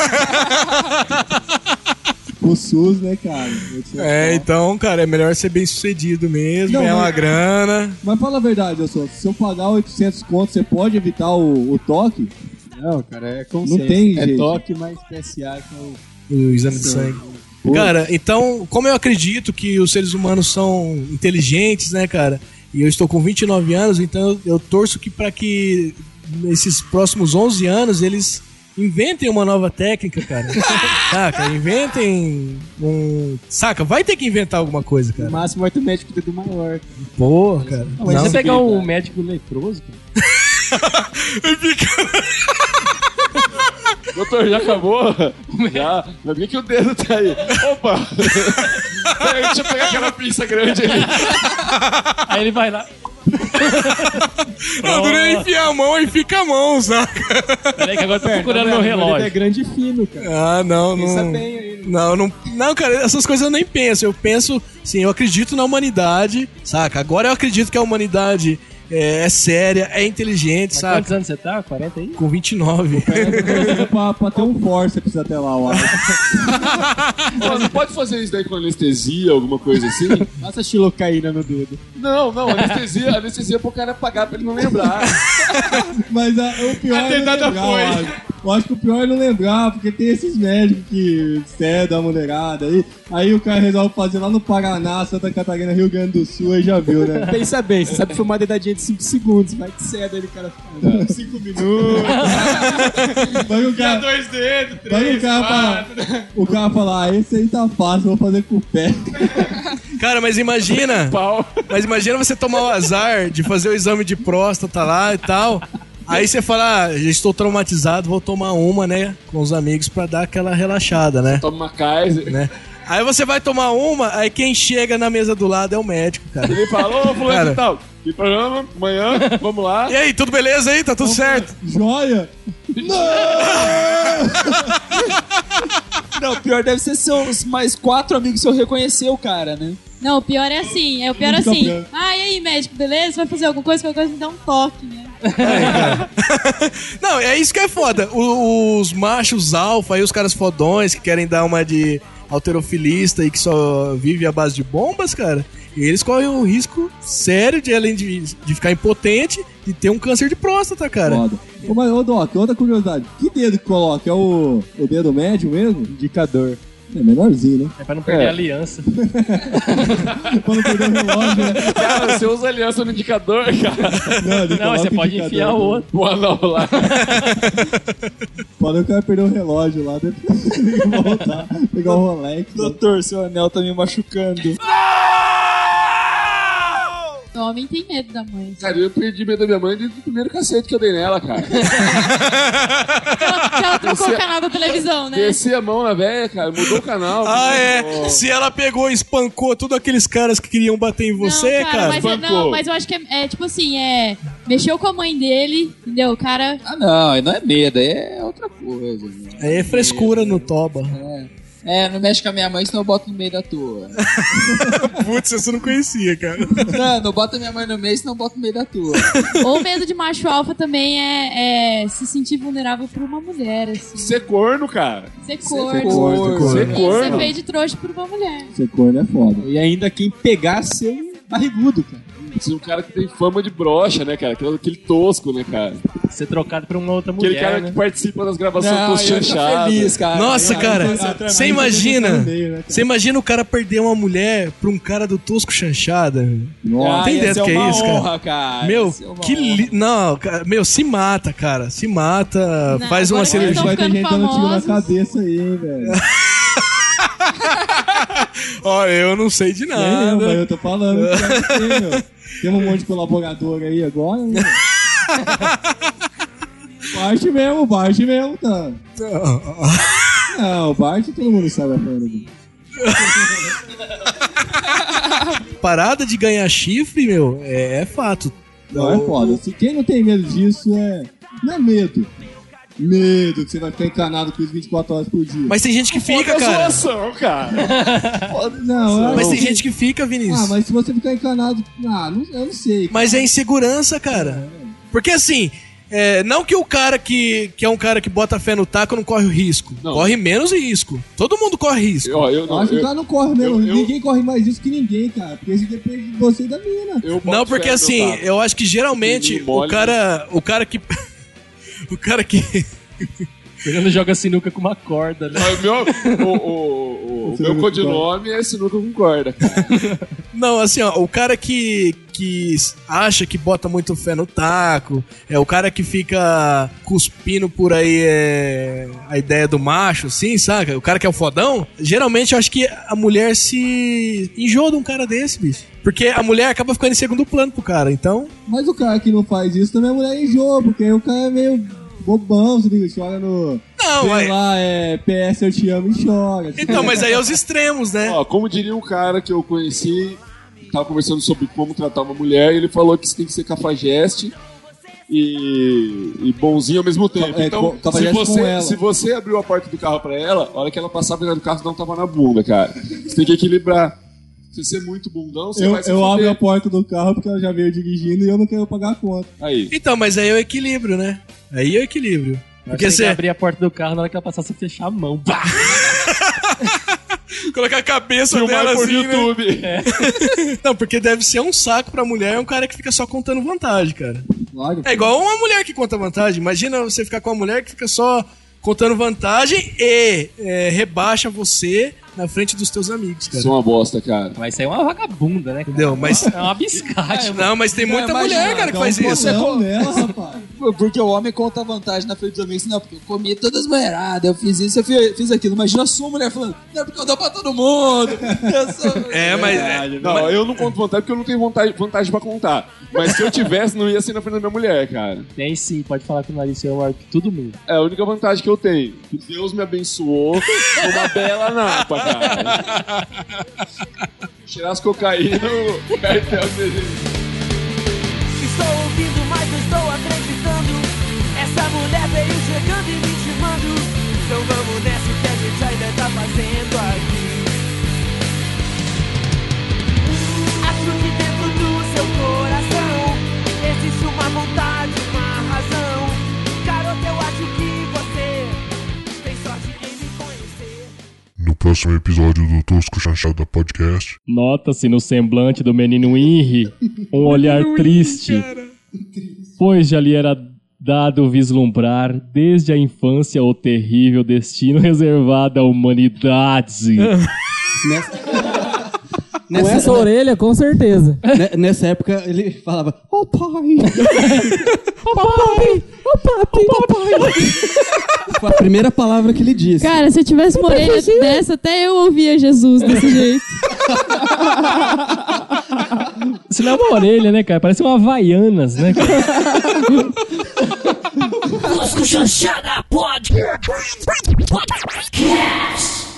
O SUS, né, cara? Então, cara, é melhor ser bem sucedido mesmo, ganhar uma grana. Mas fala a verdade, se eu pagar 800 conto, você pode evitar o toque? Não, cara, é consciência. Não tem jeito. É toque mais PSA que é o exame de sangue. Cara, então, como eu acredito que os seres humanos são inteligentes, né, cara? E eu estou com 29 anos, então eu torço para que nesses próximos 11 anos eles inventem uma nova técnica, cara. Saca? Inventem Saca? Vai ter que inventar alguma coisa, cara. No máximo vai ter médico dedo maior. Porra, cara. Não, mas você pegar um médico leproso, cara. Doutor, já acabou? Já? Mas por que o dedo tá aí? Opa! Peraí, deixa eu pegar aquela pinça grande ali. Aí ele vai lá. Eu adorei enfiar a mão e fica a mão, saca? Peraí que agora eu tô procurando meu relógio. É grande e fino, cara. Ah, não. Pensa bem aí. Não, cara, essas coisas eu nem penso. Eu penso, sim, eu acredito na humanidade, saca? Agora eu acredito que a humanidade é séria, é inteligente, sabe? Quantos anos você tá? 40 aí? Com 29. Pra ter um forceps até lá, eu acho. Não pode fazer isso daí com anestesia, alguma coisa assim? Passa xilocaína no dedo. Não, anestesia pro cara pagar pra ele não lembrar. Mas o pior é não lembrar, eu acho que o pior é não lembrar, porque tem esses médicos que cedam a mulherada aí o cara resolve fazer lá no Paraná, Santa Catarina, Rio Grande do Sul, aí já viu, né? Pensa bem, você sabe filmar dedadinha de 5 segundos, vai que ceda, ele cara fica 5 minutos. Vai o cara... 2 dedos, 3, 4... O cara fala, esse aí tá fácil, vou fazer com o pé. Cara, mas imagina você tomar o azar de fazer o exame de próstata lá e tal. Aí você fala, já estou traumatizado, vou tomar uma, né, com os amigos pra dar aquela relaxada, né? Toma uma Kaiser. Né? Aí você vai tomar uma, aí quem chega na mesa do lado é o médico, cara. Ele falou, fulano e tal, que programa, amanhã, vamos lá. E aí, tudo beleza aí? Tá tudo certo? Joia! Não, pior deve ser seus mais 4 amigos se eu reconhecer o cara, né? Não, o pior é assim. O pior é assim. E aí, médico, beleza? Vai fazer alguma coisa? Qualquer coisa me dá um toque, né? Não, é isso que é foda. Os machos alfa aí, os caras fodões que querem dar uma de halterofilista e que só vive à base de bombas, cara, eles correm um risco sério de, além de ficar impotente, de ter um câncer de próstata, cara. Foda. Mas, Doc, outra curiosidade. Que dedo que coloca? É o dedo médio mesmo? Indicador. É menorzinho, né? É pra não perder a aliança. Pra não perder o relógio, né? Cara, você usa aliança no indicador, cara. Não, você pode enfiar o outro. O anel lá. Pode o cara perder o relógio lá, depois tem que voltar, pegar o Rolex. Doutor, seu anel tá me machucando. O homem tem medo da mãe. Cara, eu perdi medo da minha mãe desde o primeiro cacete que eu dei nela, cara. Ela trocou o canal da televisão, né? Desci a mão na velha, cara, mudou o canal. É. Se ela pegou e espancou todos aqueles caras que queriam bater em você, não, cara. Mas eu acho que é tipo assim, mexeu com a mãe dele, entendeu? O cara... Ah, não, não é medo, é outra coisa. Né? Aí é frescura no toba. Não mexe com a minha mãe, senão eu boto no meio da tua. Putz, essa eu não conhecia, cara. Não bota minha mãe no meio, senão eu boto no meio da tua. Ou medo de macho alfa também é se sentir vulnerável por uma mulher, assim. Ser corno, cara. Ser corno. Ser corno. Ser feio de trouxa por uma mulher. Ser corno é foda. E ainda quem pegar ser barrigudo, cara. Ser um cara que tem fama de broxa, né, cara? Aquele tosco, né, cara? Ser trocado por uma outra mulher, aquele cara, né, que participa das gravações tosco chanchado. Feliz, cara. Nossa, cara, você imagina o cara perder uma mulher pra um cara do tosco chanchada? Nossa, tem ideia do que é isso, honra, cara? Meu, não, cara, meu, se mata, cara. Se mata, não, faz uma cirurgia. Vai ter gente dando tiro na cabeça aí, hein, velho. Ó, eu não sei de nada. Eu tô falando que deve ter, meu. Tem um monte de colaborador aí agora, né? Bart mesmo, tá? Não, Bart todo mundo sabe a fama dele. Parada de ganhar chifre, meu, é fato. Não, é foda. Quem não tem medo disso não é medo. Medo que você vai ficar encanado com isso 24 horas por dia. Mas tem gente que fica, cara. Zoação, cara. Não, mas tem gente que fica, Vinícius. Mas se você ficar encanado... eu não sei. Cara. Mas é insegurança, cara. Porque assim... não que o cara que é um cara que bota fé no taco não corre o risco. Não. Corre menos risco. Todo mundo corre risco. Eu acho que o cara não corre mesmo. Ninguém corre mais risco que ninguém, cara. Porque isso depende de você e da mina. Não, porque assim, eu acho que geralmente o cara que... O cara que... Fernando joga sinuca com uma corda, né? O meu codinome é sinuca com corda, cara. Não, assim, ó, o cara que acha que bota muito fé no taco, o cara que fica cuspindo por aí a ideia do macho, assim, saca? O cara que é o fodão, geralmente eu acho que a mulher se enjoa de um cara desse, bicho. Porque a mulher acaba ficando em segundo plano pro cara, então... Mas o cara que não faz isso também a mulher enjoa, porque o cara é meio... bobão, você liga, chora no... Não, sei lá, PS Eu Te Amo e chora. Então, mas aí é os extremos, né? Como diria um cara que eu conheci, tava conversando sobre como tratar uma mulher, e ele falou que você tem que ser cafajeste e bonzinho ao mesmo tempo. Então, se você abriu a porta do carro pra ela, a hora que ela passava dentro do carro, não tava na bunda, cara. Você tem que equilibrar. Se você é muito bundão, você vai se Eu abro a porta do carro porque ela já veio dirigindo e eu não quero pagar a conta. Aí. Então, mas aí é o equilíbrio, né? Aí é o equilíbrio. Porque você abrir a porta do carro na hora que ela passar, você fechar a mão. Colocar a cabeça dela assim, YouTube. Né? Não, porque deve ser um saco pra mulher, um cara que fica só contando vantagem, cara. Claro. É igual uma mulher que conta vantagem. Imagina você ficar com uma mulher que fica só contando vantagem e rebaixa você na frente dos teus amigos, cara. Isso é uma bosta, cara. Mas isso aí é uma vagabunda, né, cara? Entendeu? Mas... É uma biscate. Não, mas tem muita mulher, cara, que faz isso. Nela, rapaz. Porque o homem conta vantagem na frente dos amigos. Não, porque eu comi todas as mulheradas, eu fiz isso, eu fiz aquilo. Imagina a sua mulher falando, não é porque eu dou pra todo mundo. Eu não conto vantagem porque eu não tenho vantagem pra contar. Mas se eu tivesse, não ia ser na frente da minha mulher, cara. Tem sim, pode falar que o nariz é maior que todo mundo. É a única vantagem que eu tenho. Deus me abençoou com uma bela napa, cara. Tirasse cocaína, o cartel dele. Estou ouvindo, mas não estou acreditando. Essa mulher veio chegando e me chamando. Então vamos nessa que a gente ainda tá fazendo aqui. Acho que dentro do seu coração existe uma vontade, uma razão. Garoto, eu acho que você tem sorte em me conhecer. No próximo episódio do Tosco Chanchada Podcast, nota-se no semblante do menino Henry um olhar triste, pois já lhe era dado vislumbrar desde a infância o terrível destino reservado à humanidade. Com essa orelha, com certeza. Nessa época, ele falava, oh pai! Oh papai! Oh papai! Oh papai! Foi a primeira palavra que ele disse. Cara, se eu tivesse uma orelha dessa, até eu ouvia Jesus desse jeito. Isso não é uma orelha, né, cara? Parece uma Havaianas, né, cara? Tosco Chanchada Podcast.